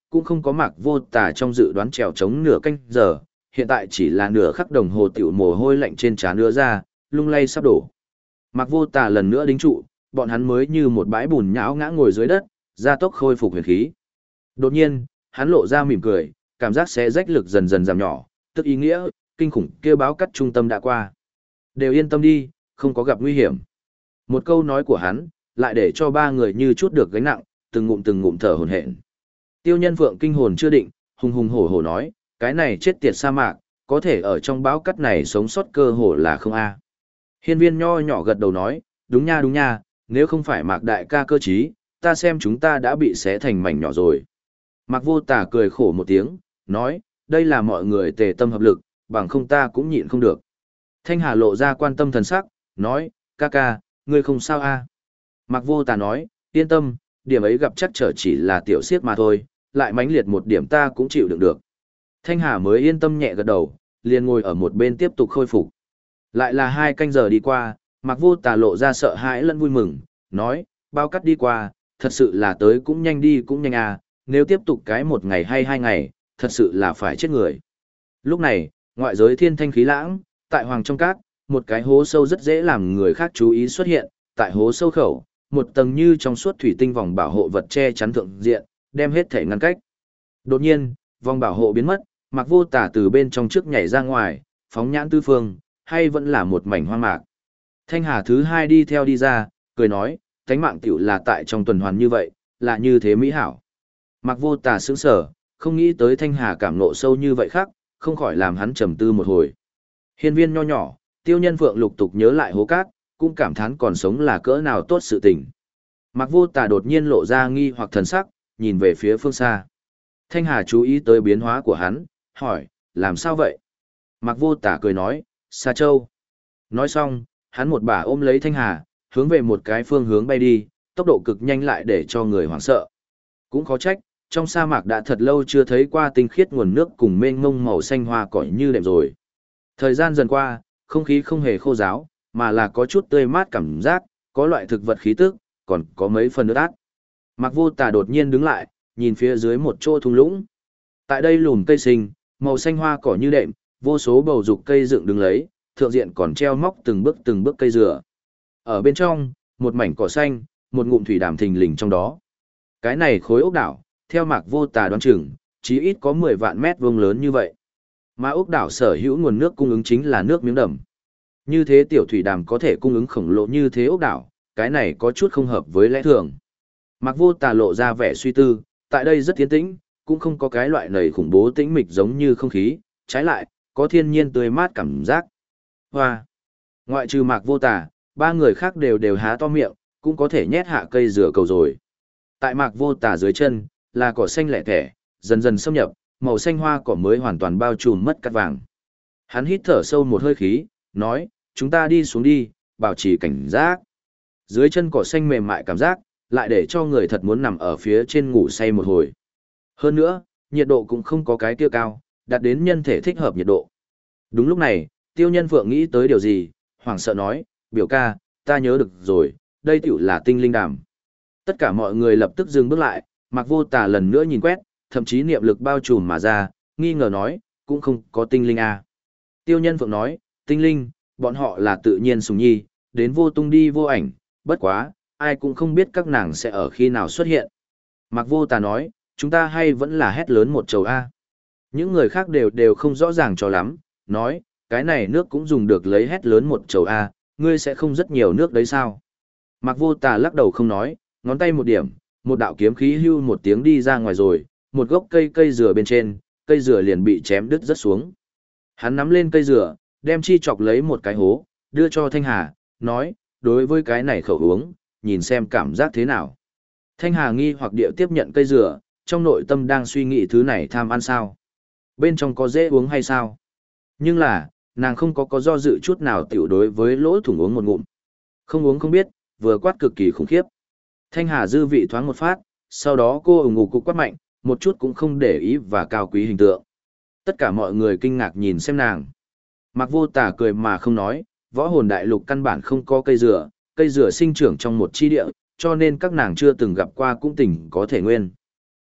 cũng không có Mạc Vô Tà trong dự đoán trèo trống nửa canh giờ, hiện tại chỉ là nửa khắc đồng hồ tiểu mồ hôi lạnh trên trán đưa ra, lung lay sắp đổ. Mạc Vô Tà lần nữa đính trụ, bọn hắn mới như một bãi bùn nhão ngã ngồi dưới đất, gia tốc khôi phục huyền khí. Đột nhiên, hắn lộ ra mỉm cười, cảm giác xé rách lực dần dần giảm nhỏ, tức ý nghĩa, kinh khủng kêu báo cắt trung tâm đã qua. Đều yên tâm đi, không có gặp nguy hiểm. Một câu nói của hắn, lại để cho ba người như chút được gánh nặng, từng ngụm thở hổn hển. Tiêu Nhân Phượng kinh hồn chưa định, hùng hùng hổ hổ nói, cái này chết tiệt sa mạc, có thể ở trong báo cắt này sống sót cơ hồ là không a. Hiên Viên nho nhỏ gật đầu nói, đúng nha, nếu không phải Mạc đại ca cơ trí, ta xem chúng ta đã bị xé thành mảnh nhỏ rồi. Mạc Vô Tà cười khổ một tiếng, nói, đây là mọi người tề tâm hợp lực, bằng không ta cũng nhịn không được. Thanh Hà lộ ra quan tâm thần sắc, nói, ca, ngươi không sao a? Mạc Vô Tà nói, yên tâm, điểm ấy gặp chắc trở chỉ là tiểu xiếc mà thôi, lại mãnh liệt một điểm ta cũng chịu đựng được. Thanh Hà mới yên tâm nhẹ gật đầu, liền ngồi ở một bên tiếp tục khôi phục. Lại là 2 canh giờ đi qua, Mạc Vô Tà lộ ra sợ hãi lẫn vui mừng, nói, bao cắt đi qua, thật sự là tới cũng nhanh đi cũng nhanh à, nếu tiếp tục cái 1 ngày hay 2 ngày, thật sự là phải chết người. Lúc này, ngoại giới thiên thanh khí lãng, tại Hoàng trong cát, một cái hố sâu rất dễ làm người khác chú ý xuất hiện, tại hố sâu khẩu, một tầng như trong suốt thủy tinh vòng bảo hộ vật che chắn thượng diện, đem hết thể ngăn cách. Đột nhiên, vòng bảo hộ biến mất, Mạc Vô Tà từ bên trong trước nhảy ra ngoài, phóng nhãn tứ phương, hay vẫn là một mảnh hoang mạc. Thanh Hà thứ 2 đi theo đi ra, cười nói, tánh mạng tiểu là tại trong tuần hoàn như vậy, là như thế mỹ hảo. Mạc Vô Tà sững sờ, không nghĩ tới Thanh Hà cảm nộ sâu như vậy khác, không khỏi làm hắn trầm tư một hồi. Hiên Viên nho nhỏ, Tiêu Nhân Phượng lục tục nhớ lại hố cát, cũng cảm thán còn sống là cỡ nào tốt sự tình. Mạc Vô Tà đột nhiên lộ ra nghi hoặc thần sắc, nhìn về phía phương xa. Thanh Hà chú ý tới biến hóa của hắn, hỏi, làm sao vậy? Mạc Vô Tà cười nói, Sa Châu. Nói xong, hắn một bà ôm lấy Thanh Hà, hướng về một cái phương hướng bay đi, tốc độ cực nhanh lại để cho người hoảng sợ. Cũng khó trách, trong sa mạc đã thật lâu chưa thấy qua tinh khiết nguồn nước cùng mênh mông màu xanh hoa cỏ như đệm rồi. Thời gian dần qua, không khí không hề khô ráo, mà là có chút tươi mát cảm giác, có loại thực vật khí tức, còn có mấy phần ướt át. Mạc Vô Tà đột nhiên đứng lại, nhìn phía dưới một chỗ thung lũng. Tại đây lùm cây sinh, màu xanh hoa cỏ như đệm, vô số bầu dục cây dựng đứng lấy, thượng diện còn treo móc từng bước cây dừa. Ở bên trong, một mảnh cỏ xanh, một ngụm thủy đàm thình lình trong đó. Cái này khối ốc đảo, theo Mạc Vô Tà đoán chừng, chí ít có 10 vạn mét vuông lớn như vậy. Mà ốc đảo sở hữu nguồn nước cung ứng chính là nước miếng đầm. Như thế tiểu thủy đàm có thể cung ứng khổng lồ như thế ốc đảo, cái này có chút không hợp với lẽ thường. Mạc Vô Tà lộ ra vẻ suy tư, tại đây rất tiến tĩnh, cũng không có cái loại nầy khủng bố tĩnh mịch giống như không khí, trái lại, có thiên nhiên tươi mát cảm giác. Hoa! Ngoại trừ Mạc Vô Tà, 3 người khác đều há to miệng, cũng có thể nhét hạ cây dừa cầu rồi. Tại Mạc Vô Tà dưới chân, là cỏ xanh lẻ thẻ, dần dần xâm nhập, màu xanh hoa cỏ mới hoàn toàn bao trùm mất cát vàng. Hắn hít thở sâu một hơi khí, nói, chúng ta đi xuống đi, bảo trì cảnh giác. Dưới chân cỏ xanh mềm mại cảm giác, lại để cho người thật muốn nằm ở phía trên ngủ say một hồi. Hơn nữa, nhiệt độ cũng không có cái kia cao, đạt đến nhân thể thích hợp nhiệt độ. Đúng lúc này, Tiêu Nhân Phượng nghĩ tới điều gì, hoảng sợ nói, biểu ca, ta nhớ được rồi, đây tiểu là tinh linh đàm. Tất cả mọi người lập tức dừng bước lại, Mạc Vô Tà lần nữa nhìn quét, thậm chí niệm lực bao trùm mà ra, nghi ngờ nói, cũng không có tinh linh à. Tiêu Nhân Phượng nói, tinh linh, bọn họ là tự nhiên sùng nhi, đến vô tung đi vô ảnh, bất quá, ai cũng không biết các nàng sẽ ở khi nào xuất hiện. Mạc Vô Tà nói, chúng ta hay vẫn là hét lớn một chầu A. Những người khác đều không rõ ràng cho lắm, nói, cái này nước cũng dùng được lấy hét lớn một chầu A, ngươi sẽ không rất nhiều nước đấy sao? Mạc Vô Tà lắc đầu không nói, ngón tay một điểm, một đạo kiếm khí hưu một tiếng đi ra ngoài rồi, một gốc cây dừa bên trên, cây dừa liền bị chém đứt rất xuống. Hắn nắm lên cây dừa, đem chi chọc lấy một cái hố, đưa cho Thanh Hà, nói, đối với cái này khẩu uống, nhìn xem cảm giác thế nào. Thanh Hà nghi hoặc điệu tiếp nhận cây dừa, trong nội tâm đang suy nghĩ thứ này tham ăn sao. Bên trong có dễ uống hay sao? Nhưng là, nàng không có do dự chút nào tiểu đối với lỗ thủng uống một ngụm. Không uống không biết, vừa quát cực kỳ khủng khiếp. Thanh Hà dư vị thoáng một phát, sau đó cô ủng ngủ cục quát mạnh, một chút cũng không để ý và cao quý hình tượng. Tất cả mọi người kinh ngạc nhìn xem nàng. Mạc Vô Tà cười mà không nói, võ hồn đại lục căn bản không có cây dừa sinh trưởng trong một chi địa, cho nên các nàng chưa từng gặp qua cũng tình có thể nguyên.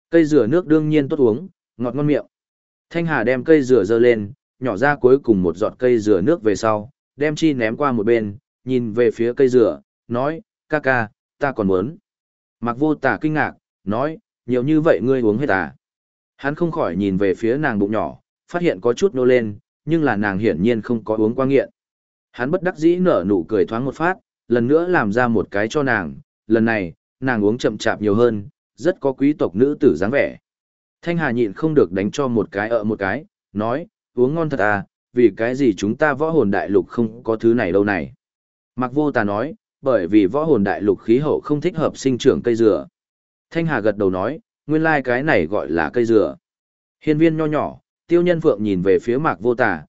Cây dừa nước đương nhiên tốt uống, ngọt ngon miệng. Thanh Hà đem cây dừa dơ lên, nhỏ ra cuối cùng một giọt cây dừa nước về sau, đem chi ném qua một bên, nhìn về phía cây dừa, nói, ca ca, ta còn muốn. Mạc Vô Tà kinh ngạc, nói, nhiều như vậy ngươi uống hết à? Hắn không khỏi nhìn về phía nàng bụng nhỏ, phát hiện có chút nô lên, nhưng là nàng hiển nhiên không có uống qua nghiện. Hắn bất đắc dĩ nở nụ cười thoáng một phát, lần nữa làm ra một cái cho nàng, lần này, nàng uống chậm chạp nhiều hơn, rất có quý tộc nữ tử dáng vẻ. Thanh Hà nhịn không được đánh cho một cái một cái, nói, uống ngon thật à, vì cái gì chúng ta võ hồn đại lục không có thứ này đâu này. Mạc Vô Tà nói, bởi vì võ hồn đại lục khí hậu không thích hợp sinh trưởng cây dừa. Thanh Hà gật đầu nói, nguyên lai cái này gọi là cây dừa. Hiên viên nho nhỏ, Tiêu Nhân Phượng nhìn về phía Mạc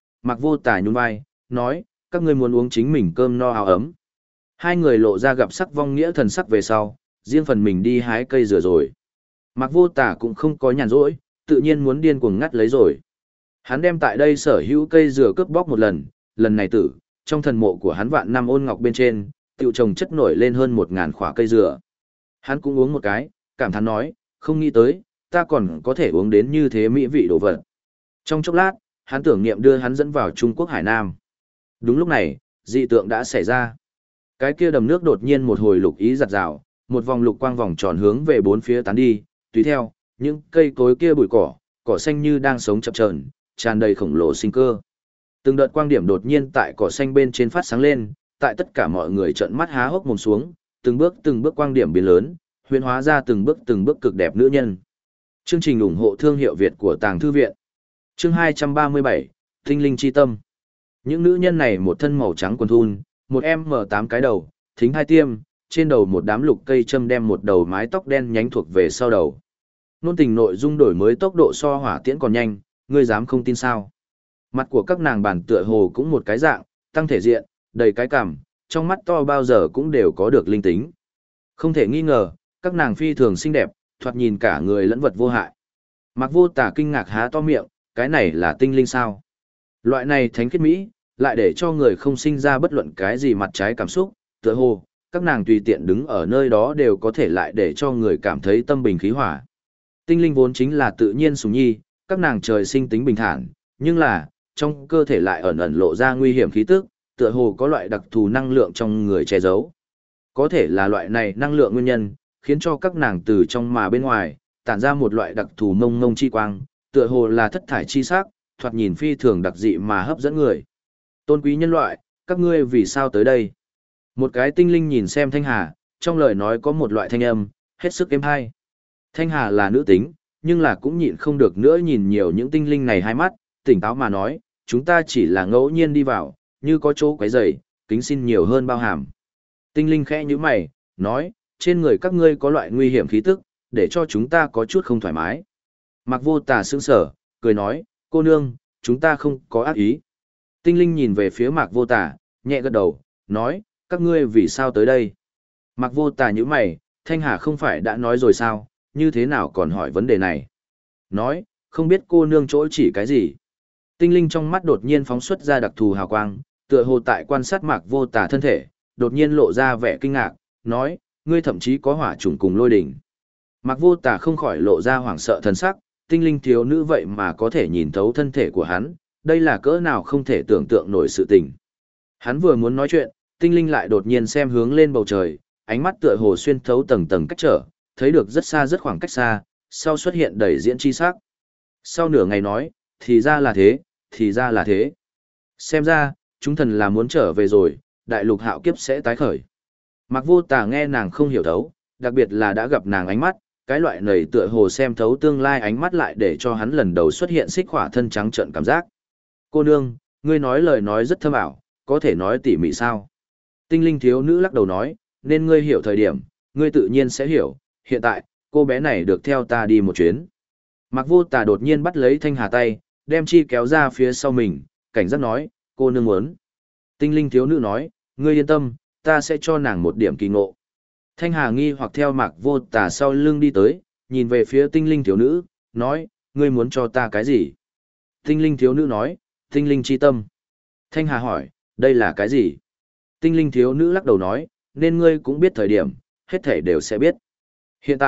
Vô Tà nhún vai, nói, các ngươi muốn uống chính mình cơm no áo ấm. Hai người lộ ra gặp sắc vong nghĩa thần sắc về sau, riêng phần mình đi hái cây dừa rồi. Mạc Vô Tà cũng không có nhàn rỗi, tự nhiên muốn điên cuồng ngắt lấy rồi. Hắn đem tại đây sở hữu cây dừa cướp bóc một lần, lần này tử, trong thần mộ của hắn vạn năm ôn ngọc bên trên, tiểu trồng chất nổi lên hơn 1000 khỏa cây dừa. Hắn cũng uống một cái, cảm thán nói, không nghĩ tới, ta còn có thể uống đến như thế mỹ vị đồ vật. Trong chốc lát, hắn tưởng niệm đưa hắn dẫn vào Trung Quốc Hải Nam. Đúng lúc này, dị tượng đã xảy ra. Cái kia đầm nước đột nhiên một hồi lục ý giật rào, một vòng lục quang vòng tròn hướng về bốn phía tán đi, tùy theo, những cây cối kia bụi cỏ xanh như đang sống chập chờn, tràn đầy khổng lồ sinh cơ. Từng đợt quang điểm đột nhiên tại cỏ xanh bên trên phát sáng lên, tại tất cả mọi người trợn mắt há hốc mồm xuống, từng bước quang điểm biến lớn, huyễn hóa ra từng bước cực đẹp nữ nhân. Chương trình ủng hộ thương hiệu Việt của Tàng Thư viện. Chương 237, Tinh linh chi tâm. Những nữ nhân này một thân màu trắng quần thun, một M8 cái đầu, thính hai tiêm, trên đầu một đám lục cây châm đem một đầu mái tóc đen nhánh thuộc về sau đầu. Nôn tình nội dung đổi mới tốc độ so hỏa tiễn còn nhanh, ngươi dám không tin sao? Mặt của các nàng bản tựa hồ cũng một cái dạng, tăng thể diện, đầy cái cằm, trong mắt to bao giờ cũng đều có được linh tính. Không thể nghi ngờ, các nàng phi thường xinh đẹp, thoạt nhìn cả người lẫn vật vô hại. Mạc Vô Tà kinh ngạc há to miệng, cái này là tinh linh sao? Loại này thánh khiết mỹ, lại để cho người không sinh ra bất luận cái gì mặt trái cảm xúc, tựa hồ, các nàng tùy tiện đứng ở nơi đó đều có thể lại để cho người cảm thấy tâm bình khí hỏa. Tinh linh vốn chính là tự nhiên sủng nhi, các nàng trời sinh tính bình thản, nhưng là, trong cơ thể lại ẩn ẩn lộ ra nguy hiểm khí tức, tựa hồ có loại đặc thù năng lượng trong người che giấu. Có thể là loại này năng lượng nguyên nhân, khiến cho các nàng từ trong mà bên ngoài, tản ra một loại đặc thù mông mông chi quang, tựa hồ là thất thải chi sắc, thoạt nhìn phi thường đặc dị mà hấp dẫn người. Tôn quý nhân loại, các ngươi vì sao tới đây? Một cái tinh linh nhìn xem Thanh Hà, trong lời nói có một loại thanh âm, hết sức êm hay. Thanh Hà là nữ tính, nhưng là cũng nhịn không được nữa nhìn nhiều những tinh linh này hai mắt, tỉnh táo mà nói, chúng ta chỉ là ngẫu nhiên đi vào, như có chỗ quấy rầy, kính xin nhiều hơn bao hàm. Tinh linh khẽ như mày, nói, trên người các ngươi có loại nguy hiểm khí tức, để cho chúng ta có chút không thoải mái. Mạc Vô Tà sững sờ, cười nói, cô nương, chúng ta không có ác ý. Tinh linh nhìn về phía Mạc Vô Tà, nhẹ gật đầu, nói, các ngươi vì sao tới đây? Mạc Vô Tà nhíu mày, Thanh Hà không phải đã nói rồi sao, như thế nào còn hỏi vấn đề này? Nói, không biết cô nương chỗ chỉ cái gì? Tinh linh trong mắt đột nhiên phóng xuất ra đặc thù hào quang, tựa hồ tại quan sát Mạc Vô Tà thân thể, đột nhiên lộ ra vẻ kinh ngạc, nói, ngươi thậm chí có hỏa chủng cùng lôi đỉnh. Mạc Vô Tà không khỏi lộ ra hoảng sợ thần sắc, tinh linh thiếu nữ vậy mà có thể nhìn thấu thân thể của hắn, đây là cỡ nào không thể tưởng tượng nổi sự tình. Hắn vừa muốn nói chuyện, tinh linh lại đột nhiên xem hướng lên bầu trời, ánh mắt tựa hồ xuyên thấu tầng tầng cách trở, thấy được rất xa rất khoảng cách xa, sau xuất hiện đầy diễn chi sắc. Sau nửa ngày nói, thì ra là thế, thì ra là thế. Xem ra, chúng thần là muốn trở về rồi, đại lục hạo kiếp sẽ tái khởi. Mạc Vô Tà nghe nàng không hiểu thấu, đặc biệt là đã gặp nàng ánh mắt, cái loại này tựa hồ xem thấu tương lai ánh mắt lại để cho hắn lần đầu xuất hiện xích hỏa thân trắng trợn cảm giác. Cô nương, ngươi nói lời nói rất thâm ảo, có thể nói tỉ mỉ sao? Tinh linh thiếu nữ lắc đầu nói, nên ngươi hiểu thời điểm, ngươi tự nhiên sẽ hiểu, hiện tại, cô bé này được theo ta đi một chuyến. Mạc Vô Tà đột nhiên bắt lấy Thanh Hà tay, đem chi kéo ra phía sau mình, cảnh giác nói, cô nương muốn. Tinh linh thiếu nữ nói, ngươi yên tâm, ta sẽ cho nàng một điểm kỳ ngộ. Thanh Hà nghi hoặc theo Mạc Vô Tà sau lưng đi tới, nhìn về phía tinh linh thiếu nữ, nói, ngươi muốn cho ta cái gì? Tinh linh thiếu nữ nói, tinh linh chi tâm. Thanh Hà hỏi, đây là cái gì? Tinh linh thiếu nữ lắc đầu nói, nên ngươi cũng biết thời điểm, hết thể đều sẽ biết. Hiện tại,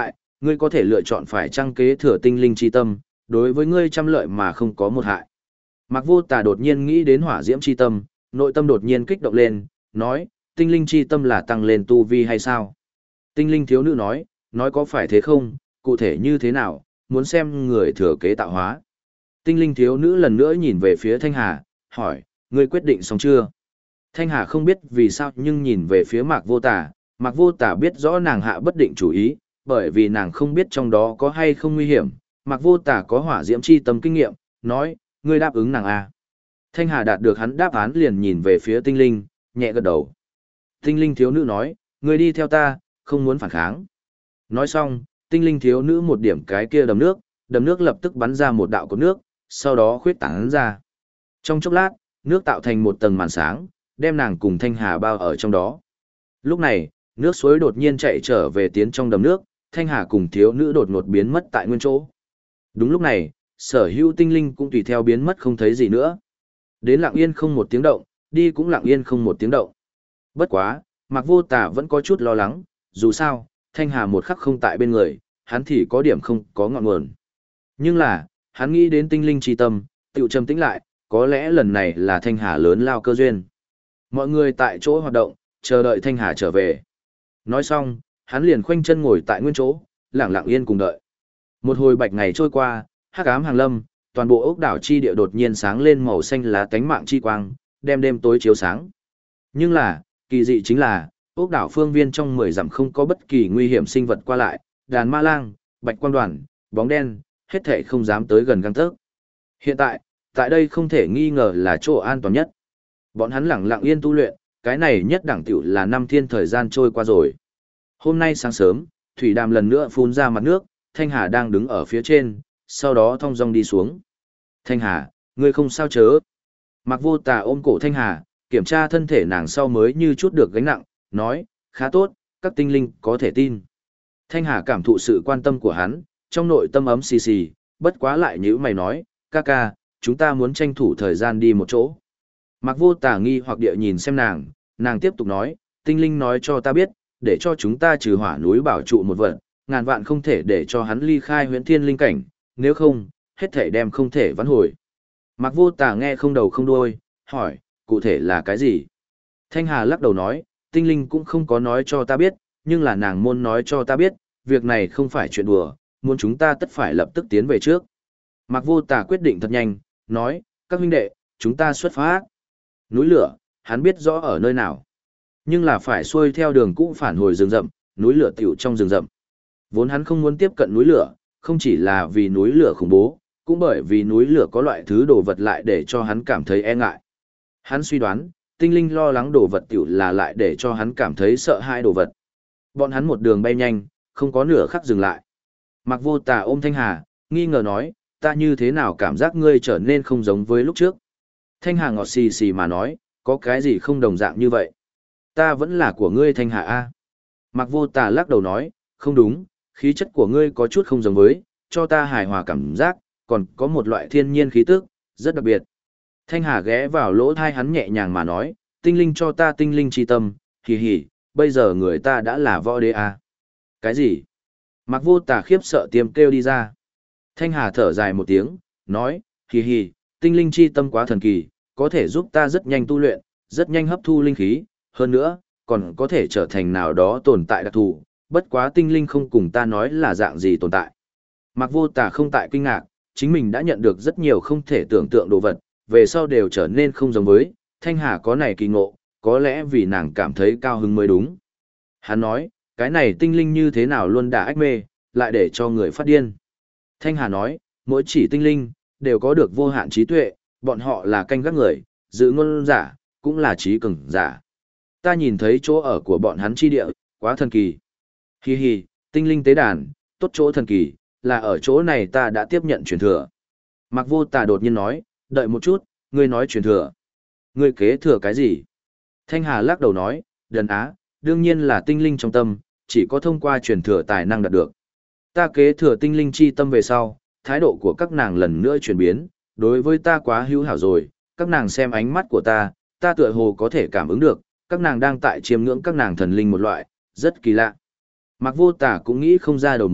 Ngươi có thể lựa chọn phải chăng kế thừa tinh linh chi tâm, đối với ngươi trăm lợi mà không có một hại. Mạc Vô Tà đột nhiên nghĩ đến hỏa diễm chi tâm, nội tâm đột nhiên kích động lên, nói, tinh linh chi tâm là tăng lên tu vi hay sao? Tinh linh thiếu nữ nói có phải thế không, cụ thể như thế nào, muốn xem người thừa kế tạo hóa. Tinh linh thiếu nữ lần nữa nhìn về phía Thanh Hà, hỏi, ngươi quyết định xong chưa? Thanh Hà không biết vì sao nhưng nhìn về phía Mạc Vô Tà, Mạc Vô Tà biết rõ nàng hạ bất định chủ ý, bởi vì nàng không biết trong đó có hay không nguy hiểm. Mạc Vô Tà có hỏa diễm chi tâm kinh nghiệm, nói, ngươi đáp ứng nàng à. Thanh Hà đạt được hắn đáp án liền nhìn về phía tinh linh, nhẹ gật đầu. Tinh linh thiếu nữ nói, ngươi đi theo ta, không muốn phản kháng. Nói xong, tinh linh thiếu nữ một điểm cái kia đầm nước lập tức bắn ra một đạo cột nước, sau đó khuyết tán ra. Trong chốc lát, nước tạo thành một tầng màn sáng, đem nàng cùng Thanh Hà bao ở trong đó. Lúc này, nước suối đột nhiên chạy trở về tiến trong đầm nước, Thanh Hà cùng thiếu nữ đột ngột biến mất tại nguyên chỗ. Đúng lúc này, sở hữu tinh linh cũng tùy theo biến mất không thấy gì nữa. Đến lặng yên không một tiếng động, đi cũng lặng yên không một tiếng động. Bất quá, Mạc Vô Tà vẫn có chút lo lắng, dù sao, Thanh Hà một khắc không tại bên người, hắn thì có điểm không có ngọn nguồn. Nhưng là, hắn nghĩ đến tinh linh chi tâm, tựu trầm tĩnh lại, có lẽ lần này là Thanh Hà lớn lao cơ duyên. Mọi người tại chỗ hoạt động, chờ đợi Thanh Hà trở về. Nói xong, hắn liền khoanh chân ngồi tại nguyên chỗ, lặng lặng yên cùng đợi. Một hồi bạch ngày trôi qua, hắc ám hàng lâm, toàn bộ ốc đảo chi địa đột nhiên sáng lên màu xanh lá cánh mạng chi quang, đem đêm tối chiếu sáng. Nhưng là, kỳ dị chính là, ốc đảo phương viên trong 10 dặm không có bất kỳ nguy hiểm sinh vật qua lại, đàn ma lang, bạch quang đoàn, bóng đen, hết thảy không dám tới gần gang tấc. Hiện tại đây không thể nghi ngờ là chỗ an toàn nhất. Bọn hắn lặng lặng yên tu luyện, cái này nhất đẳng tiểu là 5 thiên thời gian trôi qua rồi. Hôm nay sáng sớm, thủy đàm lần nữa phun ra mặt nước, Thanh Hà đang đứng ở phía trên, sau đó thong dong đi xuống. Thanh Hà, ngươi không sao chớ. Mạc Vô Tà ôm cổ Thanh Hà, kiểm tra thân thể nàng sau mới như chút được gánh nặng, nói, khá tốt, các tinh linh có thể tin. Thanh Hà cảm thụ sự quan tâm của hắn, trong nội tâm ấm xì xì, bất quá lại như mày nói, ca ca, chúng ta muốn tranh thủ thời gian đi một chỗ. Mạc Vô Tà nghi hoặc địa nhìn xem nàng tiếp tục nói, tinh linh nói cho ta biết, để cho chúng ta trừ hỏa núi bảo trụ một vật, ngàn vạn không thể để cho hắn ly khai huyễn thiên linh cảnh, nếu không, hết thể đem không thể vãn hồi. Mạc Vô Tà nghe không đầu không đuôi, hỏi, cụ thể là cái gì? Thanh Hà lắc đầu nói, tinh linh cũng không có nói cho ta biết, nhưng là nàng môn nói cho ta biết, việc này không phải chuyện đùa, muốn chúng ta tất phải lập tức tiến về trước. Mạc Vô Tà quyết định thật nhanh, nói, các huynh đệ, chúng ta xuất phát. Núi lửa, hắn biết rõ ở nơi nào. Nhưng là phải xuôi theo đường cũ phản hồi rừng rậm, núi lửa tiểu trong rừng rậm. Vốn hắn không muốn tiếp cận núi lửa, không chỉ là vì núi lửa khủng bố, cũng bởi vì núi lửa có loại thứ đồ vật lại để cho hắn cảm thấy e ngại. Hắn suy đoán, tinh linh lo lắng đồ vật tiểu là lại để cho hắn cảm thấy sợ hãi đồ vật. Bọn hắn một đường bay nhanh, không có nửa khắc dừng lại. Mạc Vô Tà ôm Thanh Hà, nghi ngờ nói, ta như thế nào cảm giác ngươi trở nên không giống với lúc trước. Thanh Hà ngọt xì xì mà nói, có cái gì không đồng dạng như vậy. Ta vẫn là của ngươi Thanh Hà A. Mạc Vô Tà lắc đầu nói, không đúng, khí chất của ngươi có chút không giống với, cho ta hài hòa cảm giác, còn có một loại thiên nhiên khí tức, rất đặc biệt. Thanh Hà ghé vào lỗ thai hắn nhẹ nhàng mà nói, tinh linh cho ta tinh linh chi tâm, hì hì, bây giờ người ta đã là võ đế A. Cái gì? Mạc Vô Tà khiếp sợ tiêm kêu đi ra. Thanh Hà thở dài một tiếng, nói, hì hì, tinh linh chi tâm quá thần kỳ, có thể giúp ta rất nhanh tu luyện, rất nhanh hấp thu linh khí, hơn nữa, còn có thể trở thành nào đó tồn tại đặc thù, bất quá tinh linh không cùng ta nói là dạng gì tồn tại. Mạc Vô Tà không tại kinh ngạc, chính mình đã nhận được rất nhiều không thể tưởng tượng đồ vật, về sau đều trở nên không giống với, Thanh Hà có này kỳ ngộ, có lẽ vì nàng cảm thấy cao hứng mới đúng. Hắn nói, cái này tinh linh như thế nào luôn đả ách mê, lại để cho người phát điên. Thanh Hà nói, mỗi chỉ tinh linh, đều có được vô hạn trí tuệ, bọn họ là canh gác người, giữ ngôn giả, cũng là trí cường giả. Ta nhìn thấy chỗ ở của bọn hắn chi địa, quá thần kỳ. Hi hi, tinh linh tế đàn, tốt chỗ thần kỳ, là ở chỗ này ta đã tiếp nhận truyền thừa. Mạc Vô Tà đột nhiên nói, đợi một chút, ngươi nói truyền thừa. Ngươi kế thừa cái gì? Thanh Hà lắc đầu nói, đần á, đương nhiên là tinh linh trong tâm, chỉ có thông qua truyền thừa tài năng đạt được. Ta kế thừa tinh linh chi tâm về sau, thái độ của các nàng lần nữa chuyển biến, đối với ta quá hữu hảo rồi, các nàng xem ánh mắt của ta tựa hồ có thể cảm ứng được, các nàng đang tại chiêm ngưỡng các nàng thần linh một loại, rất kỳ lạ. Mạc Vô Tà cũng nghĩ không ra đầu mối,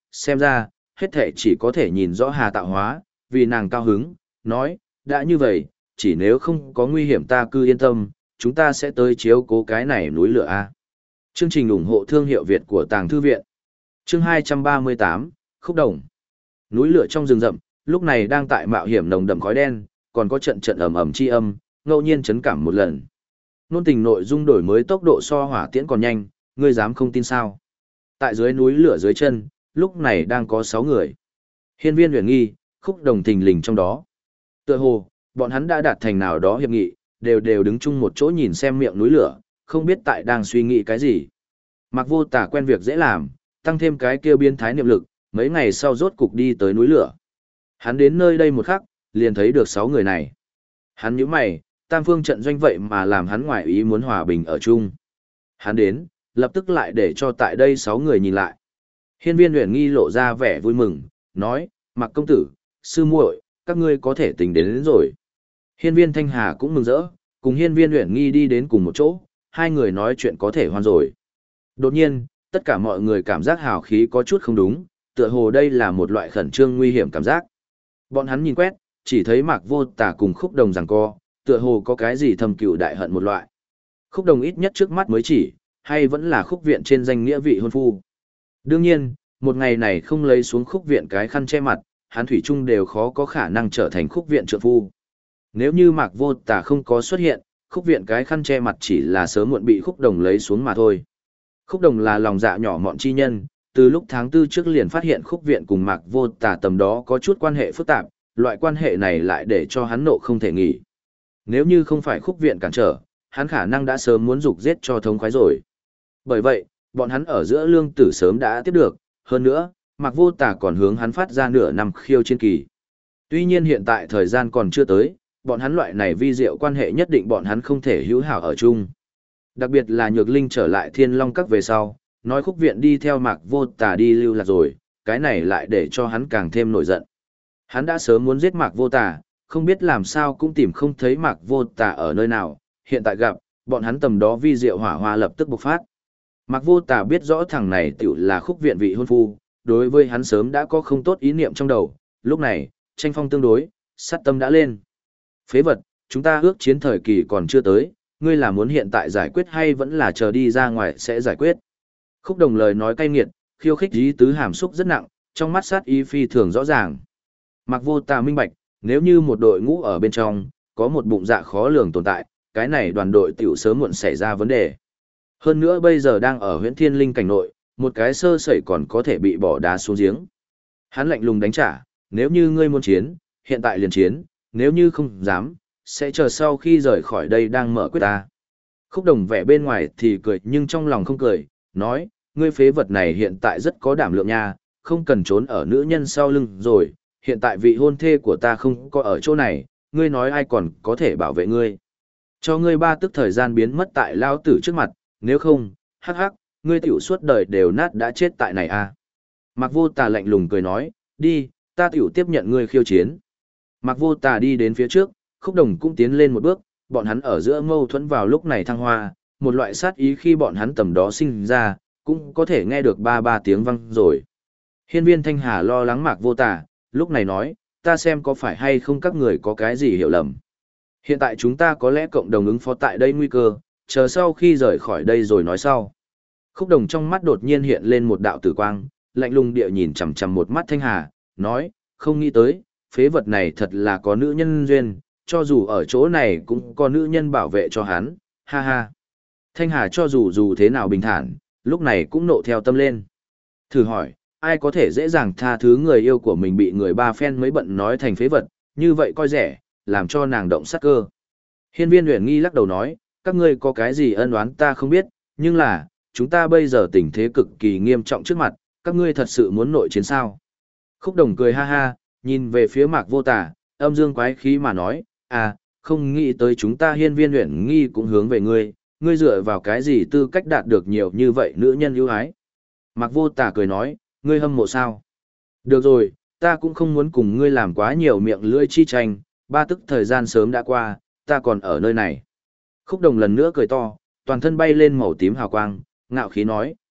xem ra, hết thể chỉ có thể nhìn rõ Hà tạo hóa, vì nàng cao hứng, nói, đã như vậy, chỉ nếu không có nguy hiểm ta cứ yên tâm, chúng ta sẽ tới chiếu cố cái này núi lửa A. Chương trình ủng hộ thương hiệu Việt của Tàng Thư Viện. Chương 238, Khúc Đồng. Núi lửa trong rừng rậm, lúc này đang tại mạo hiểm nồng đậm khói đen, còn có trận trận ầm ầm chi âm, ngẫu nhiên chấn cảm một lần. Nôn tình nội dung đổi mới tốc độ so hỏa tiễn còn nhanh, ngươi dám không tin sao? Tại dưới núi lửa dưới chân, lúc này đang có 6 người. Hiên Viên Uyển Nghi, Khúc Đồng thình lình trong đó. Tựa hồ, bọn hắn đã đạt thành nào đó hiệp nghị, đều đứng chung một chỗ nhìn xem miệng núi lửa, không biết tại đang suy nghĩ cái gì. Mạc Vô Tả quen việc dễ làm, tăng thêm cái kia biến thái niệm lực, mấy ngày sau rốt cục đi tới núi lửa. Hắn đến nơi đây một khắc, liền thấy được 6 người này. Hắn nhíu mày, tam phương trận doanh vậy mà làm hắn ngoại ý muốn hòa bình ở chung. Hắn đến, lập tức lại để cho tại đây 6 người nhìn lại. Hiên Viên Uyển Nghi lộ ra vẻ vui mừng, nói, Mạc công tử, sư muội, các ngươi có thể tính đến rồi. Hiên Viên Thanh Hà cũng mừng rỡ, cùng Hiên Viên Uyển Nghi đi đến cùng một chỗ, hai người nói chuyện có thể hoan rồi. Đột nhiên, tất cả mọi người cảm giác hào khí có chút không đúng, tựa hồ đây là một loại khẩn trương nguy hiểm cảm giác. Bọn hắn nhìn quét, chỉ thấy Mạc Vô Tả cùng Khúc Đồng giằng co, tựa hồ có cái gì thầm cừu đại hận một loại. Khúc Đồng ít nhất trước mắt mới chỉ, hay vẫn là Khúc Viện trên danh nghĩa vị hôn phu. Đương nhiên, một ngày này không lấy xuống Khúc Viện cái khăn che mặt, hắn thủy chung đều khó có khả năng trở thành Khúc Viện trượng phu. Nếu như Mạc Vô Tả không có xuất hiện, Khúc Viện cái khăn che mặt chỉ là sớm muộn bị Khúc Đồng lấy xuống mà thôi. Khúc Đồng là lòng dạ nhỏ mọn chi nhân, từ lúc tháng 4 trước liền phát hiện Khúc Viện cùng Mạc Vô Tả tầm đó có chút quan hệ phức tạp, loại quan hệ này lại để cho hắn nộ không thể nghỉ. Nếu như không phải Khúc Viện cản trở, hắn khả năng đã sớm muốn giục giết cho thống khoái rồi. Bởi vậy, bọn hắn ở giữa lương tử sớm đã tiếp được, hơn nữa, Mạc Vô Tả còn hướng hắn phát ra nửa năm khiêu chiến kỳ. Tuy nhiên hiện tại thời gian còn chưa tới, bọn hắn loại này vi diệu quan hệ nhất định bọn hắn không thể hữu hảo ở chung. Đặc biệt là Nhược Linh trở lại Thiên Long Các về sau, nói Khúc Viện đi theo Mạc Vô Tả đi lưu lạc rồi, cái này lại để cho hắn càng thêm nổi giận. Hắn đã sớm muốn giết Mạc Vô Tả, không biết làm sao cũng tìm không thấy Mạc Vô Tả ở nơi nào, hiện tại gặp, bọn hắn tầm đó vi diệu hỏa hoa lập tức bộc phát. Mạc Vô Tả biết rõ thằng này tiểu là Khúc Viện vị hôn phu, đối với hắn sớm đã có không tốt ý niệm trong đầu, lúc này, tranh phong tương đối, sát tâm đã lên. Phế vật, chúng ta ước chiến thời kỳ còn chưa tới, ngươi là muốn hiện tại giải quyết hay vẫn là chờ đi ra ngoài sẽ giải quyết. Khúc Đồng lời nói cay nghiệt, khiêu khích ý tứ hàm xúc rất nặng, trong mắt sát ý phi thường rõ ràng. Mạc Vô Tả minh bạch, nếu như một đội ngũ ở bên trong, có một bụng dạ khó lường tồn tại, cái này đoàn đội tiểu sớm muộn xảy ra vấn đề. Hơn nữa bây giờ đang ở huyện Thiên Linh cảnh nội, một cái sơ sẩy còn có thể bị bỏ đá xuống giếng. Hắn lạnh lùng đánh trả, nếu như ngươi muốn chiến, hiện tại liền chiến, nếu như không dám, sẽ chờ sau khi rời khỏi đây đang mở quyết ta. Khúc Đồng vẻ bên ngoài thì cười nhưng trong lòng không cười, nói, ngươi phế vật này hiện tại rất có đảm lượng nha, không cần trốn ở nữ nhân sau lưng rồi, hiện tại vị hôn thê của ta không có ở chỗ này, ngươi nói ai còn có thể bảo vệ ngươi. Cho ngươi 3 tức thời gian biến mất tại lao tử trước mặt, nếu không, hắc hắc, ngươi tiểu suốt đời đều nát đã chết tại này à. Mạc Vô Tả lạnh lùng cười nói, đi, ta tiểu tiếp nhận ngươi khiêu chiến. Mạc Vô Tả đi đến phía trước, Khúc Đồng cũng tiến lên một bước, bọn hắn ở giữa mâu thuẫn vào lúc này thăng hoa, một loại sát ý khi bọn hắn tầm đó sinh ra, cũng có thể nghe được ba tiếng vang rồi. Hiên Viên Thanh Hà lo lắng Mạc Vô Tả, lúc này nói, ta xem có phải hay không các người có cái gì hiểu lầm. Hiện tại chúng ta có lẽ cộng đồng ứng phó tại đây nguy cơ, chờ sau khi rời khỏi đây rồi nói sau. Khúc Đồng trong mắt đột nhiên hiện lên một đạo tử quang, lạnh lùng địa nhìn chằm chằm một mắt Thanh Hà, nói, không nghĩ tới, phế vật này thật là có nữ nhân duyên, cho dù ở chỗ này cũng có nữ nhân bảo vệ cho hắn, ha ha. Thanh Hà cho dù thế nào bình thản, lúc này cũng nộ theo tâm lên. Thử hỏi, ai có thể dễ dàng tha thứ người yêu của mình bị người ba phen mới bận nói thành phế vật, như vậy coi rẻ, làm cho nàng động sát cơ. Hiên Viên Uyển Nghi lắc đầu nói, các ngươi có cái gì ân oán ta không biết, nhưng là, chúng ta bây giờ tình thế cực kỳ nghiêm trọng trước mặt, các ngươi thật sự muốn nội chiến sao. Khúc Đồng cười ha ha, nhìn về phía Mạc Vô Tả, âm dương quái khí mà nói, à, không nghĩ tới chúng ta Hiên Viên Uyển Nghi cũng hướng về ngươi, ngươi dựa vào cái gì tư cách đạt được nhiều như vậy nữ nhân ưu ái. Mạc Vô Tả cười nói, ngươi hâm mộ sao? Được rồi, ta cũng không muốn cùng ngươi làm quá nhiều miệng lưỡi chi tranh, 3 tức thời gian sớm đã qua, ta còn ở nơi này. Khúc Đồng lần nữa cười to, toàn thân bay lên màu tím hào quang, ngạo khí nói,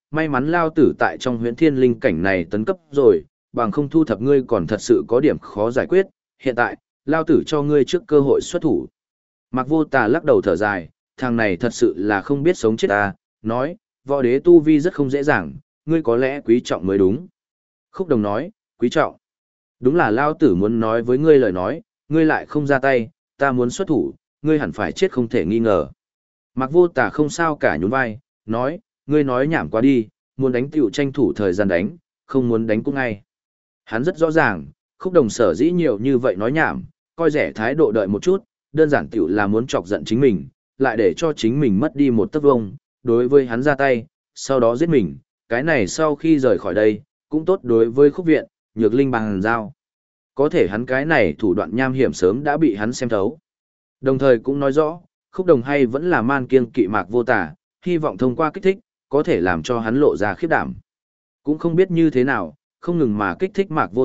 may mắn lao tử tại trong huyễn thiên linh cảnh này tấn cấp rồi, bằng không thu thập ngươi còn thật sự có điểm khó giải quyết, hiện tại, lao tử cho ngươi trước cơ hội xuất thủ. Mạc Vô Tà lắc đầu thở dài, thằng này thật sự là không biết sống chết ta, nói, võ đế tu vi rất không dễ dàng, ngươi có lẽ quý trọng mới đúng. Khúc Đồng nói, quý trọng. Đúng là lao tử muốn nói với ngươi lời nói, ngươi lại không ra tay, ta muốn xuất thủ, ngươi hẳn phải chết không thể nghi ngờ. Mạc Vô Tà không sao cả nhún vai, nói, ngươi nói nhảm quá đi, muốn đánh tiểu tranh thủ thời gian đánh, không muốn đánh cũng ngay. Hắn rất rõ ràng, Khúc Đồng sở dĩ nhiều như vậy nói nhảm, coi rẻ thái độ đợi một chút, đơn giản tiểu là muốn chọc giận chính mình, lại để cho chính mình mất đi một tấc vông, đối với hắn ra tay, sau đó giết mình, cái này sau khi rời khỏi đây, cũng tốt đối với Khúc viện, Nhược Linh bằng giao. Có thể hắn cái này thủ đoạn nham hiểm sớm đã bị hắn xem thấu. Đồng thời cũng nói rõ, Khúc Đồng hay vẫn là man kiêng kỵ Mạc Vô Tà, hy vọng thông qua kích thích, có thể làm cho hắn lộ ra khiếp đảm. Cũng không biết như thế nào, không ngừng mà kích thích Mạc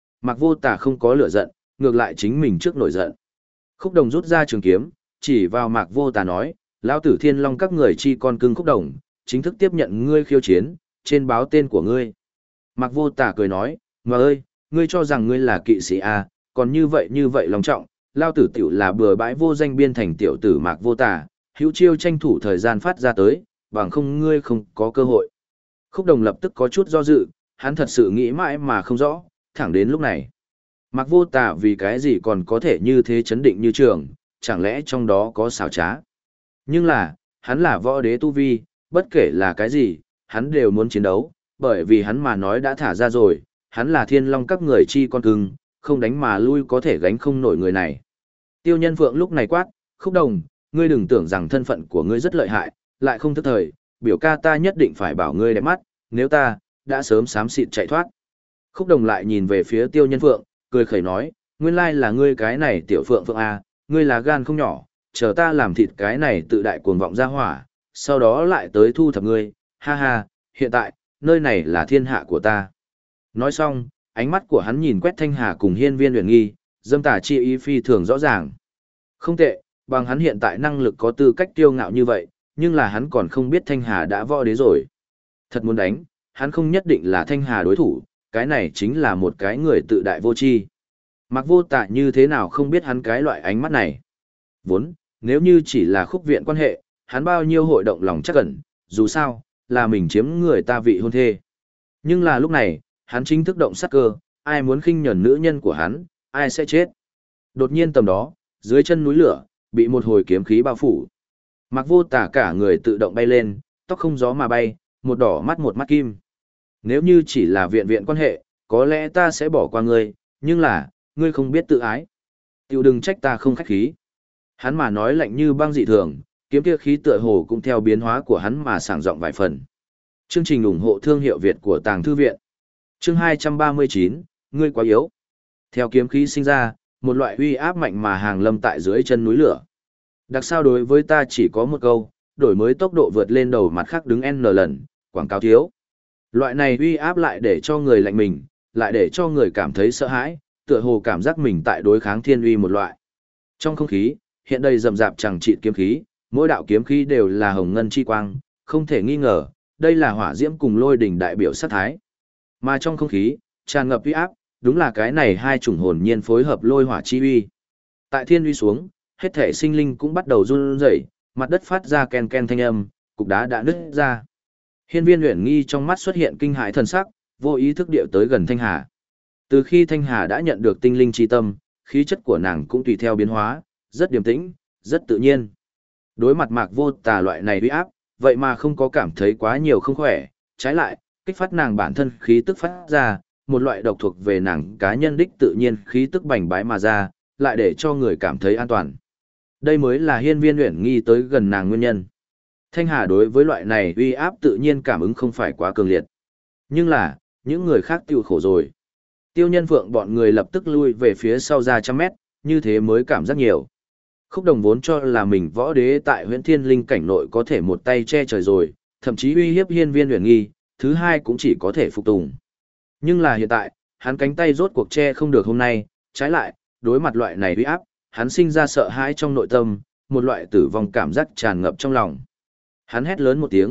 Vô Tà không có lửa giận, ngược lại chính mình trước nổi giận. Khúc Đồng rút ra trường kiếm, chỉ vào Mạc Vô Tà nói, lão tử Thiên Long các người chi con cưng Khúc Đồng, chính thức tiếp nhận ngươi khiêu chiến, trên báo tên của ngươi. Mạc Vô Tà cười nói, mà ơi, ngươi cho rằng ngươi là kỵ sĩ à, còn như vậy lòng trọng, lao tử tiểu là bừa bãi vô danh biên thành tiểu tử Mạc Vô Tà, hữu chiêu tranh thủ thời gian phát ra tới, bằng không ngươi không có cơ hội. Khúc Đồng lập tức có chút do dự, hắn thật sự nghĩ mãi mà không rõ, thẳng đến lúc này. Mạc Vô Tà vì cái gì còn có thể như thế chấn định như trường, chẳng lẽ trong đó có xảo trá. Nhưng là, hắn là võ đế tu vi, bất kể là cái gì, hắn đều muốn chiến đấu, bởi vì hắn mà nói đã thả ra rồi, hắn là Thiên Long các người chi con cưng, không đánh mà lui có thể gánh không nổi người này. Tiêu Nhân Phượng lúc này quát, Khúc Đồng, ngươi đừng tưởng rằng thân phận của ngươi rất lợi hại, lại không thức thời, biểu ca ta nhất định phải bảo ngươi đẹp mắt, nếu ta, đã sớm xám xịt chạy thoát. Khúc Đồng lại nhìn về phía Tiêu Nhân Phượng, cười khẩy nói, nguyên lai là ngươi cái này tiểu Phượng Phượng à, ngươi là gan không nhỏ, chờ ta làm thịt cái này tự đại cuồng vọng ra hỏa, sau đó lại tới thu thập ngươi, ha ha, hiện tại, nơi này là thiên hạ của ta. Nói xong, ánh mắt của hắn nhìn quét Thanh Hà cùng Hiên Viên Uyển Nghi, dâm tà chi ý phi thường rõ ràng. Không tệ, bằng hắn hiện tại năng lực có tư cách kiêu ngạo như vậy, nhưng là hắn còn không biết Thanh Hà đã võ đế rồi. Thật muốn đánh, hắn không nhất định là Thanh Hà đối thủ, cái này chính là một cái người tự đại vô tri. Mạc Vô Tà như thế nào không biết hắn cái loại ánh mắt này. Vốn, nếu như chỉ là Khúc viện quan hệ, hắn bao nhiêu hội động lòng chắc ẩn, dù sao, là mình chiếm người ta vị hôn thê. Nhưng là lúc này, hắn chính thức động sát cơ, ai muốn khinh nhẫn nữ nhân của hắn, ai sẽ chết. Đột nhiên tầm đó, dưới chân núi lửa, bị một hồi kiếm khí bao phủ. Mạc Vô Tà cả người tự động bay lên, tóc không gió mà bay, một đỏ mắt một mắt kim. Nếu như chỉ là viện quan hệ, có lẽ ta sẽ bỏ qua ngươi, nhưng là, ngươi không biết tự ái. Tiểu đừng trách ta không khách khí. Hắn mà nói lạnh như băng dị thường, kiếm kia khí tựa hồ cũng theo biến hóa của hắn mà sảng rộng vài phần. Chương trình ủng hộ thương hiệu Việt của Tàng Thư Viện. Chương 239, ngươi quá yếu. Theo kiếm khí sinh ra, một loại uy áp mạnh mà hàng lâm tại dưới chân núi lửa. Đặc sao đối với ta chỉ có một câu, đổi mới tốc độ vượt lên đầu mặt khác đứng N lần, quảng cáo thiếu. Loại này uy áp lại để cho người lạnh mình, lại để cho người cảm thấy sợ hãi, tựa hồ cảm giác mình tại đối kháng thiên uy một loại. Trong không khí, hiện đây rầm rạp chẳng trị kiếm khí, mỗi đạo kiếm khí đều là hồng ngân chi quang, không thể nghi ngờ, đây là hỏa diễm cùng lôi đỉnh đại biểu sát thái. Mà trong không khí, tràn ngập uy áp, đúng là cái này hai chủng hồn nhiên phối hợp lôi hỏa chi uy. Tại thiên uy xuống, hết thể sinh linh cũng bắt đầu run rẩy, mặt đất phát ra ken ken thanh âm, cục đá đã nứt ra. Hiên Viên Uyển Nghi trong mắt xuất hiện kinh hãi thần sắc, vô ý thức điệu tới gần Thanh Hà. Từ khi Thanh Hà đã nhận được tinh linh chi tâm, khí chất của nàng cũng tùy theo biến hóa, rất điềm tĩnh, rất tự nhiên. Đối mặt Mạc Vô Tà loại này uy áp, vậy mà không có cảm thấy quá nhiều không khỏe, trái lại, kích phát nàng bản thân khí tức phát ra, một loại độc thuộc về nàng cá nhân đích tự nhiên khí tức bành bái mà ra, lại để cho người cảm thấy an toàn. Đây mới là Hiên Viên Uyển Nghi tới gần nàng nguyên nhân. Thanh Hà đối với loại này uy áp tự nhiên cảm ứng không phải quá cường liệt. Nhưng là, những người khác tiêu khổ rồi. Tiêu Nhân Phượng bọn người lập tức lui về phía sau ra trăm mét, như thế mới cảm giác nhiều. Khúc Đồng vốn cho là mình võ đế tại Huyễn Thiên Linh cảnh nội có thể một tay che trời rồi, thậm chí uy hiếp Hiên Viên Uyển Nghi, thứ hai cũng chỉ có thể phục tùng. Nhưng là hiện tại, hắn cánh tay rốt cuộc che không được hôm nay, trái lại, đối mặt loại này uy áp, hắn sinh ra sợ hãi trong nội tâm, một loại tử vong cảm giác tràn ngập trong lòng. Hắn hét lớn một tiếng,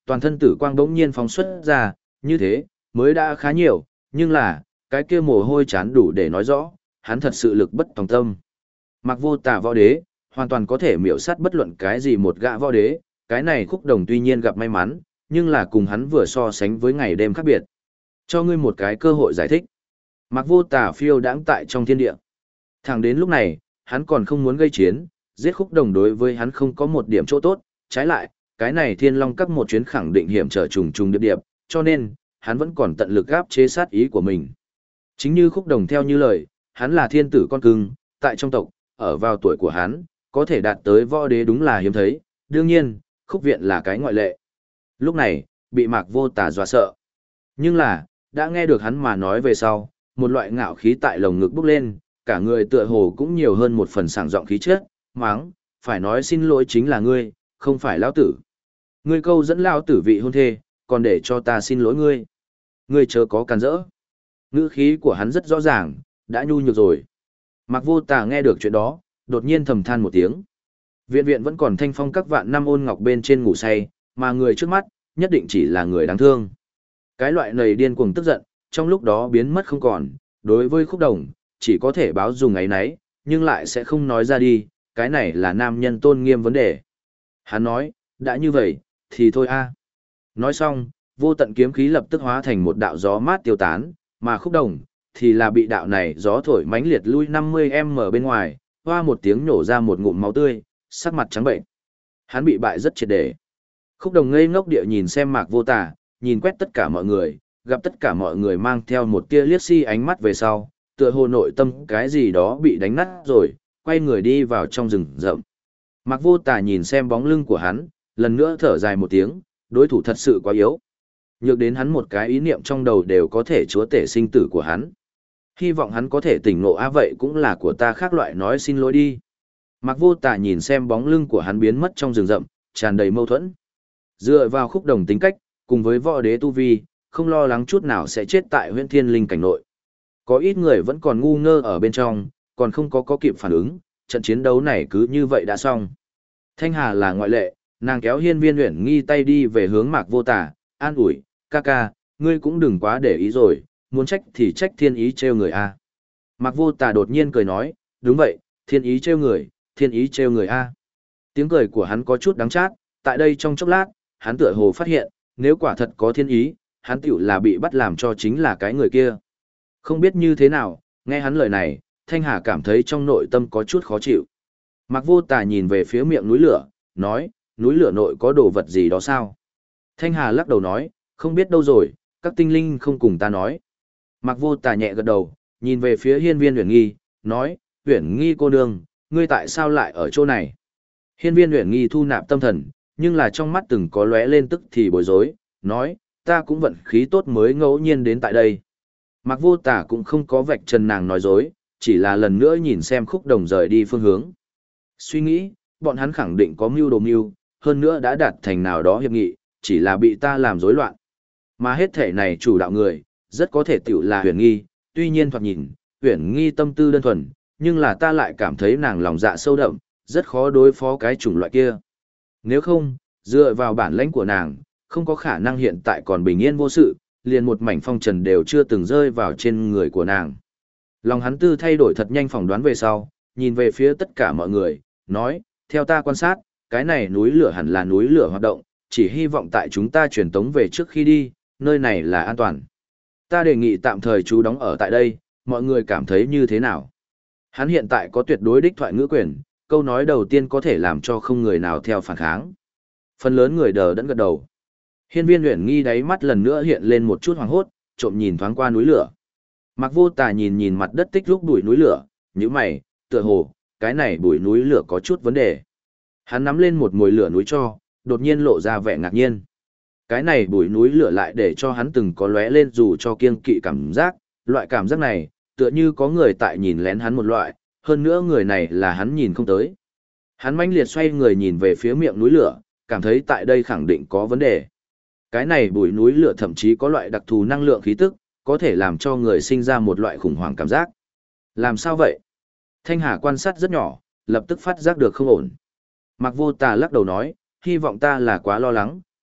toàn thân tử quang bỗng nhiên phóng xuất ra, như thế, mới đã khá nhiều, nhưng là, cái kia mồ hôi chán đủ để nói rõ, hắn thật sự lực bất tòng tâm. Mặc Vô Tà võ đế, hoàn toàn có thể miểu sát bất luận cái gì một gã võ đế, cái này Khúc Đồng tuy nhiên gặp may mắn, nhưng là cùng hắn vừa so sánh với ngày đêm khác biệt. Cho ngươi một cái cơ hội giải thích. Mặc Vô Tà phiêu đãng tại trong thiên địa. Thẳng đến lúc này, hắn còn không muốn gây chiến, giết Khúc Đồng đối với hắn không có một điểm chỗ tốt, trái lại, cái này Thiên Long Các một chuyến khẳng định hiểm trở trùng trùng điệp điệp, cho nên, hắn vẫn còn tận lực gáp chế sát ý của mình. Chính như Khúc Đồng theo như lời, hắn là thiên tử con cưng, tại trong tộc, ở vào tuổi của hắn, có thể đạt tới võ đế đúng là hiếm thấy, đương nhiên, Khúc Viện là cái ngoại lệ. Lúc này, bị Mạc Vô Tà dọa sợ. Nhưng là, đã nghe được hắn mà nói về sau, một loại ngạo khí tại lồng ngực bốc lên, cả người tựa hồ cũng nhiều hơn một phần sảng giọng khí chất, máng, phải nói xin lỗi chính là ngươi, không phải lão tử. Ngươi câu dẫn lão tử vị hôn thê, còn để cho ta xin lỗi ngươi. Ngươi chớ có càn rỡ. Ngữ khí của hắn rất rõ ràng, đã nhu nhược rồi. Mạc Vô Tà nghe được chuyện đó, đột nhiên thầm than một tiếng. Viện viện vẫn còn thanh phong các vạn năm ôn ngọc bên trên ngủ say, mà người trước mắt, nhất định chỉ là người đáng thương. Cái loại này điên cuồng tức giận, trong lúc đó biến mất không còn, đối với Khúc Đồng, chỉ có thể báo dùng ấy nấy, nhưng lại sẽ không nói ra đi, cái này là nam nhân tôn nghiêm vấn đề. Hắn nói, đã như vậy, thì thôi a. Nói xong, vô tận kiếm khí lập tức hóa thành một đạo gió mát tiêu tán, mà Khúc Đồng, thì là bị đạo này gió thổi mãnh liệt lui 50m bên ngoài, hoa một tiếng nổ ra một ngụm máu tươi, sắc mặt trắng bệnh. Hắn bị bại rất triệt để. Khúc Đồng ngây ngốc địa nhìn xem Mạc Vô Tà, nhìn quét tất cả mọi người, gặp tất cả mọi người mang theo một tia liếc si ánh mắt về sau, tựa hồ nội tâm cái gì đó bị đánh nát rồi, quay người đi vào trong rừng rậm. Mạc Vô Tà nhìn xem bóng lưng của hắn, lần nữa thở dài một tiếng, đối thủ thật sự quá yếu. Nhược đến hắn một cái ý niệm trong đầu đều có thể chúa tể sinh tử của hắn. Hy vọng hắn có thể tỉnh ngộ vậy cũng là của ta khác loại nói xin lỗi đi. Mạc Vô Tà nhìn xem bóng lưng của hắn biến mất trong rừng rậm, tràn đầy mâu thuẫn. Dựa vào Khúc Đồng tính cách, cùng với võ đế tu vi, không lo lắng chút nào sẽ chết tại Huyễn Thiên Linh cảnh nội. Có ít người vẫn còn ngu ngơ ở bên trong, còn không có kịp phản ứng, trận chiến đấu này cứ như vậy đã xong. Thanh Hà là ngoại lệ, nàng kéo Hiên Viên Uyển Nghi tay đi về hướng Mạc Vô Tà, an ủi, ca ca, ngươi cũng đừng quá để ý rồi, muốn trách thì trách thiên ý trêu người a. Mạc Vô Tà đột nhiên cười nói, đúng vậy, thiên ý trêu người, thiên ý trêu người a. Tiếng cười của hắn có chút đắng chát, tại đây trong chốc lát, hắn tựa hồ phát hiện, nếu quả thật có thiên ý, hắn tiểu là bị bắt làm cho chính là cái người kia. Không biết như thế nào, nghe hắn lời này, Thanh Hà cảm thấy trong nội tâm có chút khó chịu. Mạc Vô Tà nhìn về phía miệng núi lửa, nói, núi lửa nội có đồ vật gì đó sao? Thanh Hà lắc đầu nói, không biết đâu rồi, các tinh linh không cùng ta nói. Mạc Vô Tà nhẹ gật đầu, nhìn về phía Hiên Viên Uyển Nghi, nói, Uyển Nghi cô nương, ngươi tại sao lại ở chỗ này? Hiên Viên Uyển Nghi thu nạp tâm thần, nhưng là trong mắt từng có lóe lên tức thì bối rối, nói, ta cũng vận khí tốt mới ngẫu nhiên đến tại đây. Mạc Vô Tà cũng không có vạch trần nàng nói dối, chỉ là lần nữa nhìn xem Khúc Đồng rời đi phương hướng. Suy nghĩ, bọn hắn khẳng định có mưu đồ mưu, hơn nữa đã đạt thành nào đó hiệp nghị, chỉ là bị ta làm rối loạn. Mà hết thể này chủ đạo người, rất có thể tiểu là Uyển Nghi, tuy nhiên thoạt nhìn, Uyển Nghi tâm tư đơn thuần, nhưng là ta lại cảm thấy nàng lòng dạ sâu đậm, rất khó đối phó cái chủng loại kia. Nếu không, dựa vào bản lãnh của nàng, không có khả năng hiện tại còn bình yên vô sự, liền một mảnh phong trần đều chưa từng rơi vào trên người của nàng. Lòng hắn tư thay đổi thật nhanh phỏng đoán về sau, nhìn về phía tất cả mọi người, nói, theo ta quan sát, cái này núi lửa hẳn là núi lửa hoạt động, chỉ hy vọng tại chúng ta truyền tống về trước khi đi, nơi này là an toàn. Ta đề nghị tạm thời trú đóng ở tại đây, mọi người cảm thấy như thế nào? Hắn hiện tại có tuyệt đối đích thoại ngữ quyền, câu nói đầu tiên có thể làm cho không người nào theo phản kháng. Phần lớn người đờ đẫn gật đầu. Hiên Viên Uyển Nghi đáy mắt lần nữa hiện lên một chút hoảng hốt, trộm nhìn thoáng qua núi lửa. Mạc Vô Tà nhìn nhìn mặt đất tích lúc bụi núi lửa, nhíu mày, tựa hồ, cái này bụi núi lửa có chút vấn đề. Hắn nắm lên một mồi lửa núi cho, đột nhiên lộ ra vẻ ngạc nhiên. Cái này bụi núi lửa lại để cho hắn từng có lóe lên dù cho kiêng kỵ cảm giác, loại cảm giác này, tựa như có người tại nhìn lén hắn một loại, hơn nữa người này là hắn nhìn không tới. Hắn mãnh liệt xoay người nhìn về phía miệng núi lửa, cảm thấy tại đây khẳng định có vấn đề. Cái này bụi núi lửa thậm chí có loại đặc thù năng lượng khí tức, có thể làm cho người sinh ra một loại khủng hoảng cảm giác. Làm sao vậy? Thanh Hà quan sát rất nhỏ, lập tức phát giác được không ổn. Mạc Vô Tà lắc đầu nói, hy vọng ta là quá lo lắng,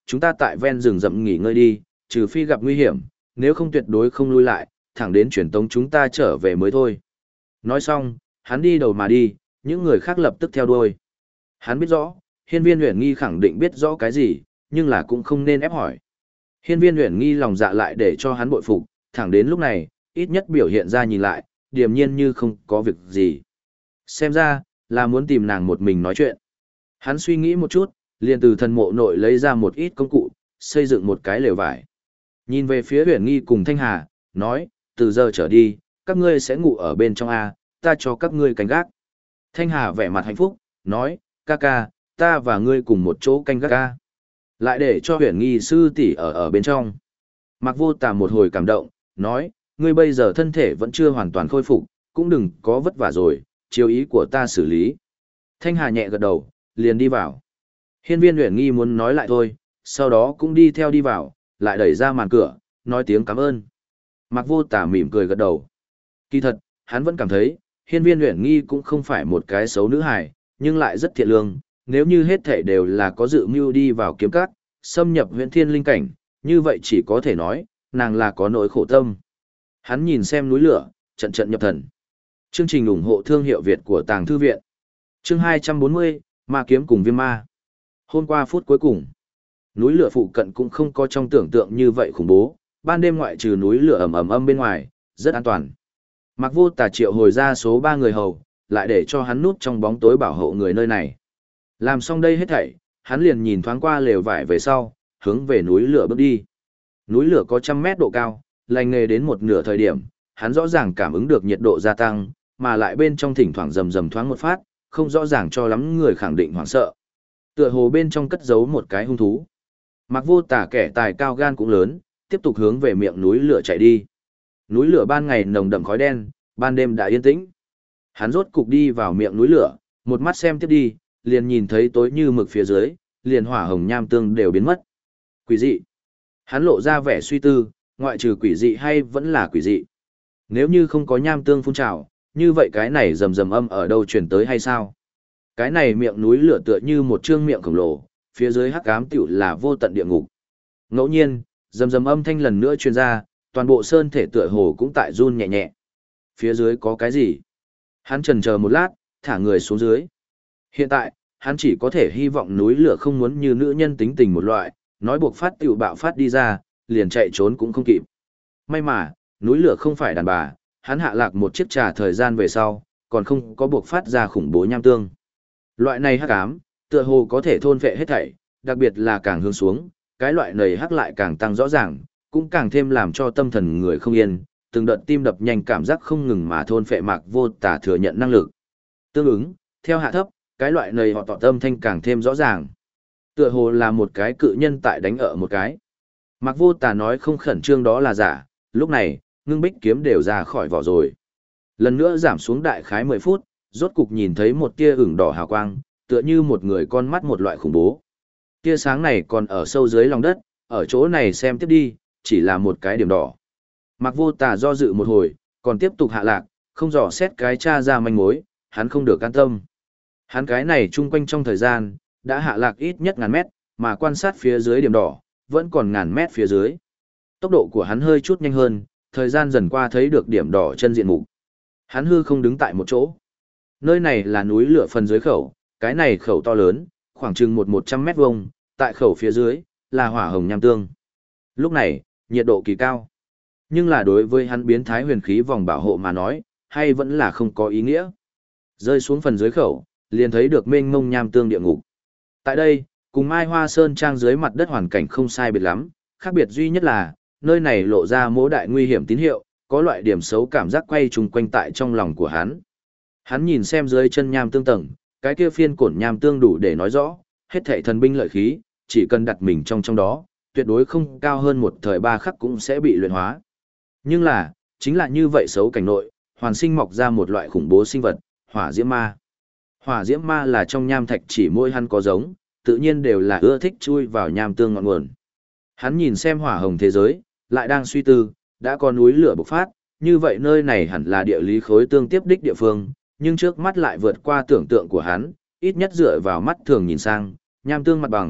chúng ta tại ven rừng rậm nghỉ ngơi đi, trừ phi gặp nguy hiểm, nếu không tuyệt đối không lui lại, thẳng đến truyền tống chúng ta trở về mới thôi. Nói xong, hắn đi đầu mà đi, những người khác lập tức theo đuôi. Hắn biết rõ, hiên viên Uyển Nghi khẳng định biết rõ cái gì, nhưng là cũng không nên ép hỏi. Hiên viên Uyển Nghi lòng dạ lại để cho hắn bội phục, thẳng đến lúc này, ít nhất biểu hiện ra nhìn lại, điềm nhiên như không có việc gì. Xem ra, là muốn tìm nàng một mình nói chuyện. Hắn suy nghĩ một chút, liền từ thần mộ nội lấy ra một ít công cụ, xây dựng một cái lều vải. Nhìn về phía Uyển Nghi cùng Thanh Hà, nói, từ giờ trở đi, các ngươi sẽ ngủ ở bên trong A, ta cho các ngươi canh gác. Thanh Hà vẻ mặt hạnh phúc, nói, ca ca, ta và ngươi cùng một chỗ canh gác ca. Lại để cho Uyển Nghi sư tỷ ở bên trong. Mạc Vô Tà một hồi cảm động, nói, ngươi bây giờ thân thể vẫn chưa hoàn toàn khôi phục, cũng đừng có vất vả rồi, chiếu ý của ta xử lý. Thanh Hà nhẹ gật đầu, liền đi vào. Hiên viên Uyển Nghi muốn nói lại thôi, sau đó cũng đi theo đi vào, lại đẩy ra màn cửa, nói tiếng cảm ơn. Mạc Vô Tà mỉm cười gật đầu. Kỳ thật, hắn vẫn cảm thấy, hiên viên Uyển Nghi cũng không phải một cái xấu nữ hài, nhưng lại rất thiện lương, nếu như hết thảy đều là có dự mưu đi vào kiếm cát, xâm nhập huyễn thiên linh cảnh, như vậy chỉ có thể nói, nàng là có nỗi khổ tâm. Hắn nhìn xem núi lửa, trận trận nhập thần. Chương trình ủng hộ thương hiệu Việt của Tàng Thư Viện. Chương 240, Ma Kiếm cùng Viêm Ma. Hôm qua phút cuối cùng, núi lửa phụ cận cũng không có trong tưởng tượng như vậy khủng bố, ban đêm ngoại trừ núi lửa ầm ầm âm bên ngoài, rất an toàn. Mạc Vô Tà triệu hồi ra số 3 người hầu, lại để cho hắn núp trong bóng tối bảo hộ người nơi này. Làm xong đây hết thảy, hắn liền nhìn thoáng qua lều vải về sau, hướng về núi lửa bước đi. Núi lửa có 100 mét độ cao, lành nghề đến một nửa thời điểm, hắn rõ ràng cảm ứng được nhiệt độ gia tăng, mà lại bên trong thỉnh thoảng rầm rầm thoáng một phát, không rõ ràng cho lắm người khẳng định hoảng sợ. Tựa hồ bên trong cất giấu một cái hung thú. Mạc Vô Tà kẻ tài cao gan cũng lớn, tiếp tục hướng về miệng núi lửa chạy đi. Núi lửa ban ngày nồng đậm khói đen, ban đêm đã yên tĩnh. Hắn rốt cục đi vào miệng núi lửa, một mắt xem tiếp đi, liền nhìn thấy tối như mực phía dưới, liền hỏa hồng nham tương đều biến mất. Quỷ dị. Hắn lộ ra vẻ suy tư, ngoại trừ quỷ dị hay vẫn là quỷ dị. Nếu như không có nham tương phun trào, như vậy cái này rầm rầm âm ở đâu truyền tới hay sao? Cái này miệng núi lửa tựa như một trương miệng khổng lồ, phía dưới hắc ám tiểu là vô tận địa ngục. Ngẫu nhiên, rầm rầm âm thanh lần nữa truyền ra, toàn bộ sơn thể tựa hồ cũng tại run nhẹ nhẹ. Phía dưới có cái gì? Hắn chần chờ một lát, thả người xuống dưới. Hiện tại, hắn chỉ có thể hy vọng núi lửa không muốn như nữ nhân tính tình một loại, nói buộc phát tiểu bạo phát đi ra, liền chạy trốn cũng không kịp. May mà, núi lửa không phải đàn bà, hắn hạ lạc một chiếc trà thời gian về sau, còn không có buộc phát ra khủng bố nham tương. Loại này hắc ám, tựa hồ có thể thôn phệ hết thảy, đặc biệt là càng hướng xuống, cái loại này hắc lại càng tăng rõ ràng, cũng càng thêm làm cho tâm thần người không yên, từng đợt tim đập nhanh cảm giác không ngừng mà thôn phệ Mạc Vô Tà thừa nhận năng lực. Tương ứng, theo hạ thấp, cái loại này họ tỏ tâm thanh càng thêm rõ ràng. Tựa hồ là một cái cự nhân tại đánh ở một cái. Mạc Vô Tà nói không khẩn trương đó là giả, lúc này, ngưng bích kiếm đều ra khỏi vỏ rồi. Lần nữa giảm xuống đại khái 10 phút, rốt cục nhìn thấy một tia ửng đỏ hào quang, tựa như một người con mắt một loại khủng bố. Tia sáng này còn ở sâu dưới lòng đất, ở chỗ này xem tiếp đi, chỉ là một cái điểm đỏ. Mạc Vô Tà do dự một hồi, còn tiếp tục hạ lạc, không dò xét cái tra ra manh mối, hắn không được an tâm. Hắn cái này chung quanh trong thời gian, đã hạ lạc ít nhất 1000 mét, mà quan sát phía dưới điểm đỏ, vẫn còn 1000 mét phía dưới. Tốc độ của hắn hơi chút nhanh hơn, thời gian dần qua thấy được điểm đỏ chân diện mục. Hắn hư không đứng tại một chỗ. Nơi này là núi lửa phần dưới khẩu, cái này khẩu to lớn, khoảng chừng 100 mét vuông, tại khẩu phía dưới, là hỏa hồng nham tương. Lúc này, nhiệt độ kỳ cao. Nhưng là đối với hắn biến thái huyền khí vòng bảo hộ mà nói, hay vẫn là không có ý nghĩa. Rơi xuống phần dưới khẩu, liền thấy được mênh mông nham tương địa ngục. Tại đây, cùng Mai Hoa Sơn trang dưới mặt đất hoàn cảnh không sai biệt lắm, khác biệt duy nhất là, nơi này lộ ra mỗ đại nguy hiểm tín hiệu, có loại điểm xấu cảm giác quay trùng quanh tại trong lòng của hắn. Hắn nhìn xem dưới chân nham tương tầng, cái kia phiên cổn nham tương đủ để nói rõ, hết thảy thần binh lợi khí, chỉ cần đặt mình trong đó, tuyệt đối không cao hơn một thời 3 khắc cũng sẽ bị luyện hóa. Nhưng là, chính là như vậy xấu cảnh nội, hoàn sinh mọc ra một loại khủng bố sinh vật, hỏa diễm ma. Hỏa diễm ma là trong nham thạch chỉ mỗi hắn có giống, tự nhiên đều là ưa thích chui vào nham tương ngọn nguồn. Hắn nhìn xem hỏa hồng thế giới, lại đang suy tư, đã có núi lửa bộc phát, như vậy nơi này hẳn là địa lý khối tương tiếp đích địa phương, nhưng trước mắt lại vượt qua tưởng tượng của hắn, ít nhất dựa vào mắt thường nhìn sang, nham tương mặt bằng,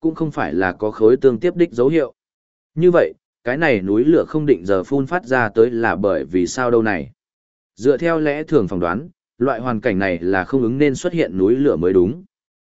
cũng không phải là có khối tương tiếp đích dấu hiệu. Như vậy, cái này núi lửa không định giờ phun phát ra tới là bởi vì sao đâu này? Dựa theo lẽ thường phỏng đoán, loại hoàn cảnh này là không ứng nên xuất hiện núi lửa mới đúng.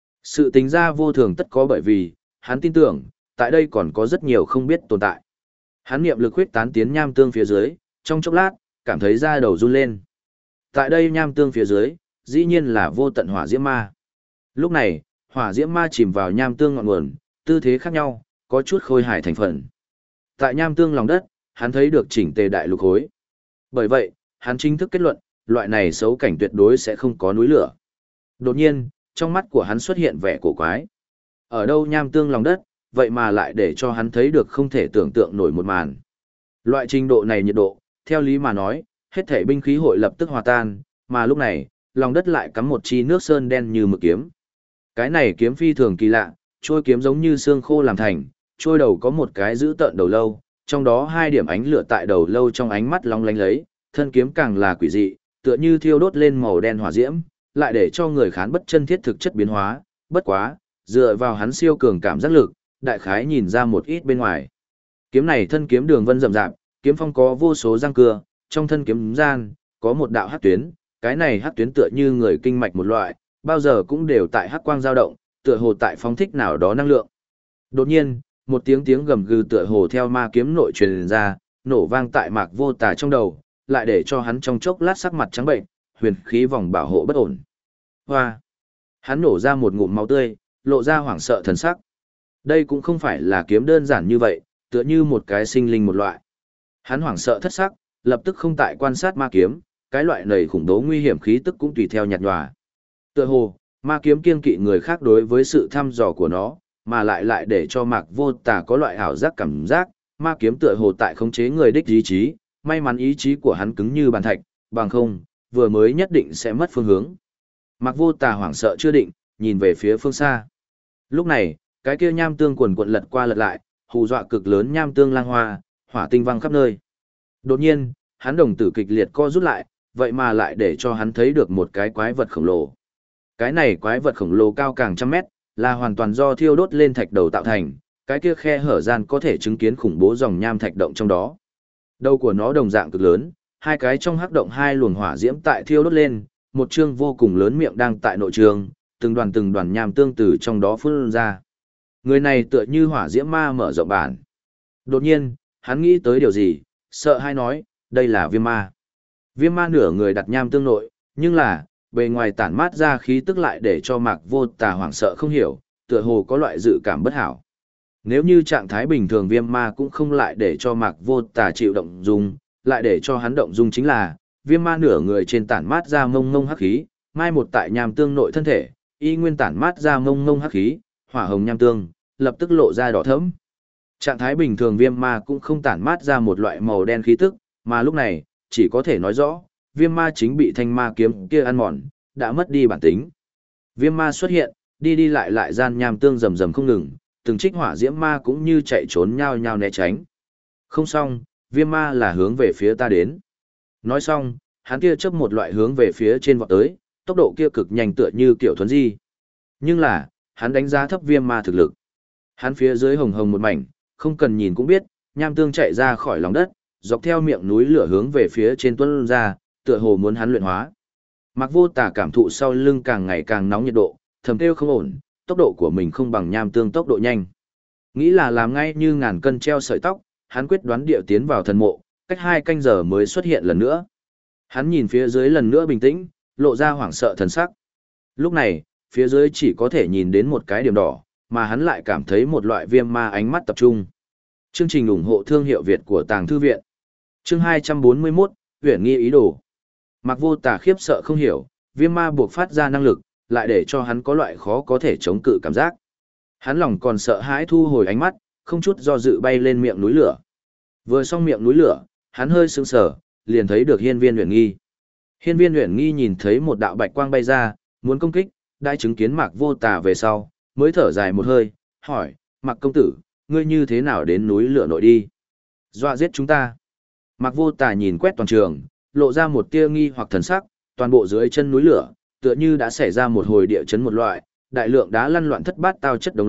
Sự tính ra vô thường tất có bởi vì, hắn tin tưởng, tại đây còn có rất nhiều không biết tồn tại. Hắn niệm lực huyết tán tiến nham tương phía dưới, trong chốc lát, cảm thấy da đầu run lên. Tại đây nham tương phía dưới, dĩ nhiên là vô tận hỏa diễm ma. Lúc này, hỏa diễm ma chìm vào nham tương ngọn nguồn, tư thế khác nhau, có chút khôi hài thành phần. Tại nham tương lòng đất, hắn thấy được chỉnh tề đại lục khối. Bởi vậy, hắn chính thức kết luận, loại này xấu cảnh tuyệt đối sẽ không có núi lửa. Đột nhiên, trong mắt của hắn xuất hiện vẻ cổ quái. Ở đâu nham tương lòng đất, vậy mà lại để cho hắn thấy được không thể tưởng tượng nổi một màn. Loại trình độ này nhiệt độ, theo lý mà nói, hết thể binh khí hội lập tức hòa tan, mà lúc này, lòng đất lại cắm một chi nước sơn đen như mực kiếm. Cái này kiếm phi thường kỳ lạ, trôi kiếm giống như xương khô làm thành, trôi đầu có một cái giữ tợn đầu lâu, trong đó hai điểm ánh lửa tại đầu lâu trong ánh mắt long lánh lấy, thân kiếm càng là quỷ dị, tựa như thiêu đốt lên màu đen hỏa diễm, lại để cho người khán bất chân thiết thực chất biến hóa, bất quá, dựa vào hắn siêu cường cảm giác lực, đại khái nhìn ra một ít bên ngoài. Kiếm này thân kiếm đường vân rậm rạp, kiếm phong có vô số răng cưa, trong thân kiếm gian có một đạo hắc tuyến, cái này hắc tuyến tựa như người kinh mạch một loại, bao giờ cũng đều tại hắc quang dao động, tựa hồ tại phóng thích nào đó năng lượng. Đột nhiên, một tiếng gầm gừ tựa hồ theo ma kiếm nội truyền ra, nổ vang tại Mạc Vô Tà trong đầu, lại để cho hắn trong chốc lát sắc mặt trắng bệnh, huyền khí vòng bảo hộ bất ổn. Hoa! Hắn nổ ra một ngụm máu tươi, lộ ra hoảng sợ thần sắc. Đây cũng không phải là kiếm đơn giản như vậy, tựa như một cái sinh linh một loại. Hắn hoảng sợ thất sắc, lập tức không tại quan sát ma kiếm, cái loại này khủng bố nguy hiểm khí tức cũng tùy theo nhạt nhòa. Tựa hồ, ma kiếm kiêng kỵ người khác đối với sự thăm dò của nó, mà lại để cho Mạc Vô Tà có loại ảo giác cảm giác, ma kiếm tựa hồ tại khống chế người đích ý chí, may mắn ý chí của hắn cứng như bàn thạch, bằng không, vừa mới nhất định sẽ mất phương hướng. Mạc Vô Tà hoảng sợ chưa định, nhìn về phía phương xa. Lúc này, cái kia nham tương quần quận lật qua lật lại, hù dọa cực lớn nham tương lang hoa, hỏa tinh văng khắp nơi. Đột nhiên, hắn đồng tử kịch liệt co rút lại, vậy mà lại để cho hắn thấy được một cái quái vật khổng lồ. Cái này quái vật khổng lồ cao càng trăm mét, là hoàn toàn do thiêu đốt lên thạch đầu tạo thành, cái kia khe hở gian có thể chứng kiến khủng bố dòng nham thạch động trong đó. Đầu của nó đồng dạng cực lớn, hai cái trong hắc động hai luồng hỏa diễm tại thiêu đốt lên, một chương vô cùng lớn miệng đang tại nội trường, từng đoàn nham tương từ trong đó phun ra. Người này tựa như hỏa diễm ma mở rộng bản. Đột nhiên, hắn nghĩ tới điều gì, sợ hay nói, đây là viêm ma. Viêm ma nửa người đặt nham tương nội, nhưng là, bề ngoài tản mát ra khí tức lại để cho Mạc Vô Tà hoảng sợ không hiểu, tựa hồ có loại dự cảm bất hảo. Nếu như trạng thái bình thường viêm ma cũng không lại để cho Mạc Vô Tà chịu động dung, lại để cho hắn động dung chính là, viêm ma nửa người trên tản mát ra mông mông hắc khí, mai một tại nham tương nội thân thể, y nguyên tản mát ra mông mông hắc khí, hỏa hồng nham tương, lập tức lộ ra đỏ thẫm. Trạng thái bình thường viêm ma cũng không tản mát ra một loại màu đen khí tức, mà lúc này, chỉ có thể nói rõ, viêm ma chính bị thanh ma kiếm kia ăn mòn, đã mất đi bản tính. Viêm ma xuất hiện, đi lại gian nham tương rầm rầm không ngừng, từng trích hỏa diễm ma cũng như chạy trốn nhao nhao né tránh. Không xong, viêm ma là hướng về phía ta đến. Nói xong, hắn kia chớp một loại hướng về phía trên vọt tới, tốc độ kia cực nhanh tựa như kiểu thuấn di. Nhưng là, hắn đánh giá thấp viêm ma thực lực. Hắn phía dưới hồng hồng một mảnh, không cần nhìn cũng biết, nham tương chạy ra khỏi lòng đất, dọc theo miệng núi lửa hướng về phía trên tuôn ra, tựa hồ muốn hắn luyện hóa. Mạc Vô Tà cảm thụ sau lưng càng ngày càng nóng nhiệt độ, thầm kêu không ổn, tốc độ của mình không bằng nham tương tốc độ nhanh. Nghĩ là làm ngay như ngàn cân treo sợi tóc, hắn quyết đoán điệu tiến vào thần mộ, cách 2 canh giờ mới xuất hiện lần nữa. Hắn nhìn phía dưới lần nữa bình tĩnh, lộ ra hoảng sợ thần sắc. Lúc này, phía dưới chỉ có thể nhìn đến một cái điểm đỏ, mà hắn lại cảm thấy một loại viêm ma ánh mắt tập trung. Chương trình ủng hộ thương hiệu Việt của Tàng Thư Viện. Chương 241, Huyền nghi ý đồ. Mạc Vô Tà khiếp sợ không hiểu, viêm ma buộc phát ra năng lực, lại để cho hắn có loại khó có thể chống cự cảm giác. Hắn lòng còn sợ hãi thu hồi ánh mắt, không chút do dự bay lên miệng núi lửa. Vừa xong miệng núi lửa, hắn hơi sững sờ, liền thấy được Hiên Viên Uyển Nghi. Hiên Viên Uyển Nghi nhìn thấy một đạo bạch quang bay ra, muốn công kích, đã chứng kiến Mạc Vô Tà về sau, mới thở dài một hơi, hỏi, Mạc công tử, ngươi như thế nào đến núi lửa nội đi? Dọa giết chúng ta. Mạc Vô Tà nhìn quét toàn trường, lộ ra một tia nghi hoặc thần sắc, toàn bộ dưới chân núi lửa, tựa như đã xảy ra một hồi địa chấn một loại, đại lượng đá lăn loạn thất bát tao chất đống lấy,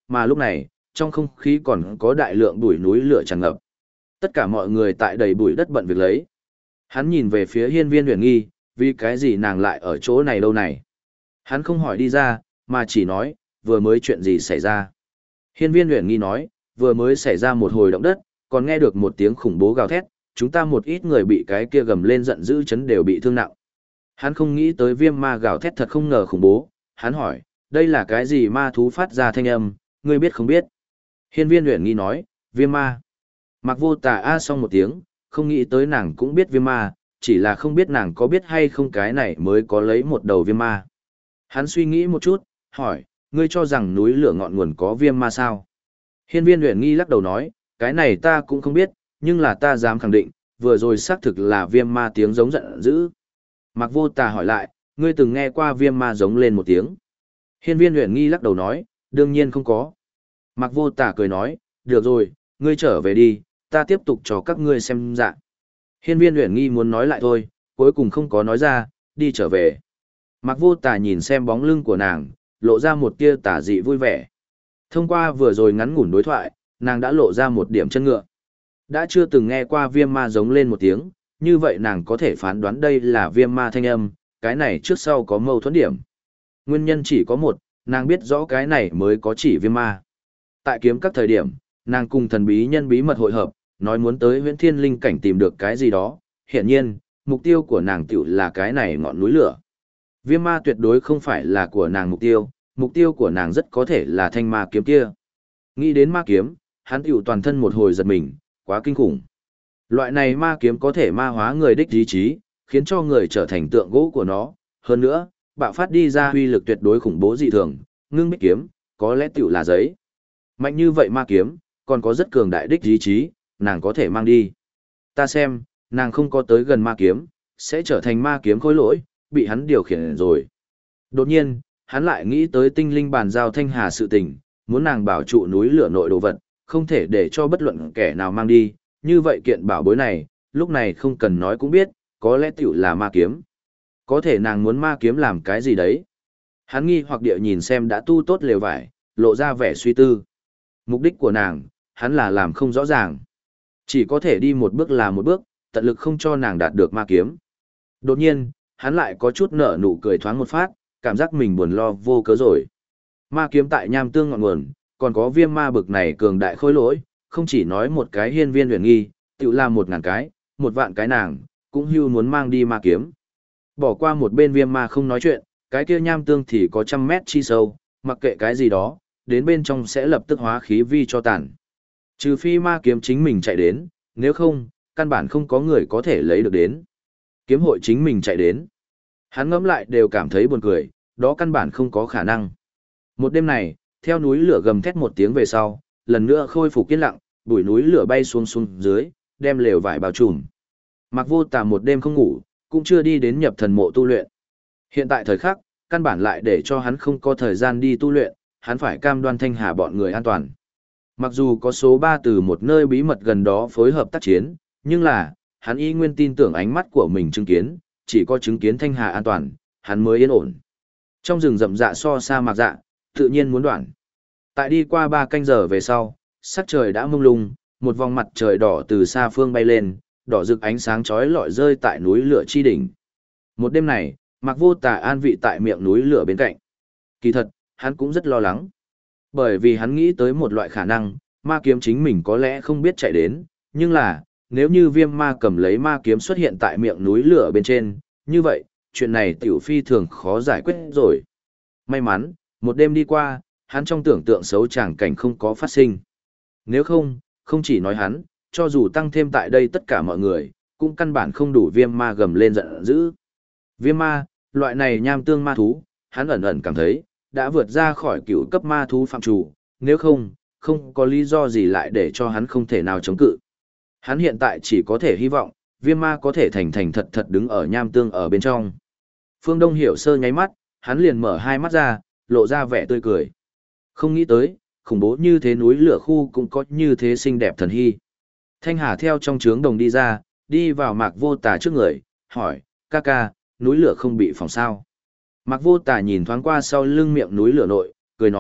mà lúc này, trong không khí còn có đại lượng bụi núi lửa tràn ngập. Tất cả mọi người tại đầy bụi đất bận việc lấy. Hắn nhìn về phía hiên viên huyền nghi, vì cái gì nàng lại ở chỗ này lâu này. Hắn không hỏi đi ra, mà chỉ nói, vừa mới chuyện gì xảy ra. Hiên viên huyền nghi nói, vừa mới xảy ra một hồi động đất, còn nghe được một tiếng khủng bố gào thét, chúng ta một ít người bị cái kia gầm lên giận dữ chấn đều bị thương nặng. Hắn không nghĩ tới viêm ma gào thét thật không ngờ khủng bố, hắn hỏi, đây là cái gì ma thú phát ra thanh âm, ngươi biết không biết? Hiên viên huyền nghi nói, viêm ma. Mặc vô tà a xong một tiếng, không nghĩ tới nàng cũng biết viêm ma, chỉ là không biết nàng có biết hay không cái này mới có lấy một đầu viêm ma. Hắn suy nghĩ một chút, hỏi, ngươi cho rằng núi lửa ngọn nguồn có viêm ma sao? Hiên viên huyền nghi lắc đầu nói, cái này ta cũng không biết, nhưng là ta dám khẳng định, vừa rồi xác thực là viêm ma tiếng giống giận dữ. Mặc vô tà hỏi lại, ngươi từng nghe qua viêm ma giống lên một tiếng? Hiên viên huyền nghi lắc đầu nói, đương nhiên không có. Mặc vô tà cười nói, được rồi, ngươi trở về đi, ta tiếp tục cho các ngươi xem dạng. Hiên viên huyền nghi muốn nói lại thôi, cuối cùng không có nói ra, đi trở về. Mặc vô tà nhìn xem bóng lưng của nàng, lộ ra một tia tà dị vui vẻ. Thông qua vừa rồi ngắn ngủn đối thoại, nàng đã lộ ra một điểm chân ngựa. Đã chưa từng nghe qua viêm ma giống lên một tiếng, như vậy nàng có thể phán đoán đây là viêm ma thanh âm, cái này trước sau có mâu thuẫn điểm. Nguyên nhân chỉ có một, nàng biết rõ cái này mới có chỉ viêm ma. Tại kiếm các thời điểm, nàng cùng thần bí nhân bí mật hội hợp, nói muốn tới huyễn thiên linh cảnh tìm được cái gì đó, hiển nhiên, mục tiêu của nàng tiểu là cái này ngọn núi lửa. Viêm ma tuyệt đối không phải là của nàng mục tiêu của nàng rất có thể là thanh ma kiếm kia. Nghĩ đến ma kiếm, hắn tiểu toàn thân một hồi giật mình, quá kinh khủng. Loại này ma kiếm có thể ma hóa người đích ý chí, khiến cho người trở thành tượng gỗ của nó, hơn nữa, bạo phát đi ra uy lực tuyệt đối khủng bố dị thường, ngưng bích kiếm, có lẽ tiểu là giấy. Mạnh như vậy ma kiếm, còn có rất cường đại đích ý chí, nàng có thể mang đi. Ta xem, nàng không có tới gần ma kiếm, sẽ trở thành ma kiếm khối lỗi, bị hắn điều khiển rồi. Đột nhiên, hắn lại nghĩ tới tinh linh bàn giao thanh hà sự tình, muốn nàng bảo trụ núi lửa nội đồ vật, không thể để cho bất luận kẻ nào mang đi, như vậy kiện bảo bối này, lúc này không cần nói cũng biết, có lẽ tiểu là ma kiếm. Có thể nàng muốn ma kiếm làm cái gì đấy? Hắn nghi hoặc địa nhìn xem đã tu tốt lều vải, lộ ra vẻ suy tư. Mục đích của nàng, hắn là làm không rõ ràng. Chỉ có thể đi một bước là một bước, tận lực không cho nàng đạt được ma kiếm. Đột nhiên, hắn lại có chút nở nụ cười thoáng một phát, cảm giác mình buồn lo vô cớ rồi. Ma kiếm tại nham tương ngọn nguồn, còn có viêm ma bực này cường đại khôi lỗi, không chỉ nói một cái hiên viên huyền nghi, tự làm 1000 cái, 1 vạn cái nàng, cũng hưu muốn mang đi ma kiếm. Bỏ qua một bên viêm ma không nói chuyện, cái kia nham tương thì có 100 mét chi sâu, mặc kệ cái gì đó, đến bên trong sẽ lập tức hóa khí vi cho tàn. Trừ phi ma kiếm chính mình chạy đến, nếu không, căn bản không có người có thể lấy được đến. Kiếm hội chính mình chạy đến. Hắn ngẫm lại đều cảm thấy buồn cười, đó căn bản không có khả năng. Một đêm này, theo núi lửa gầm thét một tiếng về sau, lần nữa khôi phục yên lặng, bụi núi lửa bay xuống dưới, đem lều vải bao trùm. Mặc vô tà một đêm không ngủ, cũng chưa đi đến nhập thần mộ tu luyện. Hiện tại thời khắc, căn bản lại để cho hắn không có thời gian đi tu luyện, hắn phải cam đoan thanh hà bọn người an toàn. Mặc dù có số 3 từ một nơi bí mật gần đó phối hợp tác chiến, nhưng là, hắn y nguyên tin tưởng ánh mắt của mình chứng kiến, chỉ có chứng kiến thanh hà an toàn, hắn mới yên ổn. Trong rừng rậm dạ so sa mạc dạ, tự nhiên muốn đoạn. Tại đi qua 3 canh giờ về sau, sắc trời đã mông lung, một vòng mặt trời đỏ từ xa phương bay lên, đỏ rực ánh sáng chói lọi rơi tại núi lửa chi đỉnh. Một đêm này, Mạc Vô Tà an vị tại miệng núi lửa bên cạnh. Kỳ thật, hắn cũng rất lo lắng. Bởi vì hắn nghĩ tới một loại khả năng, ma kiếm chính mình có lẽ không biết chạy đến, nhưng là, nếu như viêm ma cầm lấy ma kiếm xuất hiện tại miệng núi lửa bên trên, như vậy, chuyện này tiểu phi thường khó giải quyết rồi. May mắn, một đêm đi qua, hắn trong tưởng tượng xấu chẳng cảnh không có phát sinh. Nếu không, không chỉ nói hắn, cho dù tăng thêm tại đây tất cả mọi người, cũng căn bản không đủ viêm ma gầm lên giận dữ. Viêm ma, loại này nham tương ma thú, hắn ẩn ẩn cảm thấy, đã vượt ra khỏi cựu cấp ma thú phạm chủ, nếu không, không có lý do gì lại để cho hắn không thể nào chống cự. Hắn hiện tại chỉ có thể hy vọng, viêm ma có thể thành thành thật thật đứng ở nham tương ở bên trong. Phương Đông Hiểu Sơ nháy mắt, hắn liền mở hai mắt ra, lộ ra vẻ tươi cười. Không nghĩ tới, khủng bố như thế núi lửa khu cũng có như thế xinh đẹp thần hy. Thanh Hà theo trong trướng đồng đi ra, đi vào Mạc Vô Tà trước người, hỏi, ca ca, núi lửa không bị phỏng sao. Mạc Vô Tà nhìn thoáng qua sau lưng miệng núi lửa nội, cười nói,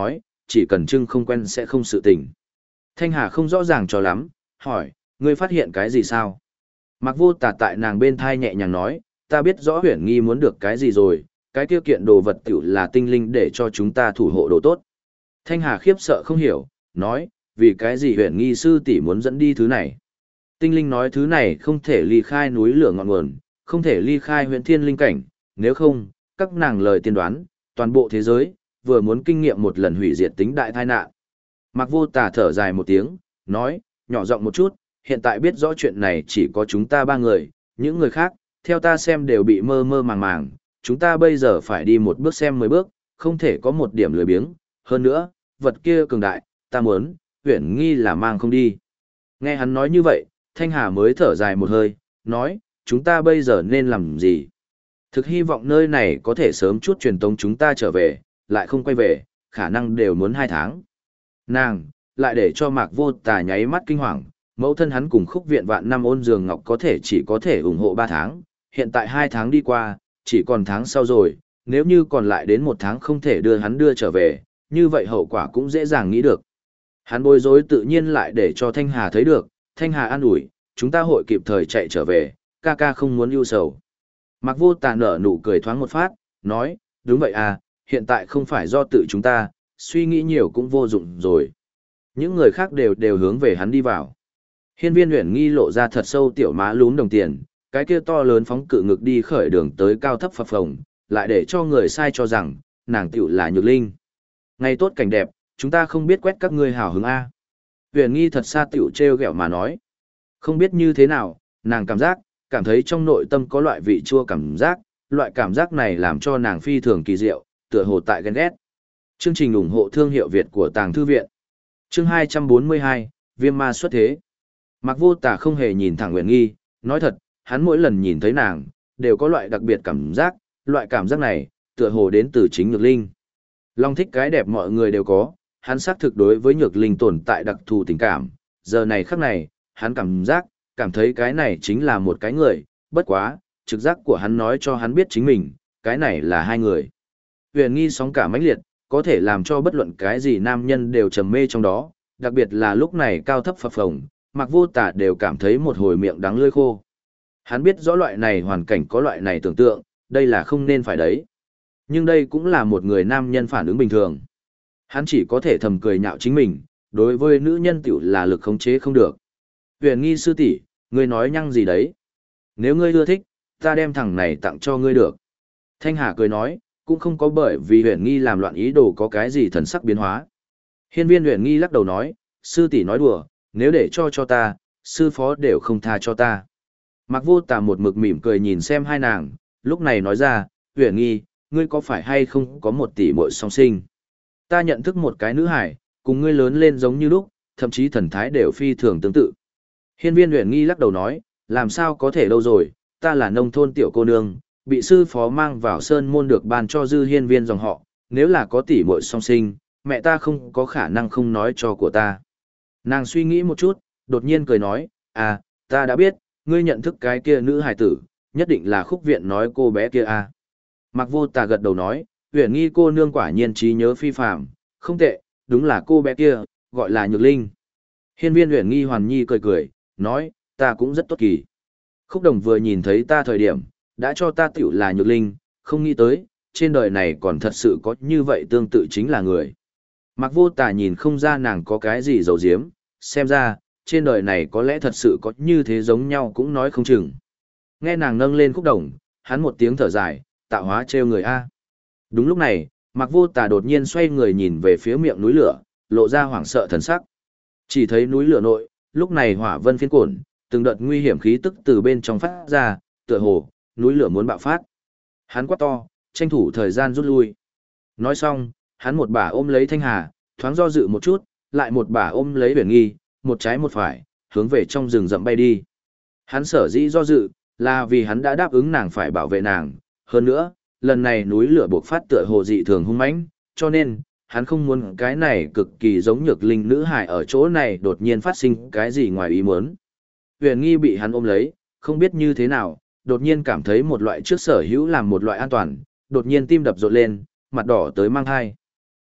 chỉ cần trưng không quen sẽ không sự tình. Thanh Hà không rõ ràng cho lắm, hỏi, ngươi phát hiện cái gì sao? Mạc Vô Tà tại nàng bên thai nhẹ nhàng nói, ta biết rõ Huyền Nghi muốn được cái gì rồi, cái kia kiện đồ vật tiểu là tinh linh để cho chúng ta thủ hộ đồ tốt. Thanh Hà khiếp sợ không hiểu, nói, vì cái gì Huyền Nghi sư tỷ muốn dẫn đi thứ này? Tinh linh nói thứ này không thể ly khai núi lửa ngọn nguồn, không thể ly khai huyện thiên linh cảnh, nếu không, các nàng lời tiên đoán, toàn bộ thế giới, vừa muốn kinh nghiệm một lần hủy diệt tính đại tai nạn. Mạc Vô Tà thở dài một tiếng, nói, nhỏ giọng một chút, hiện tại biết rõ chuyện này chỉ có chúng ta ba người, những người khác, theo ta xem đều bị mơ mơ màng màng, chúng ta bây giờ phải đi một bước xem 10 bước, không thể có một điểm lười biếng, hơn nữa, vật kia cường đại, ta muốn, Uyển Nghi là mang không đi. Nghe hắn nói như vậy, Thanh Hà mới thở dài một hơi, nói, chúng ta bây giờ nên làm gì? Thực hy vọng nơi này có thể sớm chút truyền tống chúng ta trở về, lại không quay về, khả năng đều muốn 2 tháng. Nàng, lại để cho Mạc Vô Tà nháy mắt kinh hoàng, mẫu thân hắn cùng Khúc Viện Vạn Năm Ôn Giường Ngọc có thể ủng hộ 3 tháng, hiện tại 2 tháng đi qua, chỉ còn tháng sau rồi, nếu như còn lại đến 1 tháng không thể đưa hắn đưa trở về, như vậy hậu quả cũng dễ dàng nghĩ được. Hắn bối rối tự nhiên lại để cho Thanh Hà thấy được, Thanh Hà an ủi, chúng ta hội kịp thời chạy trở về, ca ca không muốn ưu sầu. Mạc Vô Tà nở nụ cười thoáng một phát, nói, đúng vậy à, hiện tại không phải do tự chúng ta, suy nghĩ nhiều cũng vô dụng rồi. Những người khác đều hướng về hắn đi vào. Hiên Viên Uyển Nghi lộ ra thật sâu tiểu má lún đồng tiền, cái kia to lớn phóng cự ngực đi khởi đường tới cao thấp phập phồng, lại để cho người sai cho rằng, nàng tiểu là Nhược Linh. Ngày tốt cảnh đẹp, chúng ta không biết quét các ngươi hào hứng a. Uyển Nghi thật xa tiểu trêu ghẹo mà nói. Không biết như thế nào, nàng cảm thấy trong nội tâm có loại vị chua cảm giác, loại cảm giác này làm cho nàng phi thường kỳ diệu, tựa hồ tại ghen ghét. Chương trình ủng hộ thương hiệu Việt của Tàng Thư Viện. Chương 242, Viêm Ma xuất thế. Mạc Vô Tà không hề nhìn thẳng Uyển Nghi, nói thật, hắn mỗi lần nhìn thấy nàng, đều có loại đặc biệt cảm giác, loại cảm giác này, tựa hồ đến từ chính Nhược Linh. Long thích cái đẹp mọi người đều có, hắn xác thực đối với Nhược Linh tồn tại đặc thù tình cảm, giờ này khắc này, hắn cảm thấy cái này chính là một cái người, bất quá, trực giác của hắn nói cho hắn biết chính mình, cái này là 2 người. Uyển Nghi sóng cả mãnh liệt, có thể làm cho bất luận cái gì nam nhân đều trầm mê trong đó, đặc biệt là lúc này cao thấp phập phồng, Mạc Vô Tà đều cảm thấy một hồi miệng đắng lưỡi khô. Hắn biết rõ loại này hoàn cảnh có loại này tưởng tượng, đây là không nên phải đấy. Nhưng đây cũng là một người nam nhân phản ứng bình thường. Hắn chỉ có thể thầm cười nhạo chính mình, đối với nữ nhân tiểu là lực khống chế không được. Uyển Nghi sư tỷ, ngươi nói nhăng gì đấy? Nếu ngươi ưa thích, ta đem thằng này tặng cho ngươi được. Thanh Hà cười nói, cũng không có bởi vì Uyển Nghi làm loạn ý đồ có cái gì thần sắc biến hóa. Hiên Viên Uyển Nghi lắc đầu nói, sư tỷ nói đùa, nếu để cho ta, sư phó đều không tha cho ta. Mạc Vô Tà một mực mỉm cười nhìn xem hai nàng, lúc này nói ra, Uyển Nghi, ngươi có phải hay không có một tỷ muội song sinh? Ta nhận thức một cái nữ hải, cùng ngươi lớn lên giống như lúc, thậm chí thần thái đều phi thường tương tự. Hiên Viên Uyển Nghi lắc đầu nói, làm sao có thể đâu rồi, ta là nông thôn tiểu cô nương, bị sư phó mang vào sơn môn được ban cho dư hiên viên dòng họ, nếu là có tỷ muội song sinh, mẹ ta không có khả năng không nói cho của ta. Nàng suy nghĩ một chút, đột nhiên cười nói, à, ta đã biết, ngươi nhận thức cái kia nữ hài tử, nhất định là Khúc Viện nói cô bé kia à. Mạc Vô Tà gật đầu nói, Uyển Nghi cô nương quả nhiên trí nhớ phi phàm, không tệ, đúng là cô bé kia, gọi là Nhược Linh. Hiên Viên Uyển Nghi hoàn nhi cười cười, nói, ta cũng rất tốt kỳ. Khúc Đồng vừa nhìn thấy ta thời điểm, đã cho ta tiểu là Nhược Linh, không nghĩ tới, trên đời này còn thật sự có như vậy tương tự chính là người. Mạc Vô Tà nhìn không ra nàng có cái gì giấu giếm, xem ra, trên đời này có lẽ thật sự có như thế giống nhau cũng nói không chừng. Nghe nàng nâng lên Khúc Đồng, hắn một tiếng thở dài, tạo hóa trêu người A. Đúng lúc này, Mạc Vô Tà đột nhiên xoay người nhìn về phía miệng núi lửa, lộ ra hoảng sợ thần sắc. Chỉ thấy núi lửa nội, lúc này hỏa vân phiến cuộn, từng đợt nguy hiểm khí tức từ bên trong phát ra, tựa hồ, núi lửa muốn bạo phát. Hắn quát to, tranh thủ thời gian rút lui. Nói xong, hắn một bà ôm lấy Thanh Hà, thoáng do dự một chút, lại một bà ôm lấy Uyển Nghi, một trái một phải, hướng về trong rừng rậm bay đi. Hắn sở dĩ do dự, là vì hắn đã đáp ứng nàng phải bảo vệ nàng. Hơn nữa, lần này núi lửa bộc phát tựa hồ dị thường hung mãnh, cho nên, hắn không muốn cái này cực kỳ giống Nhược Linh nữ hài ở chỗ này đột nhiên phát sinh cái gì ngoài ý muốn. Uyển Nghi bị hắn ôm lấy, không biết như thế nào, đột nhiên cảm thấy một loại trước sở hữu làm một loại an toàn, đột nhiên tim đập rộn lên, mặt đỏ tới mang hai.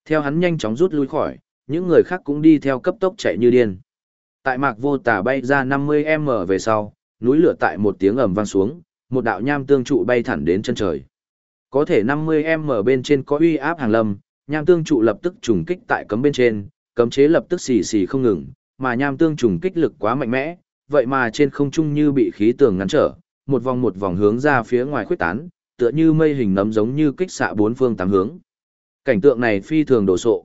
Theo hắn nhanh chóng rút lui khỏi, những người khác cũng đi theo cấp tốc chạy như điên. Tại Mạc Vô Tà bay ra 50m về sau, núi lửa tại một tiếng ầm vang xuống, một đạo nham tương trụ bay thẳng đến chân trời. Có thể 50m bên trên có uy áp hàng lâm, nham tương trụ lập tức trùng kích tại cấm bên trên, cấm chế lập tức xì xì không ngừng, mà nham tương trùng kích lực quá mạnh mẽ, vậy mà trên không trung như bị khí tường ngăn trở, một vòng hướng ra phía ngoài khuếch tán, tựa như mây hình nấm giống như kích xạ bốn phương tám hướng. Cảnh tượng này phi thường đồ sộ,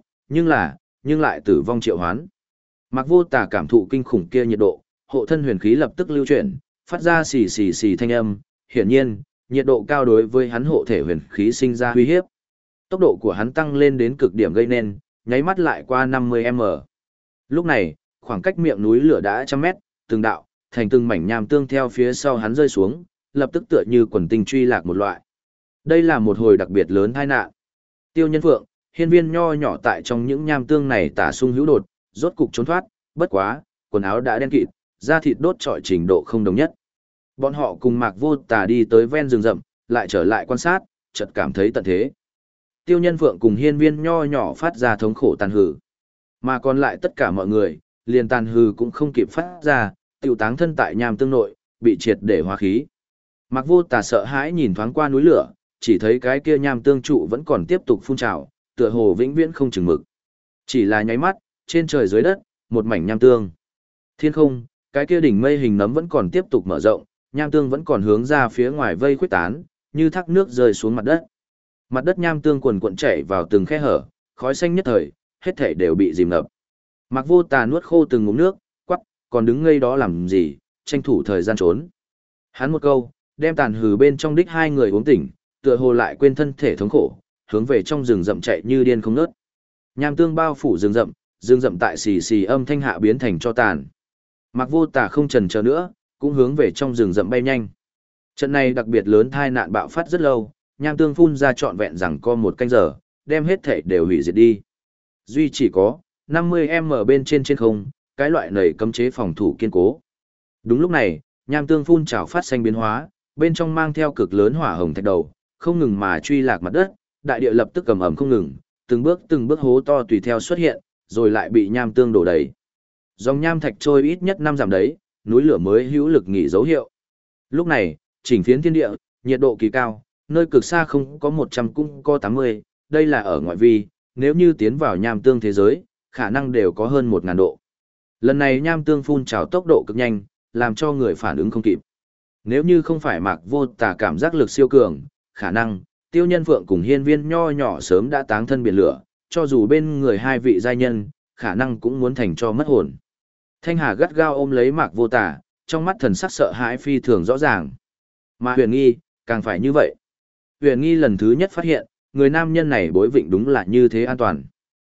nhưng lại tử vong triệu hoán. Mạc Vô Tà cảm thụ kinh khủng kia nhiệt độ, hộ thân huyền khí lập tức lưu chuyển, phát ra xì xì xì thanh âm, hiển nhiên, nhiệt độ cao đối với hắn hộ thể huyền khí sinh ra uy hiếp. Tốc độ của hắn tăng lên đến cực điểm gây nên, nháy mắt lại qua 50m. Lúc này, khoảng cách miệng núi lửa đã trăm mét, từng đạo, thành từng mảnh nham tương theo phía sau hắn rơi xuống, lập tức tựa như quần tinh truy lạc một loại. Đây là một hồi đặc biệt lớn tai nạn. Tiêu Nhân Phượng, hiên viên nho nhỏ tại trong những nham tương này tả sung hữu đột, rốt cục trốn thoát, bất quá, quần áo đã đen kịt, da thịt đốt trọi trình độ không đồng nhất. Bọn họ cùng Mạc Vô Tà đi tới ven rừng rậm, lại trở lại quan sát, chợt cảm thấy tận thế. Tiêu Nhân Phượng cùng hiên viên nho nhỏ phát ra thống khổ tàn hừ. Mà còn lại tất cả mọi người, liền tàn hừ cũng không kịp phát ra, tiêu táng thân tại nham tương nội, bị triệt để hóa khí. Mạc Vô Tà sợ hãi nhìn thoáng qua núi lửa, chỉ thấy cái kia nham tương trụ vẫn còn tiếp tục phun trào, tựa hồ vĩnh viễn không chừng mực. Chỉ là nháy mắt, trên trời dưới đất, một mảnh nham tương. Thiên không, cái kia đỉnh mây hình nấm vẫn còn tiếp tục mở rộng, nham tương vẫn còn hướng ra phía ngoài vây khuếch tán, như thác nước rơi xuống mặt đất. Mặt đất nham tương quần cuộn chảy vào từng khe hở, khói xanh nhất thời, hết thảy đều bị dìm ngập. Mạc Vô Tà nuốt khô từng ngụm nước, quắc, còn đứng ngây đó làm gì, tranh thủ thời gian trốn. Hắn một câu, đem tàn hừ bên trong đích hai người uống tỉnh, tựa hồ lại quên thân thể thống khổ, hướng về trong rừng rậm chạy như điên không ngớt. Nham tương bao phủ rừng rậm tại xì xì âm thanh hạ biến thành cho tàn. Mạc Vô Tà không chần chờ nữa, cũng hướng về trong rừng rậm bay nhanh. Trận này đặc biệt lớn tai nạn bạo phát rất lâu, nham tương phun ra trọn vẹn rằng có một canh giờ, đem hết thể đều hủy diệt đi. Duy chỉ có 50m bên trên không, cái loại nầy cấm chế phòng thủ kiên cố. Đúng lúc này, nham tương phun trào phát xanh biến hóa, bên trong mang theo cực lớn hỏa hồng thạch đầu, không ngừng mà truy lạc mặt đất, đại địa lập tức cầm ẩm không ngừng, từng bước hố to tùy theo xuất hiện, rồi lại bị nham tương đổ đầy. Dòng nham thạch trôi ít nhất 5 dặm đấy, núi lửa mới hữu lực nghỉ dấu hiệu. Lúc này, chỉnh phiến thiên địa, nhiệt độ kỳ cao, nơi cực xa không có 100 cũng có 80, đây là ở ngoại vi, nếu như tiến vào nham tương thế giới, khả năng đều có hơn 1000 độ. Lần này nham tương phun trào tốc độ cực nhanh, làm cho người phản ứng không kịp. Nếu như không phải Mạc Vô Tà cảm giác lực siêu cường, khả năng Tiêu Nhân Phượng cùng hiên viên nho nhỏ sớm đã táng thân biển lửa, cho dù bên người hai vị giai nhân, khả năng cũng muốn thành cho mất hồn. Thanh Hà gắt gao ôm lấy Mạc Vô Tà, trong mắt thần sắc sợ hãi phi thường rõ ràng. Mà Huyền Nghi, càng phải như vậy. Huyền Nghi lần thứ nhất phát hiện, người nam nhân này bối vịnh đúng là như thế an toàn.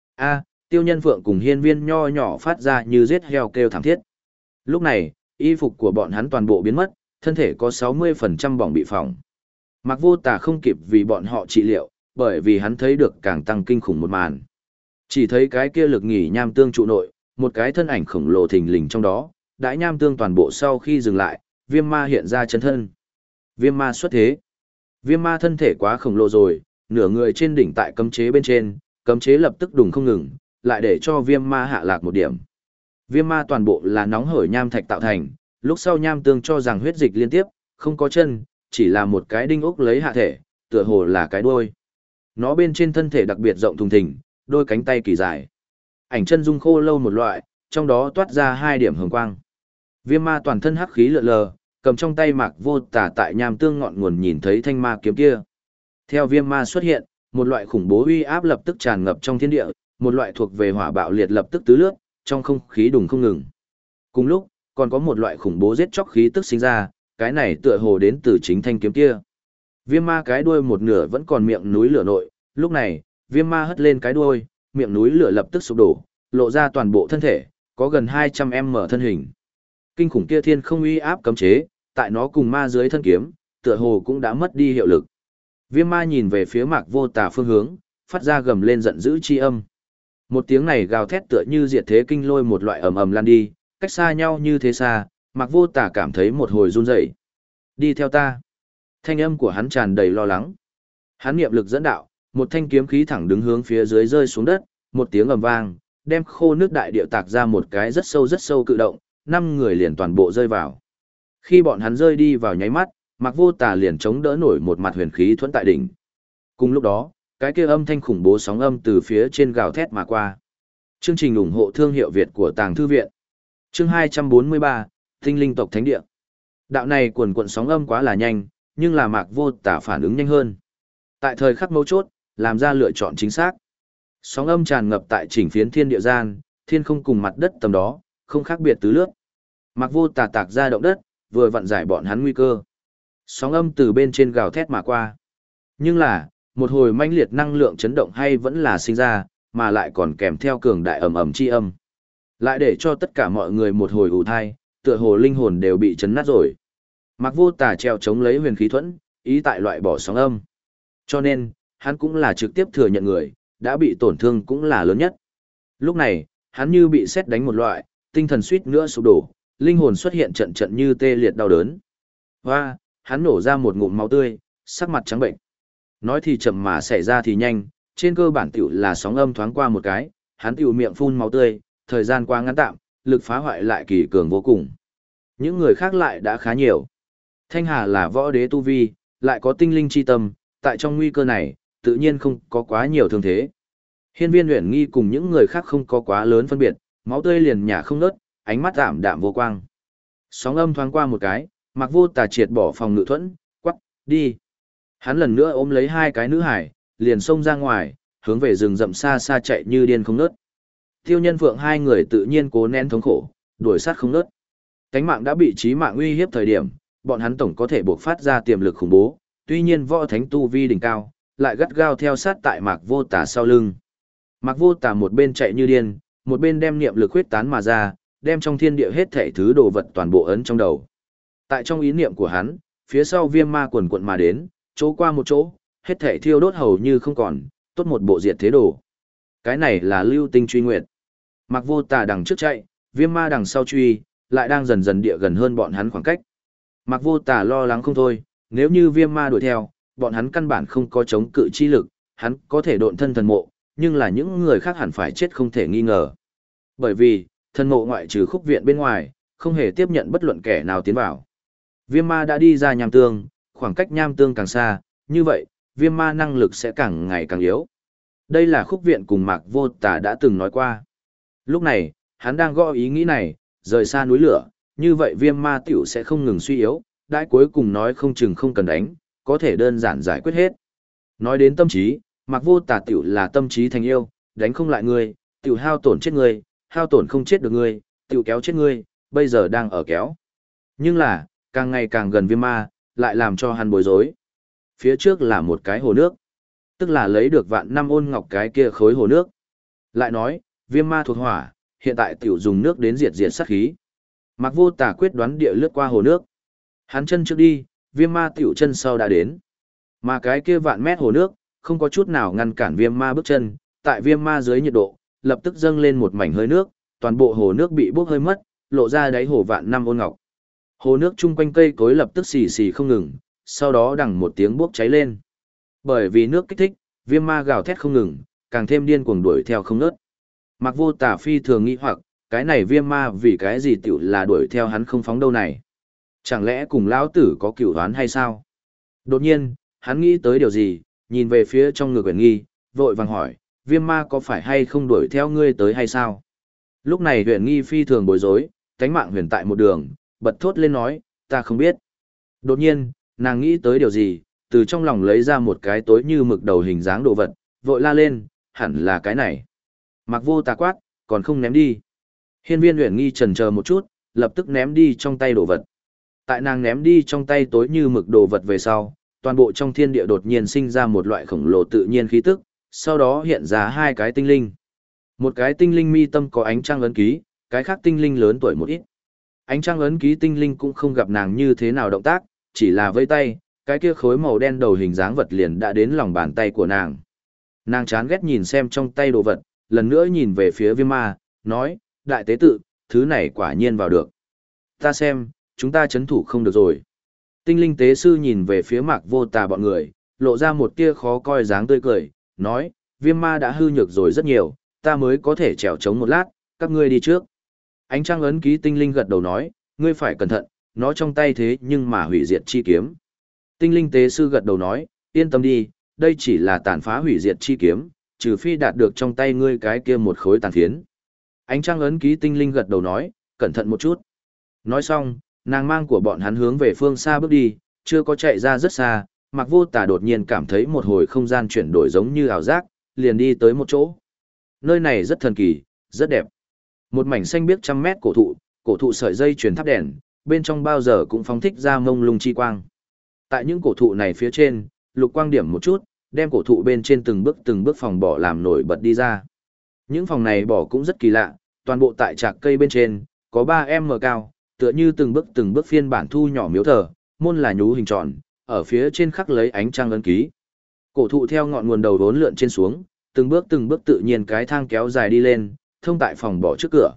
Tiêu Nhân Phượng cùng hiên viên nho nhỏ phát ra như giết heo kêu thảm thiết. Lúc này, y phục của bọn hắn toàn bộ biến mất, thân thể có 60% bỏng bị phỏng. Mạc Vô Tà không kịp vì bọn họ trị liệu, bởi vì hắn thấy được càng tăng kinh khủng một màn. Chỉ thấy cái kia lực nghỉ nham tương trụ nội, một cái thân ảnh khổng lồ thình lình trong đó, đãi nham tương toàn bộ sau khi dừng lại, viêm ma hiện ra chân thân. Viêm ma xuất thế. Viêm ma thân thể quá khổng lồ rồi, nửa người trên đỉnh tại cấm chế bên trên, cấm chế lập tức đùng không ngừng, lại để cho viêm ma hạ lạc một điểm. Viêm ma toàn bộ là nóng hổi nham thạch tạo thành, lúc sau nham tương cho rằng huyết dịch liên tiếp, không có chân, chỉ là một cái đinh ốc lấy hạ thể, tựa hồ là cái đuôi. Nó bên trên thân thể đặc biệt rộng thùng thình, đôi cánh tay kỳ dài. Ảnh chân dung khô lâu một loại, trong đó toát ra 2 điểm hồng quang. Viêm ma toàn thân hắc khí lượn lờ, cầm trong tay Mạc Vô Tà tại nham tương ngọn nguồn nhìn thấy thanh ma kiếm kia. Theo viêm ma xuất hiện, một loại khủng bố uy áp lập tức tràn ngập trong thiên địa, một loại thuộc về hỏa bạo liệt lập tức tứ lướt, trong không khí đùng không ngừng. Cùng lúc, còn có một loại khủng bố giết chóc khí tức sinh ra, cái này tựa hồ đến từ chính thanh kiếm kia. Viêm ma cái đuôi một nửa vẫn còn miệng núi lửa nội, lúc này, viêm ma hất lên cái đuôi, miệng núi lửa lập tức sụp đổ, lộ ra toàn bộ thân thể, có gần 200m thân hình. Kinh khủng kia thiên không uy áp cấm chế, tại nó cùng ma dưới thân kiếm, tựa hồ cũng đã mất đi hiệu lực. Viêm ma nhìn về phía Mạc Vô Tà phương hướng, phát ra gầm lên giận dữ chi âm. Một tiếng này gào thét tựa như diệt thế kinh lôi một loại ầm ầm lan đi, cách xa nhau như thế xa, Mạc Vô Tà cảm thấy một hồi run rẩy. Đi theo ta. Thanh âm của hắn tràn đầy lo lắng. Hắn niệm lực dẫn đạo, Một thanh kiếm khí thẳng đứng hướng phía dưới rơi xuống đất, một tiếng ầm vang, đem khô nước đại địa tạc ra một cái rất sâu cự động, 5 người liền toàn bộ rơi vào. Khi bọn hắn rơi đi vào nháy mắt, Mạc Vô Tà liền chống đỡ nổi một mặt huyền khí thuẫn tại đỉnh. Cùng lúc đó, cái kia âm thanh khủng bố sóng âm từ phía trên gào thét mà qua. Chương trình ủng hộ thương hiệu Việt của Tàng Thư viện. Chương 243, Tinh linh tộc thánh địa. Đạo này cuồn cuộn sóng âm quá là nhanh, nhưng là Mạc Vô Tà phản ứng nhanh hơn. Tại thời khắc mấu chốt, làm ra lựa chọn chính xác. Sóng âm tràn ngập tại chỉnh phiến thiên địa gian, thiên không cùng mặt đất tầm đó, không khác biệt tứ lướt. Mạc Vô Tà tạc ra động đất, vừa vặn giải bọn hắn nguy cơ. Sóng âm từ bên trên gào thét mà qua. Nhưng là, một hồi mãnh liệt năng lượng chấn động hay vẫn là sinh ra, mà lại còn kèm theo cường đại ầm ầm chi âm. Lại để cho tất cả mọi người một hồi ù thai, tựa hồ linh hồn đều bị chấn nát rồi. Mạc Vô Tà treo chống lấy huyền khí thuẫn, ý tại loại bỏ sóng âm. Cho nên, hắn cũng là trực tiếp thừa nhận người, đã bị tổn thương cũng là lớn nhất. Lúc này, hắn như bị sét đánh một loại, tinh thần suýt nữa sụp đổ, linh hồn xuất hiện trận trận như tê liệt đau đớn. Hoa, hắn nổ ra một ngụm máu tươi, sắc mặt trắng bệnh. Nói thì chậm mà xảy ra thì nhanh, trên cơ bản tiểu là sóng âm thoáng qua một cái, hắn tiểu miệng phun máu tươi, thời gian qua ngắn tạm, lực phá hoại lại kỳ cường vô cùng. Những người khác lại đã khá nhiều. Thanh Hà là võ đế tu vi, lại có tinh linh chi tâm, tại trong nguy cơ này, tự nhiên không có quá nhiều thương thế. Hiên Viên Uyển Nghi cùng những người khác không có quá lớn phân biệt, máu tươi liền nhả không ngớt, ánh mắt ảm đạm vô quang. Sóng âm thoáng qua một cái, Mạc Vô Tà triệt bỏ phòng ngự thuẫn, quắc, đi. Hắn lần nữa ôm lấy 2 cái nữ hải, liền xông ra ngoài, hướng về rừng rậm xa xa chạy như điên không ngớt. Tiêu Nhân Phượng 2 người tự nhiên cố nén thống khổ, đuổi sát không ngớt. Cánh mạng đã bị chí mạng uy hiếp thời điểm, bọn hắn tổng có thể buộc phát ra tiềm lực khủng bố, tuy nhiên võ thánh tu vi đỉnh cao, lại gắt gao theo sát tại Mạc Vô Tà sau lưng. Mạc Vô Tà một bên chạy như điên, một bên đem niệm lực huyết tán mà ra, đem trong thiên địa hết thảy thứ đồ vật toàn bộ ấn trong đầu. Tại trong ý niệm của hắn, phía sau viêm ma quần quận mà đến, chỗ qua một chỗ, hết thảy thiêu đốt hầu như không còn, tốt một bộ diệt thế đồ. Cái này là lưu tinh truy nguyệt. Mạc Vô Tà đằng trước chạy, viêm ma đằng sau truy, lại đang dần dần địa gần hơn bọn hắn khoảng cách. Mạc Vô Tà lo lắng không thôi, nếu như viêm ma đuổi theo, bọn hắn căn bản không có chống cự chi lực, hắn có thể độn thân thần mộ, nhưng là những người khác hẳn phải chết không thể nghi ngờ. Bởi vì, thần mộ ngoại trừ khúc viện bên ngoài, không hề tiếp nhận bất luận kẻ nào tiến vào. Viêm ma đã đi ra nham tương, khoảng cách nham tương càng xa, như vậy, viêm ma năng lực sẽ càng ngày càng yếu. Đây là khúc viện cùng Mạc Vô Tà đã từng nói qua. Lúc này, hắn đang gõ ý nghĩ này, rời xa núi lửa, như vậy viêm ma tiểu sẽ không ngừng suy yếu, đãi cuối cùng nói không chừng không cần đánh, có thể đơn giản giải quyết hết. Nói đến tâm trí, Mạc Vô Tà tiểu là tâm trí thành yêu, đánh không lại ngươi, tiểu hao tổn chết ngươi, hao tổn không chết được ngươi, tiểu kéo chết ngươi, bây giờ đang ở kéo. Nhưng là, càng ngày càng gần viêm ma, lại làm cho hắn bối rối. Phía trước là một cái hồ nước, tức là lấy được vạn năm ôn ngọc cái kia khối hồ nước. Lại nói, viêm ma thuộc hỏa, hiện tại tiểu dùng nước đến diệt sát khí. Mạc Vô Tà quyết đoán địa lướt qua hồ nước. Hắn chân trước đi, viêm ma tiểu chân sau đã đến. Mà cái kia vạn mét hồ nước, không có chút nào ngăn cản viêm ma bước chân, tại viêm ma dưới nhiệt độ, lập tức dâng lên một mảnh hơi nước, toàn bộ hồ nước bị bốc hơi mất, lộ ra đáy hồ vạn năm ôn ngọc. Hồ nước chung quanh cây cối lập tức xì xì không ngừng, sau đó đằng một tiếng bốc cháy lên. Bởi vì nước kích thích, viêm ma gào thét không ngừng, càng thêm điên cuồng đuổi theo không ngớt. Mạc Vô Tà phi thường nghĩ hoặc, cái này viêm ma vì cái gì tiểu là đuổi theo hắn không phóng đâu này? Chẳng lẽ cùng lão tử có cửu oán hay sao? Đột nhiên, hắn nghĩ tới điều gì, nhìn về phía trong ngực Uyển Nghi, vội vàng hỏi, viêm ma có phải hay không đuổi theo ngươi tới hay sao? Lúc này Uyển Nghi phi thường bối rối, cánh mạng huyền tại một đường, bật thốt lên nói, ta không biết. Đột nhiên, nàng nghĩ tới điều gì, từ trong lòng lấy ra một cái tối như mực đầu hình dáng đồ vật, vội la lên, hẳn là cái này. Mạc Vô Tà quát, còn không ném đi. Hiên Viên Uyển Nghi chần chờ một chút, lập tức ném đi trong tay đồ vật. Tại nàng ném đi trong tay tối như mực đồ vật về sau, toàn bộ trong thiên địa đột nhiên sinh ra một loại khổng lồ tự nhiên khí tức, sau đó hiện ra 2 cái tinh linh. Một cái tinh linh mi tâm có ánh trăng ấn ký, cái khác tinh linh lớn tuổi một ít. Ánh trăng ấn ký tinh linh cũng không gặp nàng như thế nào động tác, chỉ là vẫy tay, cái kia khối màu đen đầu hình dáng vật liền đã đến lòng bàn tay của nàng. Nàng chán ghét nhìn xem trong tay đồ vật, lần nữa nhìn về phía viêm ma, nói, đại tế tự, thứ này quả nhiên vào được. Ta xem, chúng ta chấn thủ không được rồi. Tinh linh tế sư nhìn về phía Mạc Vô Tà bọn người, lộ ra một tia khó coi dáng tươi cười, nói, viêm ma đã hư nhược rồi rất nhiều, ta mới có thể trèo trống một lát, các ngươi đi trước. Ánh trăng ấn ký tinh linh gật đầu nói, ngươi phải cẩn thận, nó trong tay thế nhưng mà hủy diệt chi kiếm. Tinh linh tế sư gật đầu nói, yên tâm đi, đây chỉ là tàn phá hủy diệt chi kiếm, trừ phi đạt được trong tay ngươi cái kia một khối tàn phiến. Ánh trăng ấn ký tinh linh gật đầu nói, cẩn thận một chút. Nói xong, nàng mang của bọn hắn hướng về phương xa bước đi, chưa có chạy ra rất xa, Mạc Vô Tà đột nhiên cảm thấy một hồi không gian chuyển đổi giống như ảo giác, liền đi tới một chỗ. Nơi này rất thần kỳ, rất đẹp. Một mảnh xanh biếc trăm mét cổ thụ sợi dây truyền thắp đèn, bên trong bao giờ cũng phóng thích ra mông lung chi quang. Tại những cổ thụ này phía trên, lục quang điểm một chút, đem cổ thụ bên trên từng bước phòng bỏ làm nổi bật đi ra. Những phòng này bỏ cũng rất kỳ lạ, toàn bộ tại trạc cây bên trên, có 3m cao, tựa như từng bước phiên bản thu nhỏ miếu thờ, môn là nhú hình tròn, ở phía trên khắc lấy ánh trăng ấn ký. Cổ thụ theo ngọn nguồn đầu vốn lượn trên xuống, từng bước tự nhiên cái thang kéo dài đi lên, thông tại phòng bỏ trước cửa.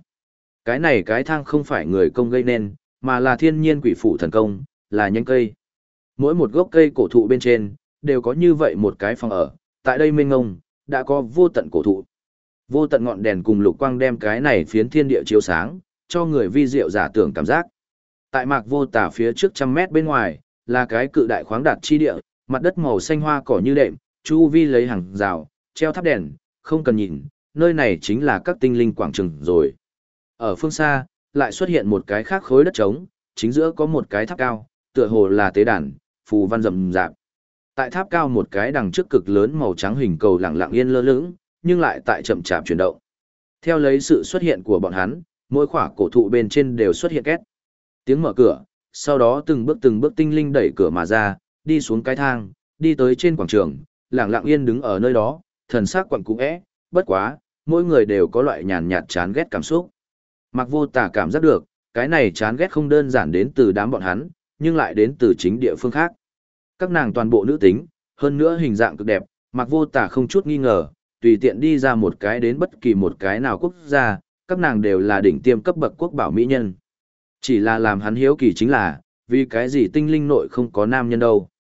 Cái thang không phải người công gây nên, mà là thiên nhiên quỷ phụ thần công, là nhánh cây. Mỗi một gốc cây cổ thụ bên trên, đều có như vậy một cái phòng ở, tại đây mênh ngông, đã có vô tận cổ thụ. Vô tận ngọn đèn cùng lục quang đem cái này phiến thiên địa chiếu sáng, cho người vi diệu giả tưởng cảm giác. Tại Mạc Vô Tà phía trước 100 mét bên ngoài, là cái cự đại khoáng đạt chi địa, mặt đất màu xanh hoa cỏ như đệm, chu vi lấy hàng rào, treo tháp đèn, không cần nhìn, nơi này chính là các tinh linh quảng trường rồi. Ở phương xa, lại xuất hiện một cái khác khối đất trống, chính giữa có một cái tháp cao, tựa hồ là tế đàn, phù văn rậm rạp. Tại tháp cao một cái đằng trước cực lớn màu trắng hình cầu lặng lặng yên lơ lửng, nhưng lại tại chậm chạp chuyển động. Theo lấy sự xuất hiện của bọn hắn, mỗi khỏa cổ thụ bên trên đều xuất hiện két. Tiếng mở cửa, sau đó từng bước tinh linh đẩy cửa mà ra, đi xuống cái thang, đi tới trên quảng trường, lặng lặng yên đứng ở nơi đó, thần sắc quặn cũ é, bất quá, mỗi người đều có loại nhàn nhạt chán ghét cảm xúc. Mạc Vô Tà cảm giác được, cái này chán ghét không đơn giản đến từ đám bọn hắn, nhưng lại đến từ chính địa phương khác. Các nàng toàn bộ nữ tính, hơn nữa hình dạng cực đẹp, Mạc Vô Tà không chút nghi ngờ, tùy tiện đi ra một cái đến bất kỳ một cái nào quốc gia, các nàng đều là đỉnh tiêm cấp bậc quốc bảo mỹ nhân. Chỉ là làm hắn hiếu kỳ chính là, vì cái gì tinh linh nội không có nam nhân đâu.